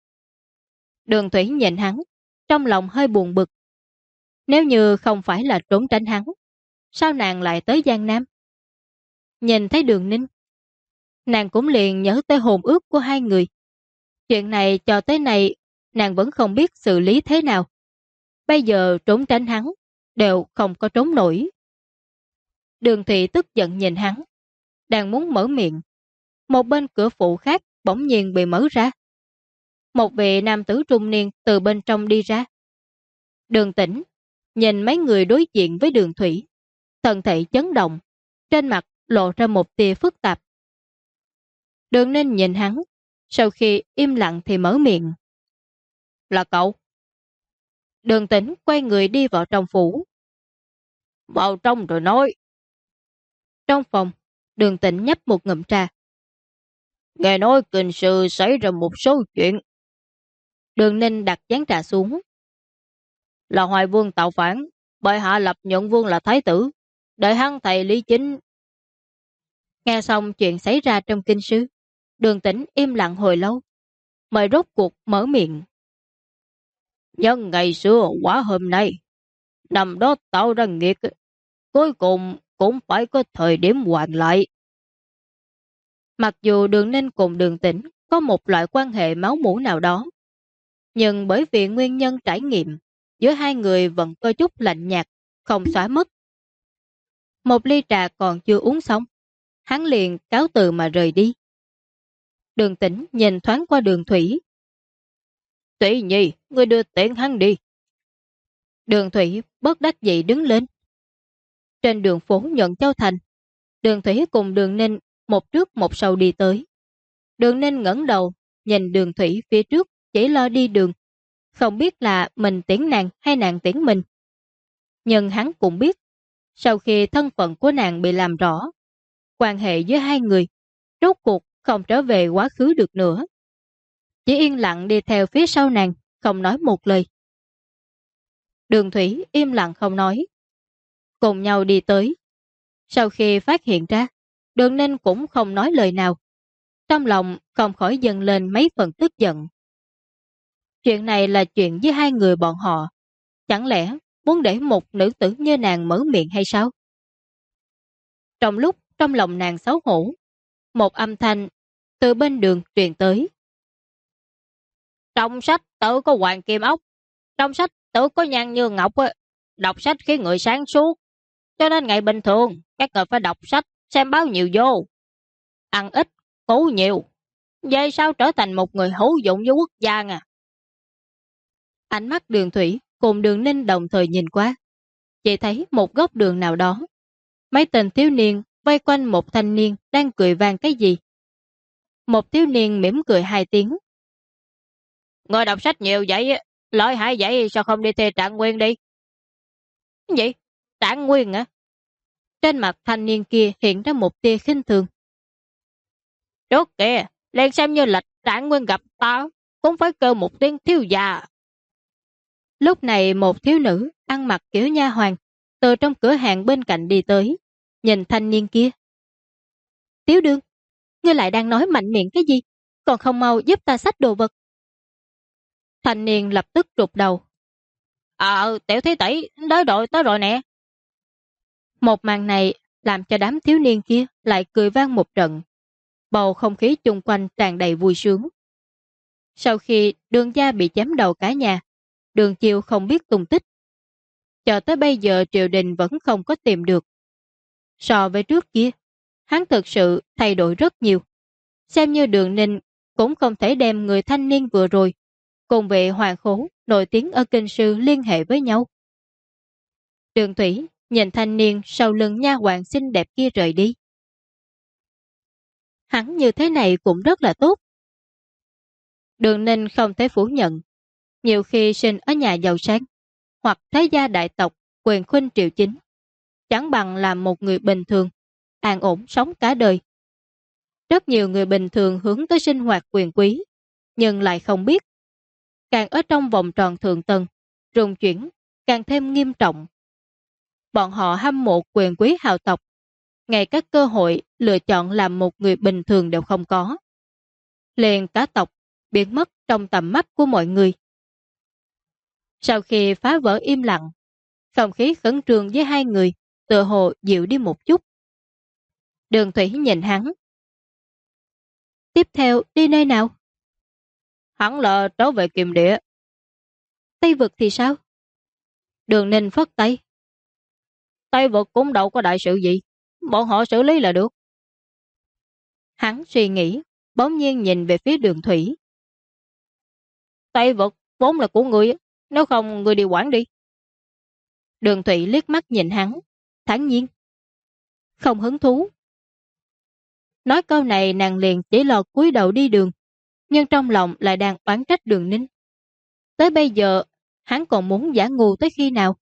Đường Thủy nhìn hắn, trong lòng hơi buồn bực. Nếu như không phải là trốn tránh hắn, sao nàng lại tới Giang Nam? Nhìn thấy Đường Ninh, nàng cũng liền nhớ tới hồn ước của hai người. Chuyện này cho tới nay, nàng vẫn không biết xử lý thế nào. Bây giờ trốn tránh hắn, đều không có trốn nổi. Đường Thị tức giận nhìn hắn, đang muốn mở miệng. Một bên cửa phụ khác bỗng nhiên bị mở ra. Một vị nam tử trung niên từ bên trong đi ra. Đường Tĩnh nhìn mấy người đối diện với Đường Thủy, thân thể chấn động, trên mặt lộ ra một tia phức tạp. Đường Ninh nhìn hắn, sau khi im lặng thì mở miệng. Là cậu? Đường Tĩnh quay người đi vào trong phủ. Vào trong rồi nói. Trong phòng, Đường Tĩnh nhấp một ngụm trà. Nghe nói kinh sư xảy ra một số chuyện. Đường Ninh đặt chén trà xuống. Là Hoài Vương tạo phản, bệ hạ lập Nhuận Vương là thái tử, đợi hắn thầy Lý Chính. Nghe xong chuyện xảy ra trong kinh sư, Đường Tĩnh im lặng hồi lâu, mới rốt cuộc mở miệng. Nhưng ngày xưa quả hôm nay, năm đó tạo ra nghiệt, cuối cùng cũng phải có thời điểm hoàn lại. Mặc dù Đường Ninh cùng Đường Tĩnh có một loại quan hệ máu mủ nào đó, nhưng bởi vì nguyên nhân trải nghiệm, giữa hai người vẫn có chút lạnh nhạt, không xóa mất. Một ly trà còn chưa uống xong, hắn liền cáo từ mà rời đi. Đường Tĩnh nhìn thoáng qua Đường Thủy. Thủy Nhi, ngươi đưa tiện hắn đi. Đường Thủy bất đắc dĩ đứng lên. Trên đường phố Nhuận Châu Thành, Đường Thủy cùng Đường Ninh một trước một sau đi tới. Đường Ninh ngẩng đầu, nhìn Đường Thủy phía trước chỉ lo đi đường, không biết là mình tiễn nàng hay nàng tiễn mình. Nhưng hắn cũng biết, sau khi thân phận của nàng bị làm rõ, quan hệ giữa hai người rốt cuộc không trở về quá khứ được nữa. Chỉ yên lặng đi theo phía sau nàng, không nói một lời. Đường Thủy im lặng không nói. Cùng nhau đi tới. Sau khi phát hiện ra, Đường Ninh cũng không nói lời nào. Trong lòng không khỏi dâng lên mấy phần tức giận. Chuyện này là chuyện với hai người bọn họ. Chẳng lẽ muốn để một nữ tử như nàng mở miệng hay sao? Trong lúc trong lòng nàng xấu hổ, một âm thanh từ bên đường truyền tới. Trong sách tự có hoàng kim ốc, trong sách tự có nhan như ngọc. Đọc sách khiến người sáng suốt, cho nên ngày bình thường các người phải đọc sách, xem báo nhiều vô. Ăn ít, ngủ nhiều, vậy sao trở thành một người hữu dụng với quốc gia à? Ánh mắt Đường Thủy cùng Đường Ninh đồng thời nhìn qua, chỉ thấy một góc đường nào đó, mấy tên thiếu niên vây quanh một thanh niên đang cười vang cái gì. Một thiếu niên mỉm cười hai tiếng. Người đọc sách nhiều vậy, lợi hại vậy sao không đi thi Trạng Nguyên đi? Gì? Trạng Nguyên hả? Trên mặt thanh niên kia hiện ra một tia khinh thường. Trước kìa, liền xem như lệch Trạng Nguyên gặp ta, cũng phải kêu một tiếng thiếu già. Lúc này một thiếu nữ ăn mặc kiểu nha hoàn từ trong cửa hàng bên cạnh đi tới, nhìn thanh niên kia. Tiếu đương, ngươi lại đang nói mạnh miệng cái gì? Còn không mau giúp ta xách đồ vật. Thanh niên lập tức rụt đầu. Tiểu thí tỷ, tới rồi nè. Một màn này làm cho đám thiếu niên kia lại cười vang một trận. Bầu không khí chung quanh tràn đầy vui sướng. Sau khi Đường gia bị chém đầu cả nhà, Đường Chiêu không biết tung tích. Cho tới bây giờ triều đình vẫn không có tìm được. So với trước kia, hắn thực sự thay đổi rất nhiều. Xem như Đường Ninh cũng không thể đem người thanh niên vừa rồi cùng vị hoàng khố nổi tiếng ở kinh sư liên hệ với nhau. Đường Thủy nhìn thanh niên sau lưng nha hoàn xinh đẹp kia rời đi. Hắn như thế này cũng rất là tốt. Đường Ninh không thể phủ nhận, nhiều khi sinh ở nhà giàu sang hoặc thế gia đại tộc quyền khuynh triều chính, chẳng bằng làm một người bình thường, an ổn sống cả đời. Rất nhiều người bình thường hướng tới sinh hoạt quyền quý, nhưng lại không biết. Càng ở trong vòng tròn thượng tầng, rung chuyển càng thêm nghiêm trọng. Bọn họ hâm mộ quyền quý hào tộc, ngay các cơ hội lựa chọn làm một người bình thường đều không có. Liền cả tộc biến mất trong tầm mắt của mọi người. Sau khi phá vỡ im lặng, không khí khẩn trương với hai người tựa hồ dịu đi một chút. Đường Thủy nhìn hắn. Tiếp theo đi nơi nào? Hắn là trở về Kiềm Địa. Tây vực thì sao? Đường Ninh phất tay. Tây vực cũng đâu có đại sự gì, bọn họ xử lý là được. Hắn suy nghĩ, bỗng nhiên nhìn về phía Đường Thủy. Tây vực vốn là của người, nếu không người đi quản đi. Đường Thủy liếc mắt nhìn hắn, thản nhiên. Không hứng thú. Nói câu này nàng liền chỉ lo cúi đầu đi đường, nhưng trong lòng lại đang oán trách Đường Ninh. Tới bây giờ, hắn còn muốn giả ngu tới khi nào?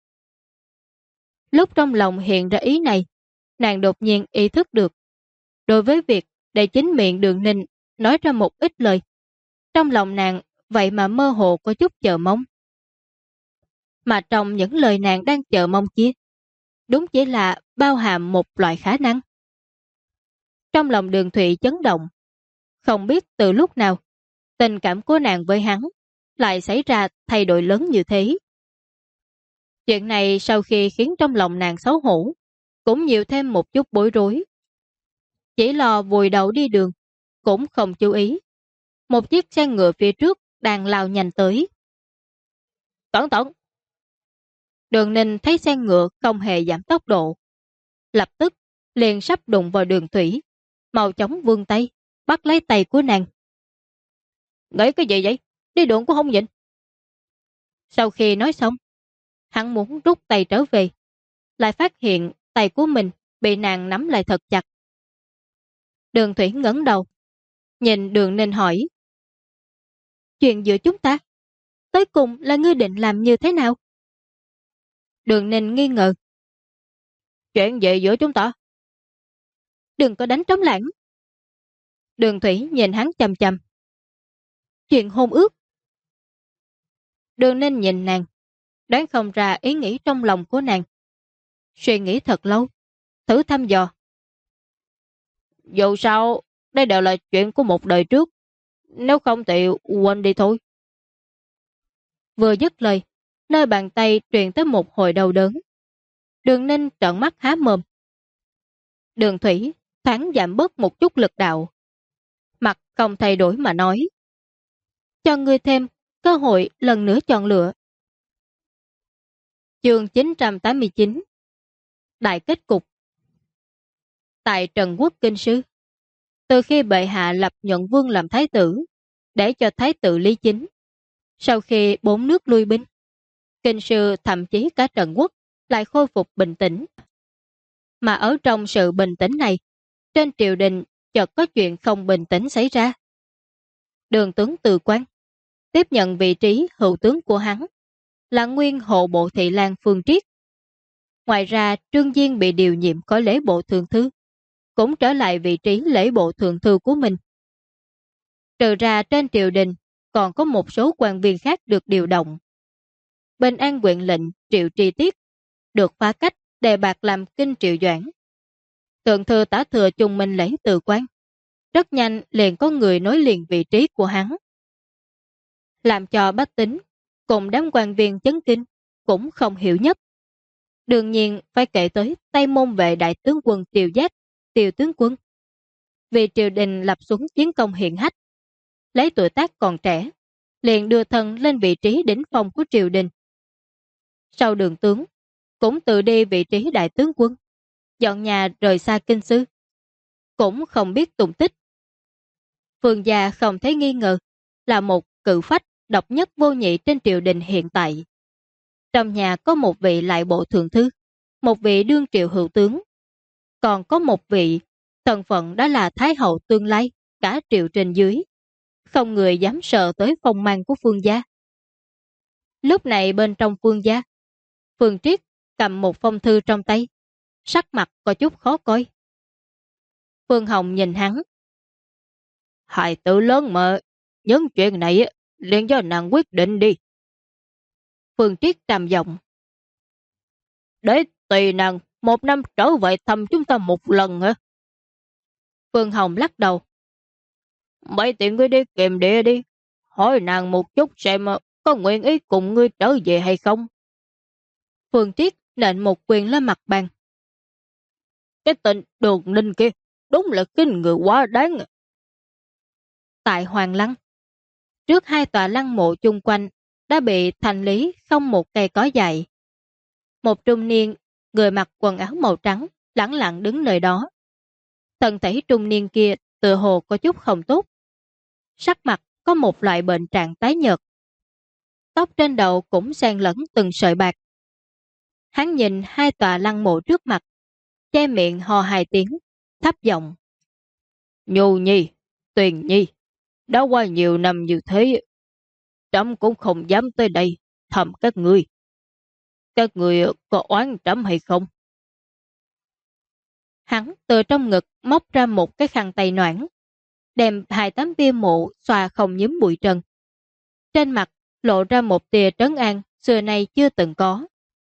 Lúc trong lòng hiện ra ý này, nàng đột nhiên ý thức được. Đối với việc để chính miệng Đường Ninh nói ra một ít lời, trong lòng nàng vậy mà mơ hồ có chút chờ mong. Mà trong những lời nàng đang chờ mong kia, đúng chỉ là bao hàm một loại khả năng. Trong lòng Đường Thụy chấn động, không biết từ lúc nào, tình cảm của nàng với hắn lại xảy ra thay đổi lớn như thế. Chuyện này sau khi khiến trong lòng nàng xấu hổ, cũng nhiều thêm một chút bối rối. Chỉ lo vùi đầu đi đường, cũng không chú ý. Một chiếc xe ngựa phía trước đang lao nhanh tới. Cẩn thận! Đường Ninh thấy xe ngựa không hề giảm tốc độ. Lập tức liền sắp đụng vào Đường Thủy, mau chóng vươn tay, bắt lấy tay của nàng, Nghĩ cái gì vậy? Đi đường cũng không nhìn. Sau khi nói xong, hắn muốn rút tay trở về, lại phát hiện tay của mình bị nàng nắm lại thật chặt. Đường Thủy ngẩng đầu, nhìn Đường Ninh hỏi. Chuyện giữa chúng ta, tới cùng là ngươi định làm như thế nào? Đường Ninh nghi ngờ. Chuyện gì giữa chúng ta? Đừng có đánh trống lãng. Đường Thủy nhìn hắn chằm chằm. Chuyện hôn ước. Đường Ninh nhìn nàng, đoán không ra ý nghĩ trong lòng của nàng. Suy nghĩ thật lâu, thử thăm dò. Dù sao, đây đều là chuyện của một đời trước. Nếu không thì quên đi thôi. Vừa dứt lời, nơi bàn tay truyền tới một hồi đau đớn. Đường Ninh trợn mắt há mồm. Đường Thủy thoáng giảm bớt một chút lực đạo. Mặt không thay đổi mà nói. Cho ngươi thêm cơ hội lần nữa chọn lựa. Chương 989. Đại kết cục. Tại Trần Quốc Kinh Sư, từ khi bệ hạ lập Nhuận Vương làm thái tử, để cho thái tử Lý Chính, sau khi 4 nước lui binh, Kinh Sư thậm chí cả Trần Quốc lại khôi phục bình tĩnh. Mà ở trong sự bình tĩnh này, trên triều đình chợt có chuyện không bình tĩnh xảy ra. Đường tướng Từ Quan tiếp nhận vị trí hữu tướng của hắn là nguyên hộ bộ thị lang Phương Triết. Ngoài ra, Trương Diên bị điều nhiệm khỏi lễ bộ thượng thư, cũng trở lại vị trí lễ bộ thượng thư của mình. Trừ ra trên triều đình, còn có một số quan viên khác được điều động. Bên An huyện lệnh Triệu Tri Tiết được phá cách đề bạt làm kinh triệu doãn. Thượng thư tả thừa chung minh lễ Từ Quan. Rất nhanh liền có người nối liền vị trí của hắn. Làm cho bách tính cùng đám quan viên chấn kinh cũng không hiểu nhất. Đương nhiên phải kể tới Tây Môn Vệ đại tướng quân Tiêu Giác, Tiêu tướng quân. Vì triều đình lập xuống chiến công hiển hách, lấy tuổi tác còn trẻ, liền đưa thân lên vị trí đỉnh phong của triều đình. Sau Đường tướng, cũng tự đi vị trí đại tướng quân, dọn nhà rời xa kinh sư. Cũng không biết tung tích. Phương gia không thấy nghi ngờ, là một cự phách độc nhất vô nhị trên triều đình hiện tại. Trong nhà có một vị lại bộ thượng thư, một vị đương triệu hữu tướng, còn có một vị thân phận đó là thái hậu tương lai, cả triệu trên dưới. Không người dám sợ tới phong mang của Phương gia. Lúc này bên trong Phương gia, Phương Triết cầm một phong thư trong tay, sắc mặt có chút khó coi. Phương Hồng nhìn hắn. Hài tử lớn mà, những chuyện này liền do nàng quyết định đi. Phương Triết trầm giọng. Để tùy nàng 1 năm trở về thăm chúng ta một lần hả? Phương Hồng lắc đầu. Mấy tiện ngươi đi kèm địa đi, hỏi nàng một chút xem có nguyện ý cùng ngươi trở về hay không. Phương Triết nện một quyền lên mặt bàn. Cái tên Đường Ninh kia đúng là kinh người quá đáng. Tại Hoàng Lăng, trước 2 tòa lăng mộ chung quanh đã bị thành lý không một cây cỏ dại. Một trung niên, người mặc quần áo màu trắng, lẳng lặng đứng nơi đó. Thân thể trung niên kia tựa hồ có chút không tốt. Sắc mặt có một loại bệnh trạng tái nhợt. Tóc trên đầu cũng xen lẫn từng sợi bạc. Hắn nhìn 2 tòa lăng mộ trước mặt, che miệng hò 2 tiếng, thấp giọng. Nhu Nhi, Tuyền Nhi, đã qua nhiều năm như thế, trẫm cũng không dám tới đây thăm các ngươi. Các ngươi có oán trẫm hay không? Hắn từ trong ngực móc ra một cái khăn tay noãn, đem 2 tấm bia mộ xoa không nhúm bụi trần. Trên mặt lộ ra một tia trấn an xưa nay chưa từng có.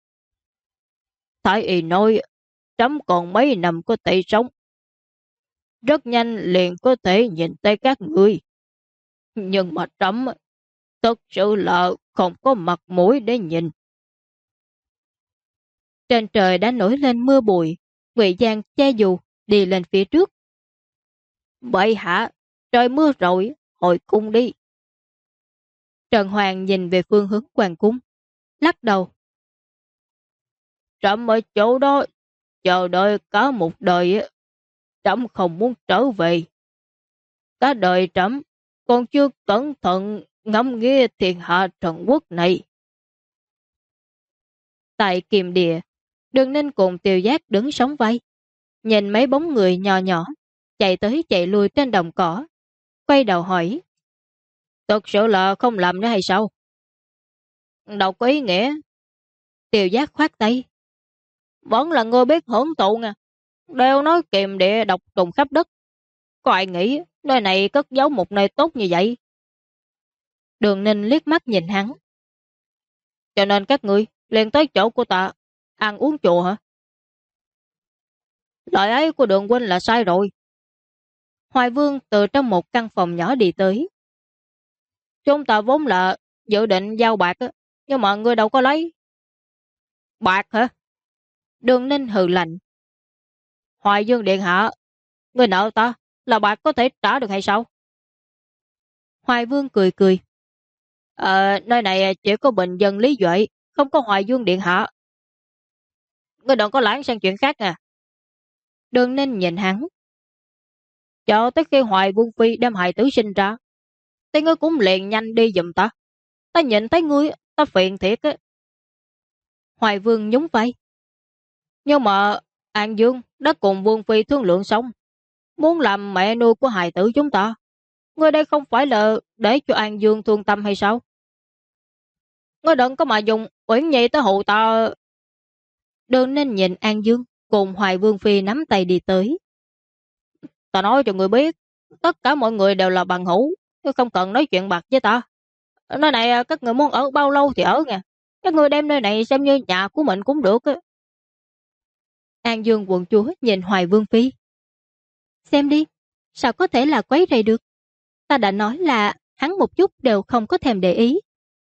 Thái y nói, trẫm còn mấy năm có thể sống. Rất nhanh liền có thể nhìn thấy các ngươi. Nhưng mà trẫm thật sự là không có mặt mũi để nhìn. Trên trời đã nổi lên mưa bụi, Ngụy Giang che dù đi lên phía trước. Vậy hả? Trời mưa rồi, hồi cung đi. Trần Hoàng nhìn về phương hướng hoàng cung, lắc đầu. Trẫm ở chỗ đó, chờ đợi cả một đời, trẫm không muốn trở về. Cả đời trẫm còn chưa cẩn thận ngẫm nghĩa thiên hạ Trần Quốc này. Tại Kiềm Địa, Đường Ninh cùng Tiêu Giác đứng sóng vai, nhìn mấy bóng người nhỏ nhỏ chạy tới chạy lui trên đồng cỏ, quay đầu hỏi: Thật sự là không làm nữa hay sao? Đâu có ý nghĩa. Tiêu Giác khoát tay: Vẫn là ngươi biết hưởng thụ nha. Đều nói Kiềm Địa độc trùng khắp đất, có ai nghĩ nơi này cất giấu một nơi tốt như vậy? Đường Ninh liếc mắt nhìn hắn: Cho nên các ngươi liền tới chỗ của ta ăn uống chùa hả? Lời ấy của Đường huynh là sai rồi. Hoài Vương từ trong một căn phòng nhỏ đi tới. Chúng ta vốn là dự định giao bạc á, nhưng mà ngươi đâu có lấy. Bạc hả? Đường Ninh hừ lạnh: Hoài Dương điện hạ, ngươi nợ ta là bạc có thể trả được hay sao? Hoài Vương cười cười: Nơi này chỉ có bình dân Lý Duệ, không có Hoài Dương điện hạ. Ngươi đừng có lãng sang chuyện khác à. Đường Ninh nhìn hắn: Cho tới khi Hoài Vương Phi đem hài tử sinh ra, thì ngươi cũng liền nhanh đi giùm ta. Ta nhìn thấy ngươi, ta phiền thiệt á. Hoài Vương nhún vai: Nhưng mà An Dương đã cùng Vương Phi thương lượng xong, muốn làm mẹ nuôi của hài tử chúng ta. Ngươi đây không phải là để cho An Dương thương tâm hay sao? Ngươi đừng có mà dùng Uyển Nhi tới hụ ta. Đường Ninh nhìn An Dương cùng Hoài Vương Phi nắm tay đi tới. Ta nói cho ngươi biết, tất cả mọi người đều là bằng hữu, chứ không cần nói chuyện bạc với ta. Nơi này các người muốn ở bao lâu thì ở nha. Các người đem nơi này xem như nhà của mình cũng được á. An Dương quận chúa nhìn Hoài Vương Phi: Xem đi, sao có thể là quấy rầy được? Ta đã nói là hắn một chút đều không có thèm để ý.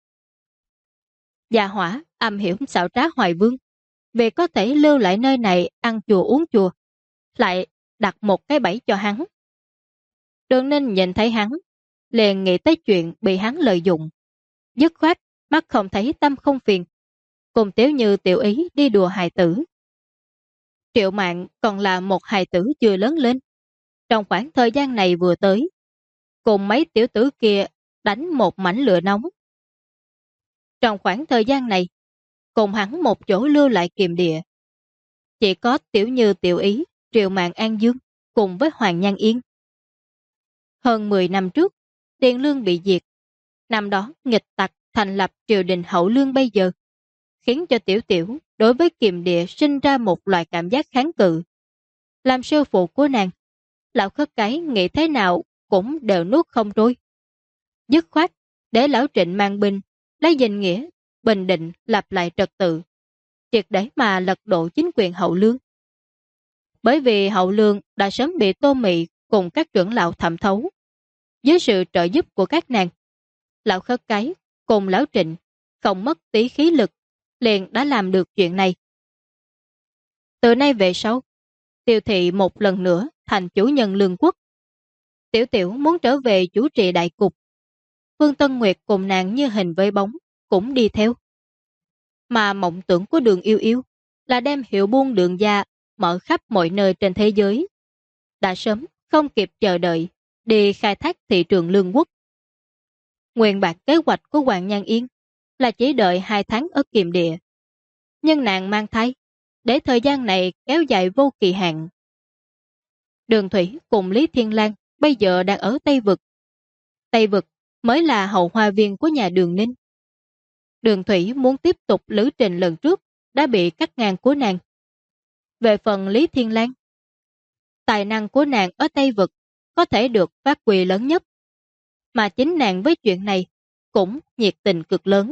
Gia Hỏa âm hiểu xảo trá Hoài Vương, vì có thể lưu lại nơi này ăn chùa uống chùa, lại đặt một cái bẫy cho hắn. Đường Ninh nhìn thấy hắn, liền nghĩ tới chuyện bị hắn lợi dụng. Dứt khoát, mắt không thấy tâm không phiền, cùng Tiểu Như Tiểu Ý đi đùa hài tử. Triệu Mạn còn là một hài tử chưa lớn lên. Trong khoảng thời gian này vừa tới, cùng mấy tiểu tử kia đánh một mảnh lửa nóng. Trong khoảng thời gian này, cùng hắn một chỗ lưu lại Kiềm Địa. Chỉ có Tiểu Như Tiểu Ý, Triệu Mạn An Dương cùng với Hoàng Nhan Yên. Hơn 10 năm trước, Tiền Lương bị diệt. Năm đó nghịch tặc thành lập triều đình Hậu Lương bây giờ, khiến cho Tiểu Tiểu đối với Kiềm Địa sinh ra một loại cảm giác kháng cự. Làm sư phụ của nàng, lão Khất Cái nghĩ thế nào cũng đều nuốt không trôi. Dứt khoát để lão Trịnh mang binh, lấy danh nghĩa bình định lập lại trật tự, triệt để mà lật đổ chính quyền Hậu Lương. Bởi vì Hậu Lương đã sớm bị Tô Mị cùng các trưởng lão thẩm thấu. Dưới sự trợ giúp của các nàng, lão Khất Cái cùng lão Trịnh không mất tí khí lực, liền đã làm được chuyện này. Từ nay về sau, Tiêu Thị một lần nữa thành chủ nhân Lương Quốc. Tiểu Tiểu muốn trở về chủ trì đại cục. Vương Tân Nguyệt cùng nàng như hình với bóng, cũng đi theo. Mà mộng tưởng của Đường Yêu Yêu là đem hiệu buôn Đường gia mở khắp mọi nơi trên thế giới. Đã sớm không kịp chờ đợi đi khai thác thị trường Lương Quốc. Nguyên bạc kế hoạch của Hoàng Nhan Yên là chỉ đợi 2 tháng ở Kiềm Địa. Nhưng nàng mang thai, để thời gian này kéo dài vô kỳ hạn. Đường Thủy cùng Lý Thiên Lang bây giờ đang ở Tây Vực. Tây Vực mới là hậu hoa viên của nhà Đường Ninh. Đường Thủy muốn tiếp tục lữ trình lần trước đã bị cắt ngang của nàng. Về phần Lý Thiên Lang, tài năng của nàng ở Tây Vực có thể được phát huy lớn nhất, mà chính nàng với chuyện này cũng nhiệt tình cực lớn.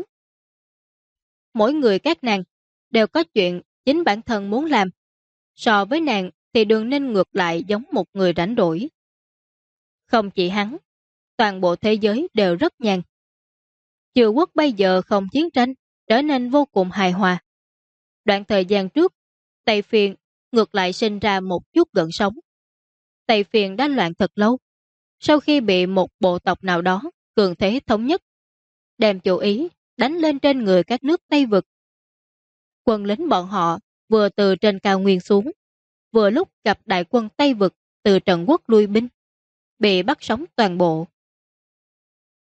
Mỗi người các nàng đều có chuyện chính bản thân muốn làm. So với nàng thì Đường Ninh ngược lại giống một người rảnh rỗi. Không chỉ hắn, toàn bộ thế giới đều rất nhàn. Triều quốc bây giờ không chiến tranh, trở nên vô cùng hài hòa. Đoạn thời gian trước, Tây Phiền ngược lại sinh ra một chút gợn sóng. Tây Phiền đã loạn thật lâu. Sau khi bị một bộ tộc nào đó cường thế thống nhất, đem chủ ý đánh lên trên người các nước Tây Vực. Quân lính bọn họ vừa từ trên cao nguyên xuống, vừa lúc gặp đại quân Tây Vực từ Trần Quốc lui binh, bị bắt sống toàn bộ.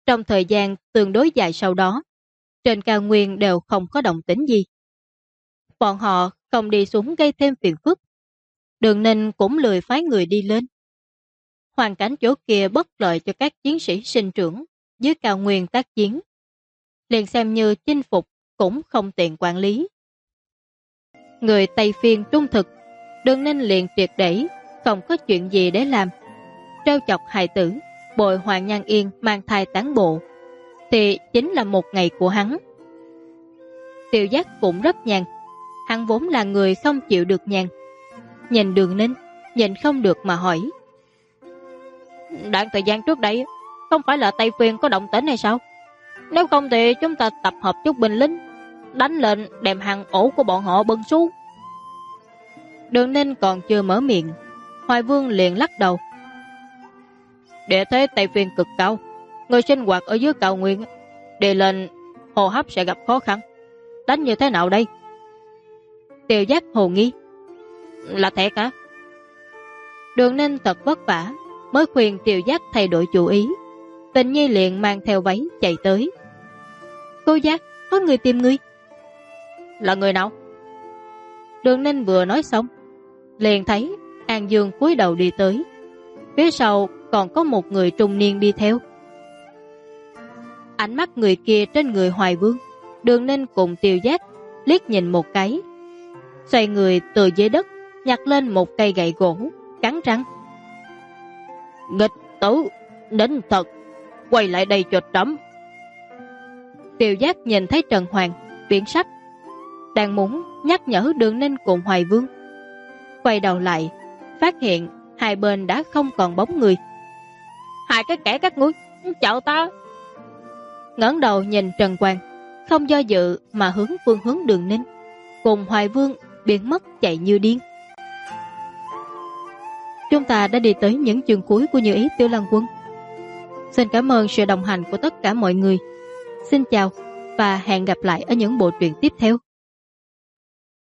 Trong thời gian tương đối dài sau đó, trên cao nguyên đều không có động tĩnh gì. Bọn họ không đi xuống gây thêm phiền phức. Đường Ninh cũng lười phái người đi lên. Hoàn cảnh chỗ kia bất lợi cho các chiến sĩ sinh trưởng dưới cao nguyên tác chiến. Liền xem như chinh phục cũng không tiện quản lý. Người Tây Phiên trung thực, Đường Ninh liền triệt để không có chuyện gì để làm. Trêu chọc hài tử, bồi Hoàng Nhan Yên mang thai tán bộ, thì chính là một ngày của hắn. Tiêu Giác cũng rất nhàn. Hắn vốn là người không chịu được nhàn. Nhìn Đường Ninh, nhìn không được mà hỏi. Đoạn thời gian trước đây, không phải là Tây Phiên có động tĩnh hay sao? Nếu không thì chúng ta tập hợp chút binh lính, đánh lên đem hàng ổ của bọn họ bưng xuống. Đường Ninh còn chưa mở miệng, Hoài Vương liền lắc đầu. Địa thế Tây Phiên cực cao, người sinh hoạt ở dưới cao nguyên, đi lên hô hấp sẽ gặp khó khăn. Đánh như thế nào đây? Tiêu Giác hồ nghi. Là thiệt hả? Đường Ninh thật vất vả mới khuyên Tiêu Giác thay đổi chủ ý. Tình Nhi liền mang theo váy chạy tới. Cô Giác, có người tìm ngươi. Là người nào? Đường Ninh vừa nói xong, liền thấy An Dương cúi đầu đi tới. Phía sau còn có một người trung niên đi theo. Ánh mắt người kia trên người Hoài Vương, Đường Ninh cùng Tiêu Giác liếc nhìn một cái, xoay người từ dưới đất nhặt lên một cây gậy gỗ, cắn răng. Nghịch tử, đến thật, quay lại đây cho trẫm. Tiêu Giác nhìn thấy Trần Hoàng biến sắc, đang muốn nhắc nhở Đường Ninh cùng Hoài Vương. Quay đầu lại, phát hiện hai bên đã không còn bóng người. Hai cái kẻ các ngươi, chào ta. Ngẩng đầu nhìn Trần Hoàng, không do dự mà phương hướng Đường Ninh cùng Hoài Vương biến mất chạy như điên. Chúng ta đã đi tới những chương cuối của Như Ý Tiểu Lăng Quân. Xin cảm ơn sự đồng hành của tất cả mọi người. Xin chào và hẹn gặp lại ở những bộ truyện tiếp theo.